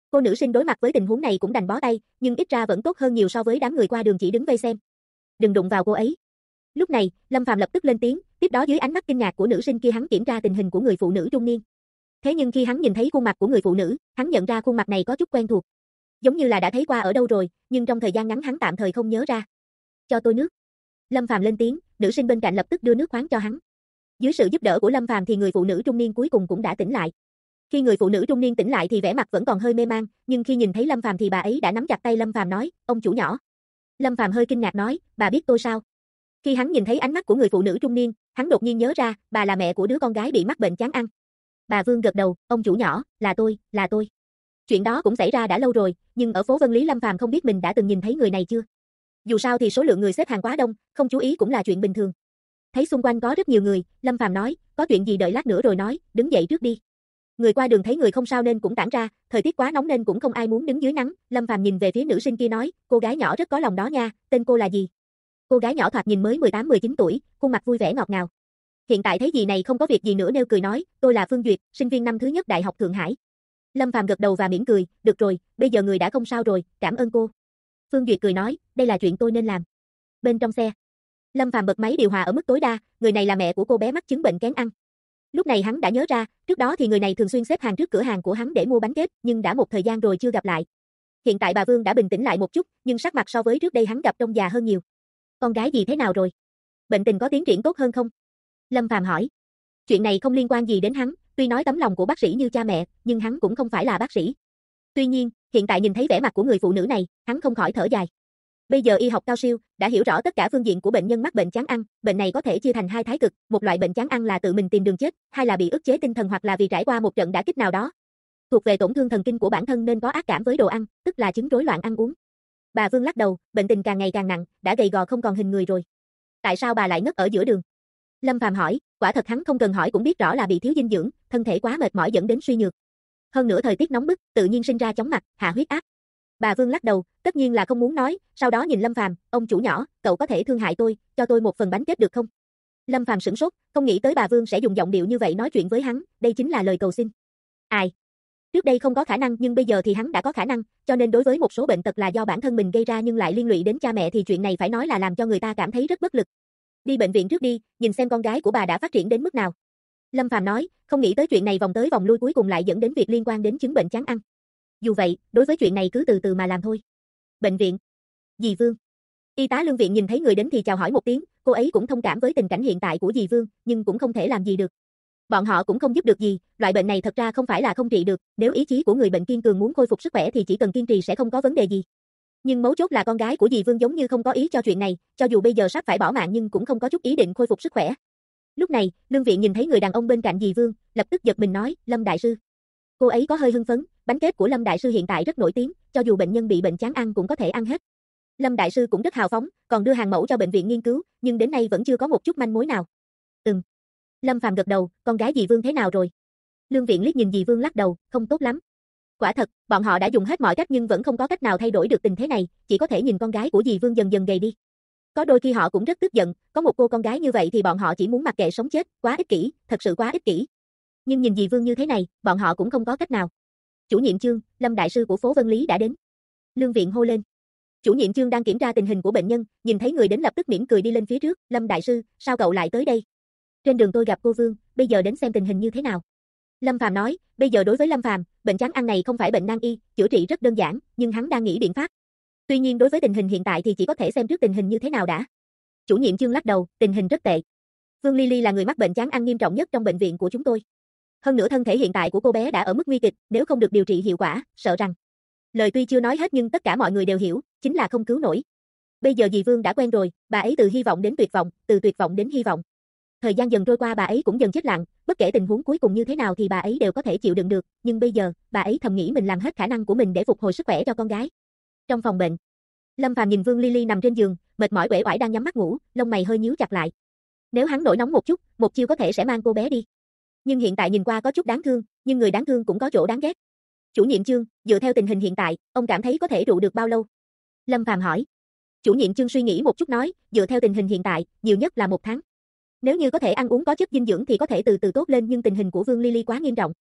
Cô nữ sinh đối mặt với tình huống này cũng đành bó tay, nhưng ít ra vẫn tốt hơn nhiều so với đám người qua đường chỉ đứng vây xem. Đừng đụng vào cô ấy. Lúc này, Lâm Phàm lập tức lên tiếng, tiếp đó dưới ánh mắt kinh ngạc của nữ sinh kia hắn kiểm tra tình hình của người phụ nữ trung niên. Thế nhưng khi hắn nhìn thấy khuôn mặt của người phụ nữ, hắn nhận ra khuôn mặt này có chút quen thuộc. Giống như là đã thấy qua ở đâu rồi, nhưng trong thời gian ngắn hắn tạm thời không nhớ ra. Cho tôi nước. Lâm Phàm lên tiếng, nữ sinh bên cạnh lập tức đưa nước khoáng cho hắn. Dưới sự giúp đỡ của Lâm Phàm thì người phụ nữ trung niên cuối cùng cũng đã tỉnh lại. Khi người phụ nữ trung niên tỉnh lại thì vẻ mặt vẫn còn hơi mê man, nhưng khi nhìn thấy Lâm Phàm thì bà ấy đã nắm chặt tay Lâm Phàm nói, ông chủ nhỏ. Lâm Phàm hơi kinh ngạc nói, bà biết tôi sao? Khi hắn nhìn thấy ánh mắt của người phụ nữ trung niên, hắn đột nhiên nhớ ra, bà là mẹ của đứa con gái bị mắc bệnh chán ăn. Bà Vương gật đầu, ông chủ nhỏ, là tôi. Chuyện đó cũng xảy ra đã lâu rồi, nhưng ở phố Vân Lý Lâm Phàm không biết mình đã từng nhìn thấy người này chưa. Dù sao thì số lượng người xếp hàng quá đông, không chú ý cũng là chuyện bình thường. Thấy xung quanh có rất nhiều người, Lâm Phàm nói, có chuyện gì đợi lát nữa rồi nói, đứng dậy trước đi. Người qua đường thấy người không sao nên cũng tản ra, thời tiết quá nóng nên cũng không ai muốn đứng dưới nắng. Lâm Phàm nhìn về phía nữ sinh kia nói, cô gái nhỏ rất có lòng đó nha, tên cô là gì? Cô gái nhỏ thoạt nhìn mới 18-19 tuổi, khuôn mặt vui vẻ ngọt ngào. Hiện tại thấy dì này không có việc gì nữa nêu cười nói, tôi là Phương Duyệt, sinh viên năm thứ nhất Đại học Thượng Hải. Lâm Phàm gật đầu và mỉm cười, được rồi, bây giờ người đã không sao rồi, cảm ơn cô. Phương Duyệt cười nói, đây là chuyện tôi nên làm. Bên trong xe, Lâm Phàm bật máy điều hòa ở mức tối đa, người này là mẹ của cô bé mắc chứng bệnh kén ăn. Lúc này hắn đã nhớ ra, trước đó thì người này thường xuyên xếp hàng trước cửa hàng của hắn để mua bánh kết, nhưng đã một thời gian rồi chưa gặp lại. Hiện tại bà Vương đã bình tĩnh lại một chút, nhưng sắc mặt so với trước đây hắn gặp trông già hơn nhiều. Con gái gì thế nào rồi? Bệnh tình có tiến triển tốt hơn không? Lâm Phàm hỏi. Chuyện này không liên quan gì đến hắn, tuy nói tấm lòng của bác sĩ như cha mẹ, nhưng hắn cũng không phải là bác sĩ. Tuy nhiên, hiện tại nhìn thấy vẻ mặt của người phụ nữ này, hắn không khỏi thở dài. Bây giờ y học cao siêu, đã hiểu rõ tất cả phương diện của bệnh nhân mắc bệnh chán ăn, bệnh này có thể chia thành hai thái cực, một loại bệnh chán ăn là tự mình tìm đường chết, hai là bị ức chế tinh thần hoặc là vì trải qua một trận đả kích nào đó. Thuộc về tổn thương thần kinh của bản thân nên có ác cảm với đồ ăn, tức là chứng rối loạn ăn uống. Bà Vương lắc đầu, bệnh tình càng ngày càng nặng, đã gầy gò không còn hình người rồi. Tại sao bà lại ngất ở giữa đường? Lâm Phàm hỏi, quả thật hắn không cần hỏi cũng biết rõ là bị thiếu dinh dưỡng, thân thể quá mệt mỏi dẫn đến suy nhược. Hơn nữa thời tiết nóng bức, tự nhiên sinh ra chóng mặt, hạ huyết áp. Bà Vương lắc đầu, tất nhiên là không muốn nói, sau đó nhìn Lâm Phàm, ông chủ nhỏ, cậu có thể thương hại tôi, cho tôi một phần bánh kết được không? Lâm Phàm sửng sốt, không nghĩ tới bà Vương sẽ dùng giọng điệu như vậy nói chuyện với hắn, đây chính là lời cầu xin. Ai? Trước đây không có khả năng nhưng bây giờ thì hắn đã có khả năng, cho nên đối với một số bệnh tật là do bản thân mình gây ra nhưng lại liên lụy đến cha mẹ thì chuyện này phải nói là làm cho người ta cảm thấy rất bất lực. Đi bệnh viện trước đi, nhìn xem con gái của bà đã phát triển đến mức nào. Lâm Phàm nói, không nghĩ tới chuyện này vòng tới vòng lui cuối cùng lại dẫn đến việc liên quan đến chứng bệnh chán ăn. Dù vậy, đối với chuyện này cứ từ từ mà làm thôi. Bệnh viện. Dì Vương. Y tá Lương Viện nhìn thấy người đến thì chào hỏi một tiếng, cô ấy cũng thông cảm với tình cảnh hiện tại của dì Vương, nhưng cũng không thể làm gì được. Bọn họ cũng không giúp được gì, loại bệnh này thật ra không phải là không trị được, nếu ý chí của người bệnh kiên cường muốn khôi phục sức khỏe thì chỉ cần kiên trì sẽ không có vấn đề gì. Nhưng mấu chốt là con gái của dì Vương giống như không có ý cho chuyện này, cho dù bây giờ sắp phải bỏ mạng nhưng cũng không có chút ý định khôi phục sức khỏe. Lúc này, Lương Viện nhìn thấy người đàn ông bên cạnh dì Vương, lập tức giật mình nói, Lâm đại sư. Cô ấy có hơi hưng phấn, bánh kết của Lâm đại sư hiện tại rất nổi tiếng, cho dù bệnh nhân bị bệnh chán ăn cũng có thể ăn hết. Lâm đại sư cũng rất hào phóng, còn đưa hàng mẫu cho bệnh viện nghiên cứu, nhưng đến nay vẫn chưa có một chút manh mối nào. Lâm Phàm gật đầu, con gái dì Vương thế nào rồi? Lương Viện liếc nhìn dì Vương lắc đầu, không tốt lắm. Quả thật, bọn họ đã dùng hết mọi cách nhưng vẫn không có cách nào thay đổi được tình thế này, chỉ có thể nhìn con gái của dì Vương dần dần gầy đi. Có đôi khi họ cũng rất tức giận, có một cô con gái như vậy thì bọn họ chỉ muốn mặc kệ sống chết, quá ích kỷ, thật sự quá ích kỷ. Nhưng nhìn dì Vương như thế này, bọn họ cũng không có cách nào. Chủ nhiệm Chương, Lâm đại sư của phố Vân Lý đã đến. Lương Viện hô lên. Chủ nhiệm Chương đang kiểm tra tình hình của bệnh nhân, nhìn thấy người đến lập tức mỉm cười đi lên phía trước, Lâm đại sư, sao cậu lại tới đây? Trên đường tôi gặp cô Vương, bây giờ đến xem tình hình như thế nào. Lâm Phàm nói, bây giờ đối với Lâm Phàm, bệnh chán ăn này không phải bệnh nan y, chữa trị rất đơn giản, nhưng hắn đang nghĩ biện pháp. Tuy nhiên đối với tình hình hiện tại thì chỉ có thể xem trước tình hình như thế nào đã. Chủ nhiệm Chương lắc đầu, tình hình rất tệ. Vương Ly là người mắc bệnh chán ăn nghiêm trọng nhất trong bệnh viện của chúng tôi. Hơn nữa thân thể hiện tại của cô bé đã ở mức nguy kịch, nếu không được điều trị hiệu quả, sợ rằng. Lời tuy chưa nói hết nhưng tất cả mọi người đều hiểu, chính là không cứu nổi. Bây giờ dì Vương đã quen rồi, bà ấy từ hy vọng đến tuyệt vọng, từ tuyệt vọng đến hy vọng. Thời gian dần trôi qua bà ấy cũng dần chết lặng, bất kể tình huống cuối cùng như thế nào thì bà ấy đều có thể chịu đựng được, nhưng bây giờ, bà ấy thầm nghĩ mình làm hết khả năng của mình để phục hồi sức khỏe cho con gái. Trong phòng bệnh, Lâm Phàm nhìn Vương Ly nằm trên giường, mệt mỏi uể oải đang nhắm mắt ngủ, lông mày hơi nhíu chặt lại. Nếu hắn nổi nóng một chút, một chiêu có thể sẽ mang cô bé đi. Nhưng hiện tại nhìn qua có chút đáng thương, nhưng người đáng thương cũng có chỗ đáng ghét. Chủ nhiệm Chương, dựa theo tình hình hiện tại, ông cảm thấy có thể trụ được bao lâu? Lâm Phàm hỏi. Chủ nhiệm Chương suy nghĩ một chút nói, dựa theo tình hình hiện tại, nhiều nhất là 1 tháng. Nếu như có thể ăn uống có chất dinh dưỡng thì có thể từ từ tốt lên nhưng tình hình của Vương Ly quá nghiêm trọng.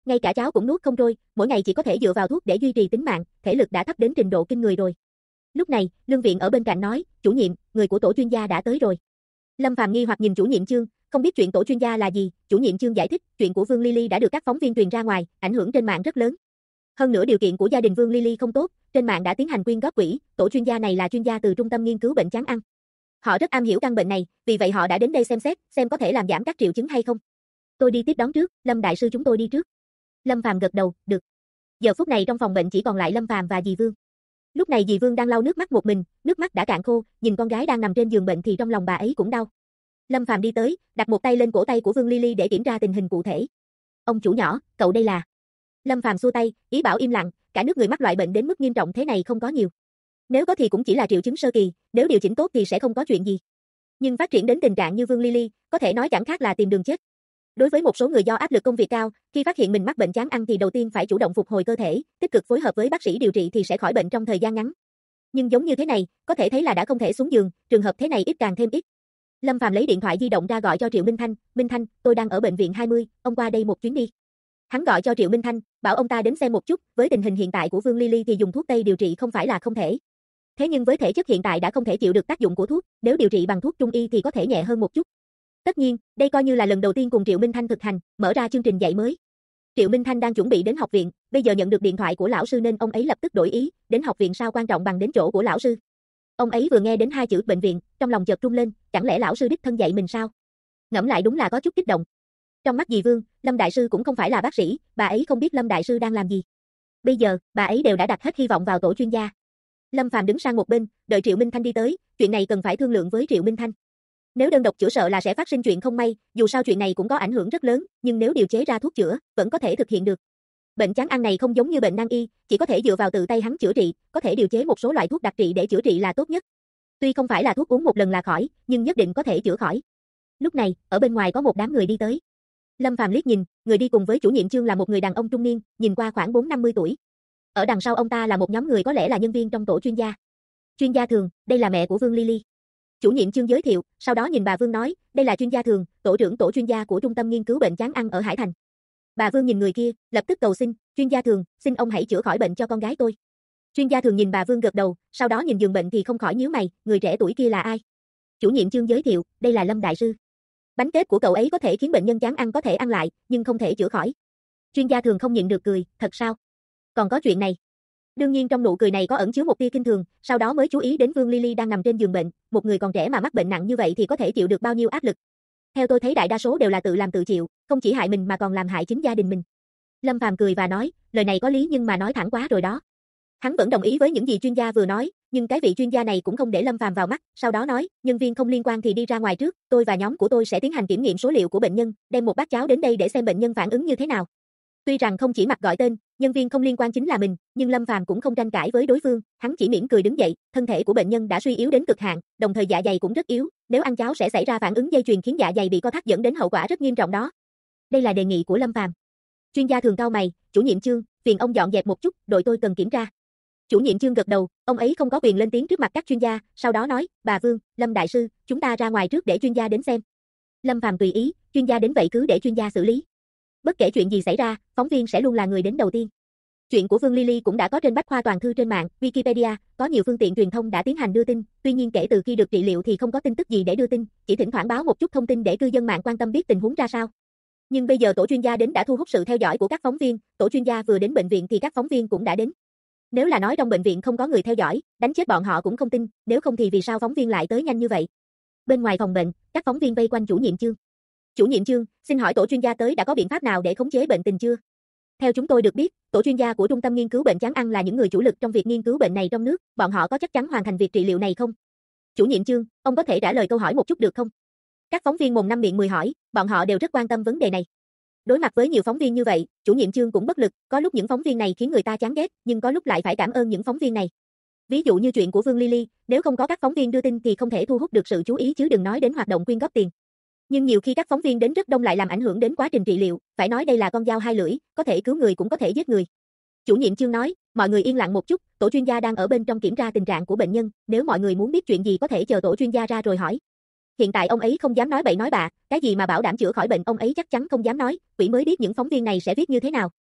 ngay cả cháo cũng nuốt không trôi, mỗi ngày chỉ có thể dựa vào thuốc để duy trì tính mạng, thể lực đã thấp đến trình độ kinh người rồi. Lúc này, Lương Viện ở bên cạnh nói, chủ nhiệm, người của tổ chuyên gia đã tới rồi. Lâm Phàm nghi hoặc nhìn chủ nhiệm Chương, không biết chuyện tổ chuyên gia là gì, chủ nhiệm Chương giải thích, chuyện của Vương Lily đã được các phóng viên truyền ra ngoài, ảnh hưởng trên mạng rất lớn. Hơn nữa điều kiện của gia đình Vương Lily không tốt, trên mạng đã tiến hành quyên góp quỹ, tổ chuyên gia này là chuyên gia từ trung tâm nghiên cứu bệnh chán ăn. Họ rất am hiểu căn bệnh này, vì vậy họ đã đến đây xem xét, xem có thể làm giảm các triệu chứng hay không. Tôi đi tiếp đón trước, Lâm đại sư chúng tôi đi trước. Lâm Phàm gật đầu, được. Giờ phút này trong phòng bệnh chỉ còn lại Lâm Phàm và dì Vương. Lúc này dì Vương đang lau nước mắt một mình, nước mắt đã cạn khô, nhìn con gái đang nằm trên giường bệnh thì trong lòng bà ấy cũng đau. Lâm Phàm đi tới, đặt một tay lên cổ tay của Vương Lily để kiểm tra tình hình cụ thể. Ông chủ nhỏ, cậu đây là... Lâm Phàm xua tay, ý bảo im lặng, cả nước người mắc loại bệnh đến mức nghiêm trọng thế này không có nhiều. Nếu có thì cũng chỉ là triệu chứng sơ kỳ, nếu điều chỉnh tốt thì sẽ không có chuyện gì. Nhưng phát triển đến tình trạng như Vương Lily, có thể nói chẳng khác là tìm đường chết. Đối với một số người do áp lực công việc cao, khi phát hiện mình mắc bệnh chán ăn thì đầu tiên phải chủ động phục hồi cơ thể, tích cực phối hợp với bác sĩ điều trị thì sẽ khỏi bệnh trong thời gian ngắn. Nhưng giống như thế này, có thể thấy là đã không thể xuống giường, trường hợp thế này ít càng thêm ít. Lâm Phàm lấy điện thoại di động ra gọi cho Triệu Minh Thanh, Minh Thanh, tôi đang ở bệnh viện 20, ông qua đây một chuyến đi. Hắn gọi cho Triệu Minh Thanh, bảo ông ta đến xem một chút, với tình hình hiện tại của Vương Lily thì dùng thuốc tây điều trị không phải là không thể. Thế nhưng với thể chất hiện tại đã không thể chịu được tác dụng của thuốc, nếu điều trị bằng thuốc trung y thì có thể nhẹ hơn một chút. Tất nhiên, đây coi như là lần đầu tiên cùng Triệu Minh Thanh thực hành, mở ra chương trình dạy mới. Triệu Minh Thanh đang chuẩn bị đến học viện, bây giờ nhận được điện thoại của lão sư nên ông ấy lập tức đổi ý, đến học viện sao quan trọng bằng đến chỗ của lão sư. Ông ấy vừa nghe đến hai chữ bệnh viện, trong lòng chợt rung lên, chẳng lẽ lão sư đích thân dạy mình sao? Ngẫm lại đúng là có chút kích động. Trong mắt dì Vương, Lâm đại sư cũng không phải là bác sĩ, bà ấy không biết Lâm đại sư đang làm gì. Bây giờ, bà ấy đều đã đặt hết hy vọng vào tổ chuyên gia. Lâm Phàm đứng sang một bên, đợi Triệu Minh Thanh đi tới, chuyện này cần phải thương lượng với Triệu Minh Thanh. Nếu đơn độc chữa sợ là sẽ phát sinh chuyện không may, dù sao chuyện này cũng có ảnh hưởng rất lớn, nhưng nếu điều chế ra thuốc chữa, vẫn có thể thực hiện được. Bệnh chán ăn này không giống như bệnh nan y, chỉ có thể dựa vào tự tay hắn chữa trị, có thể điều chế một số loại thuốc đặc trị để chữa trị là tốt nhất. Tuy không phải là thuốc uống một lần là khỏi, nhưng nhất định có thể chữa khỏi. Lúc này, ở bên ngoài có một đám người đi tới. Lâm Phàm liếc nhìn, người đi cùng với chủ nhiệm Chương là một người đàn ông trung niên, nhìn qua khoảng 4-50 tuổi. Ở đằng sau ông ta là một nhóm người có lẽ là nhân viên trong tổ chuyên gia. Chuyên gia Thường, đây là mẹ của Vương Lily. Chủ nhiệm Chương giới thiệu, sau đó nhìn bà Vương nói, đây là chuyên gia Thường, tổ trưởng tổ chuyên gia của trung tâm nghiên cứu bệnh chán ăn ở Hải Thành. Bà Vương nhìn người kia, lập tức cầu xin, chuyên gia Thường, xin ông hãy chữa khỏi bệnh cho con gái tôi. Chuyên gia Thường nhìn bà Vương gật đầu, sau đó nhìn giường bệnh thì không khỏi nhíu mày, người trẻ tuổi kia là ai? Chủ nhiệm Chương giới thiệu, đây là Lâm đại sư. Bánh tết của cậu ấy có thể khiến bệnh nhân chán ăn có thể ăn lại, nhưng không thể chữa khỏi. Chuyên gia Thường không nhịn được cười, thật sao? Còn có chuyện này. Đương nhiên trong nụ cười này có ẩn chứa một tia kinh thường, sau đó mới chú ý đến Vương Lily đang nằm trên giường bệnh, một người còn trẻ mà mắc bệnh nặng như vậy thì có thể chịu được bao nhiêu áp lực. Theo tôi thấy đại đa số đều là tự làm tự chịu, không chỉ hại mình mà còn làm hại chính gia đình mình. Lâm Phàm cười và nói, lời này có lý nhưng mà nói thẳng quá rồi đó. Hắn vẫn đồng ý với những gì chuyên gia vừa nói, nhưng cái vị chuyên gia này cũng không để Lâm Phàm vào mắt, sau đó nói, nhân viên không liên quan thì đi ra ngoài trước, tôi và nhóm của tôi sẽ tiến hành kiểm nghiệm số liệu của bệnh nhân, đem một bát cháo đến đây để xem bệnh nhân phản ứng như thế nào. Tuy rằng không chỉ mặt gọi tên, nhân viên không liên quan chính là mình, nhưng Lâm Phàm cũng không tranh cãi với đối phương, hắn chỉ mỉm cười đứng dậy, thân thể của bệnh nhân đã suy yếu đến cực hạn, đồng thời dạ dày cũng rất yếu, nếu ăn cháo sẽ xảy ra phản ứng dây chuyền khiến dạ dày bị co thắt dẫn đến hậu quả rất nghiêm trọng đó. Đây là đề nghị của Lâm Phàm. Chuyên gia Thường cau mày, chủ nhiệm Chương, phiền ông dọn dẹp một chút, đội tôi cần kiểm tra. Chủ nhiệm Chương gật đầu, ông ấy không có quyền lên tiếng trước mặt các chuyên gia, sau đó nói, bà Vương, Lâm đại sư, chúng ta ra ngoài trước để chuyên gia đến xem. Lâm Phàm tùy ý, chuyên gia đến vậy cứ để chuyên gia xử lý. Bất kể chuyện gì xảy ra, phóng viên sẽ luôn là người đến đầu tiên. Chuyện của Vương Lily cũng đã có trên bách khoa toàn thư trên mạng, Wikipedia, có nhiều phương tiện truyền thông đã tiến hành đưa tin, tuy nhiên kể từ khi được trị liệu thì không có tin tức gì để đưa tin, chỉ thỉnh thoảng báo một chút thông tin để cư dân mạng quan tâm biết tình huống ra sao. Nhưng bây giờ tổ chuyên gia đến đã thu hút sự theo dõi của các phóng viên, tổ chuyên gia vừa đến bệnh viện thì các phóng viên cũng đã đến. Nếu là nói trong bệnh viện không có người theo dõi, đánh chết bọn họ cũng không tin, nếu không thì vì sao phóng viên lại tới nhanh như vậy? Bên ngoài phòng bệnh, các phóng viên vây quanh chủ nhiệm Chương. Chủ nhiệm Chương, xin hỏi tổ chuyên gia tới đã có biện pháp nào để khống chế bệnh tình chưa? Theo chúng tôi được biết, tổ chuyên gia của trung tâm nghiên cứu bệnh chán ăn là những người chủ lực trong việc nghiên cứu bệnh này trong nước, bọn họ có chắc chắn hoàn thành việc trị liệu này không? Chủ nhiệm Chương, ông có thể trả lời câu hỏi một chút được không? Các phóng viên mồm năm miệng 10 hỏi, bọn họ đều rất quan tâm vấn đề này. Đối mặt với nhiều phóng viên như vậy, chủ nhiệm Chương cũng bất lực, có lúc những phóng viên này khiến người ta chán ghét, nhưng có lúc lại phải cảm ơn những phóng viên này. Ví dụ như chuyện của Vương Lily, nếu không có các phóng viên đưa tin thì không thể thu hút được sự chú ý chứ đừng nói đến hoạt động quyên góp tiền. Nhưng nhiều khi các phóng viên đến rất đông lại làm ảnh hưởng đến quá trình trị liệu, phải nói đây là con dao hai lưỡi, có thể cứu người cũng có thể giết người. Chủ nhiệm Chương nói, mọi người yên lặng một chút, tổ chuyên gia đang ở bên trong kiểm tra tình trạng của bệnh nhân, nếu mọi người muốn biết chuyện gì có thể chờ tổ chuyên gia ra rồi hỏi. Hiện tại ông ấy không dám nói bậy nói bạ, cái gì mà bảo đảm chữa khỏi bệnh ông ấy chắc chắn không dám nói, quỷ mới biết những phóng viên này sẽ viết như thế nào.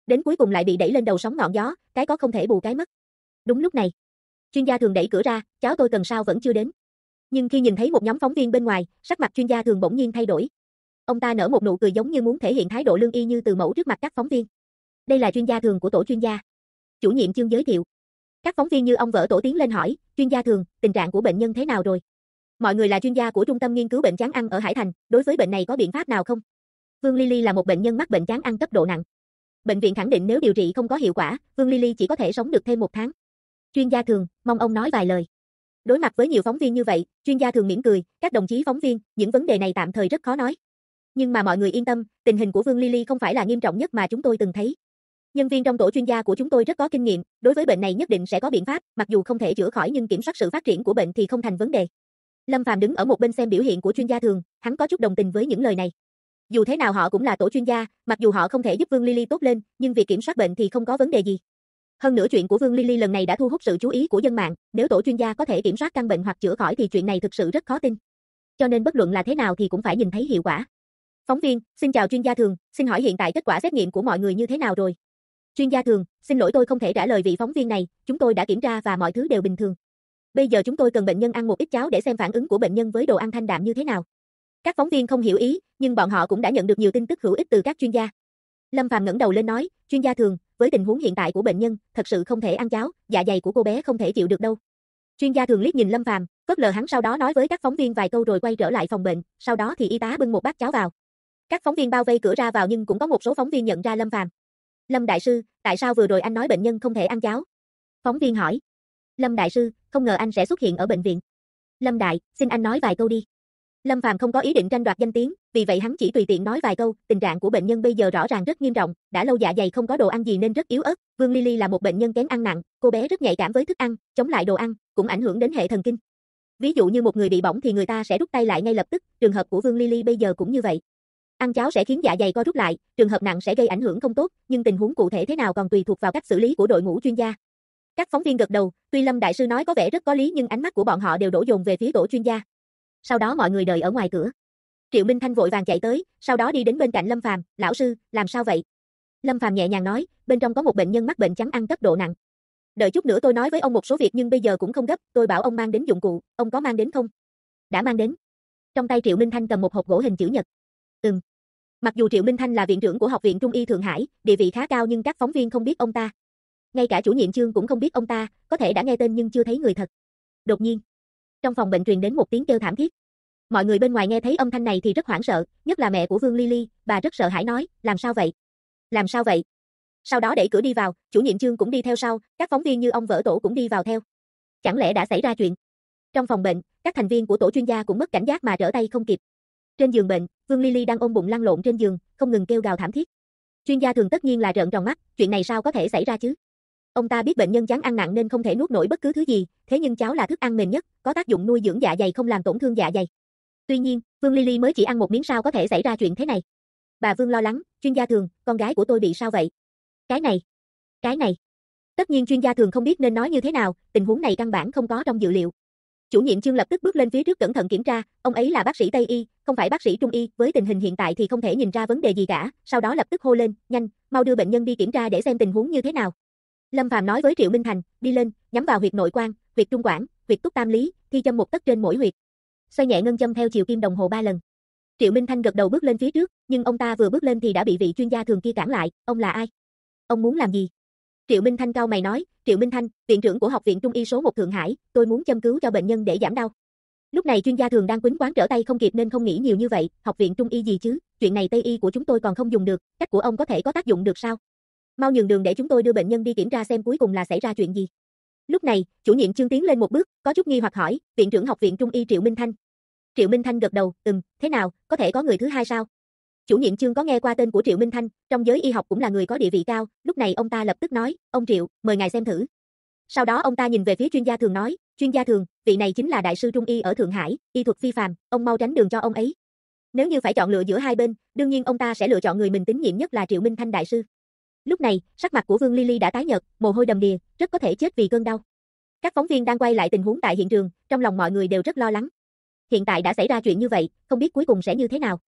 Đến cuối cùng lại bị đẩy lên đầu sóng ngọn gió, cái có không thể bù cái mất. Đúng lúc này, chuyên gia Thường đẩy cửa ra, cháu tôi cần sao vẫn chưa đến. Nhưng khi nhìn thấy một nhóm phóng viên bên ngoài, sắc mặt chuyên gia Thường bỗng nhiên thay đổi. Ông ta nở một nụ cười giống như muốn thể hiện thái độ lương y như từ mẫu trước mặt các phóng viên. Đây là chuyên gia Thường của tổ chuyên gia. Chủ nhiệm Chương giới thiệu. Các phóng viên như ông vỡ tổ tiến lên hỏi, chuyên gia Thường, tình trạng của bệnh nhân thế nào rồi? Mọi người là chuyên gia của Trung tâm Nghiên cứu Bệnh chán ăn ở Hải Thành, đối với bệnh này có biện pháp nào không? Vương Lily là một bệnh nhân mắc bệnh chán ăn cấp độ nặng. Bệnh viện khẳng định nếu điều trị không có hiệu quả, Vương Lily chỉ có thể sống được thêm 1 tháng. Chuyên gia Thường, mong ông nói vài lời. Đối mặt với nhiều phóng viên như vậy, chuyên gia Thường mỉm cười, các đồng chí phóng viên, những vấn đề này tạm thời rất khó nói. Nhưng mà mọi người yên tâm, tình hình của Vương Lily không phải là nghiêm trọng nhất mà chúng tôi từng thấy. Nhân viên trong tổ chuyên gia của chúng tôi rất có kinh nghiệm, đối với bệnh này nhất định sẽ có biện pháp, mặc dù không thể chữa khỏi nhưng kiểm soát sự phát triển của bệnh thì không thành vấn đề. Lâm Phàm đứng ở một bên xem biểu hiện của chuyên gia Thường, hắn có chút đồng tình với những lời này. Dù thế nào họ cũng là tổ chuyên gia, mặc dù họ không thể giúp Vương Lily tốt lên, nhưng việc kiểm soát bệnh thì không có vấn đề gì. Hơn nữa chuyện của Vương Lily lần này đã thu hút sự chú ý của dân mạng, nếu tổ chuyên gia có thể kiểm soát căn bệnh hoặc chữa khỏi thì chuyện này thực sự rất khó tin. Cho nên bất luận là thế nào thì cũng phải nhìn thấy hiệu quả. Phóng viên, xin chào chuyên gia Thường, xin hỏi hiện tại kết quả xét nghiệm của mọi người như thế nào rồi? Chuyên gia Thường, xin lỗi tôi không thể trả lời vị phóng viên này, chúng tôi đã kiểm tra và mọi thứ đều bình thường. Bây giờ chúng tôi cần bệnh nhân ăn một ít cháo để xem phản ứng của bệnh nhân với đồ ăn thanh đạm như thế nào. Các phóng viên không hiểu ý, nhưng bọn họ cũng đã nhận được nhiều tin tức hữu ích từ các chuyên gia. Lâm Phàm ngẩng đầu lên nói, chuyên gia Thường, với tình huống hiện tại của bệnh nhân, thật sự không thể ăn cháo, dạ dày của cô bé không thể chịu được đâu. Chuyên gia Thường liếc nhìn Lâm Phàm, phớt lờ hắn sau đó nói với các phóng viên vài câu rồi quay trở lại phòng bệnh, sau đó thì y tá bưng một bát cháo vào. Các phóng viên bao vây cửa ra vào nhưng cũng có một số phóng viên nhận ra Lâm Phàm. Lâm đại sư, tại sao vừa rồi anh nói bệnh nhân không thể ăn cháo? Phóng viên hỏi. Lâm đại sư, không ngờ anh sẽ xuất hiện ở bệnh viện. Lâm đại, xin anh nói vài câu đi. Lâm Phàm không có ý định tranh đoạt danh tiếng, vì vậy hắn chỉ tùy tiện nói vài câu, tình trạng của bệnh nhân bây giờ rõ ràng rất nghiêm trọng, đã lâu dạ dày không có đồ ăn gì nên rất yếu ớt, Vương Lily là một bệnh nhân kén ăn nặng, cô bé rất nhạy cảm với thức ăn, chống lại đồ ăn, cũng ảnh hưởng đến hệ thần kinh. Ví dụ như một người bị bỏng thì người ta sẽ rút tay lại ngay lập tức, trường hợp của Vương Lily bây giờ cũng như vậy. Ăn cháo sẽ khiến dạ dày co rút lại, trường hợp nặng sẽ gây ảnh hưởng không tốt, nhưng tình huống cụ thể thế nào còn tùy thuộc vào cách xử lý của đội ngũ chuyên gia. Các phóng viên gật đầu, tuy Lâm đại sư nói có vẻ rất có lý nhưng ánh mắt của bọn họ đều đổ dồn về phía tổ chuyên gia. Sau đó mọi người đợi ở ngoài cửa. Triệu Minh Thanh vội vàng chạy tới, sau đó đi đến bên cạnh Lâm Phàm, "Lão sư, làm sao vậy?" Lâm Phàm nhẹ nhàng nói, "Bên trong có một bệnh nhân mắc bệnh chán ăn cấp độ nặng. Đợi chút nữa tôi nói với ông một số việc nhưng bây giờ cũng không gấp, tôi bảo ông mang đến dụng cụ, ông có mang đến không?" "Đã mang đến." Trong tay Triệu Minh Thanh cầm một hộp gỗ hình chữ nhật. "Ừm." Mặc dù Triệu Minh Thanh là viện trưởng của Học viện Trung y Thượng Hải, địa vị khá cao nhưng các phóng viên không biết ông ta. Ngay cả chủ nhiệm Chương cũng không biết ông ta, có thể đã nghe tên nhưng chưa thấy người thật. Đột nhiên, trong phòng bệnh truyền đến một tiếng kêu thảm thiết. Mọi người bên ngoài nghe thấy âm thanh này thì rất hoảng sợ, nhất là mẹ của Vương Lily, bà rất sợ hãi nói, "Làm sao vậy? Làm sao vậy?" Sau đó đẩy cửa đi vào, chủ nhiệm Chương cũng đi theo sau, các phóng viên như ông vỡ tổ cũng đi vào theo. Chẳng lẽ đã xảy ra chuyện? Trong phòng bệnh, các thành viên của tổ chuyên gia cũng mất cảnh giác mà trở tay không kịp. Trên giường bệnh, Vương Lily đang ôm bụng lăn lộn trên giường, không ngừng kêu gào thảm thiết. Chuyên gia Thường tất nhiên là trợn tròn mắt, chuyện này sao có thể xảy ra chứ? Ông ta biết bệnh nhân chán ăn nặng nên không thể nuốt nổi bất cứ thứ gì, thế nhưng cháo là thức ăn mềm nhất, có tác dụng nuôi dưỡng dạ dày không làm tổn thương dạ dày. Tuy nhiên, Vương Lily mới chỉ ăn một miếng sao có thể xảy ra chuyện thế này. Bà Vương lo lắng, chuyên gia Thường, con gái của tôi bị sao vậy? Cái này. Tất nhiên chuyên gia Thường không biết nên nói như thế nào, tình huống này căn bản không có trong dự liệu. Chủ nhiệm Chương lập tức bước lên phía trước cẩn thận kiểm tra, ông ấy là bác sĩ Tây y, không phải bác sĩ Trung y, với tình hình hiện tại thì không thể nhìn ra vấn đề gì cả, sau đó lập tức hô lên, "Nhanh, mau đưa bệnh nhân đi kiểm tra để xem tình huống như thế nào." Lâm Phàm nói với Triệu Minh Thành, "Đi lên, nhắm vào huyệt nội quan, huyệt trung quản, huyệt túc tam lý, thi châm một tấc trên mỗi huyệt." Xoay nhẹ ngân châm theo chiều kim đồng hồ 3 lần. Triệu Minh Thanh gật đầu bước lên phía trước, nhưng ông ta vừa bước lên thì đã bị vị chuyên gia Thường kia cản lại, "Ông là ai? Ông muốn làm gì?" Triệu Minh Thanh cau mày nói, "Triệu Minh Thanh, viện trưởng của Học viện Trung y số 1 Thượng Hải, tôi muốn châm cứu cho bệnh nhân để giảm đau." Lúc này chuyên gia Thường đang quýnh quán trở tay không kịp nên không nghĩ nhiều như vậy, Học viện Trung y gì chứ, chuyện này Tây y của chúng tôi còn không dùng được, cách của ông có thể có tác dụng được sao? Mau nhường đường để chúng tôi đưa bệnh nhân đi kiểm tra xem cuối cùng là xảy ra chuyện gì. Lúc này, chủ nhiệm Chương tiến lên một bước, có chút nghi hoặc hỏi, viện trưởng Học viện Trung y Triệu Minh Thanh. Triệu Minh Thanh gật đầu, thế nào, có thể có người thứ hai sao? Chủ nhiệm Chương có nghe qua tên của Triệu Minh Thanh, trong giới y học cũng là người có địa vị cao, lúc này ông ta lập tức nói, "Ông Triệu, mời ngài xem thử." Sau đó ông ta nhìn về phía chuyên gia Thường nói, "Chuyên gia Thường, vị này chính là đại sư Trung y ở Thượng Hải, y thuật phi phàm, ông mau tránh đường cho ông ấy." Nếu như phải chọn lựa giữa hai bên, đương nhiên ông ta sẽ lựa chọn người mình tín nhiệm nhất là Triệu Minh Thanh đại sư. Lúc này, sắc mặt của Vương Lily đã tái nhợt, mồ hôi đầm đìa, rất có thể chết vì cơn đau. Các phóng viên đang quay lại tình huống tại hiện trường, trong lòng mọi người đều rất lo lắng. Hiện tại đã xảy ra chuyện như vậy, không biết cuối cùng sẽ như thế nào.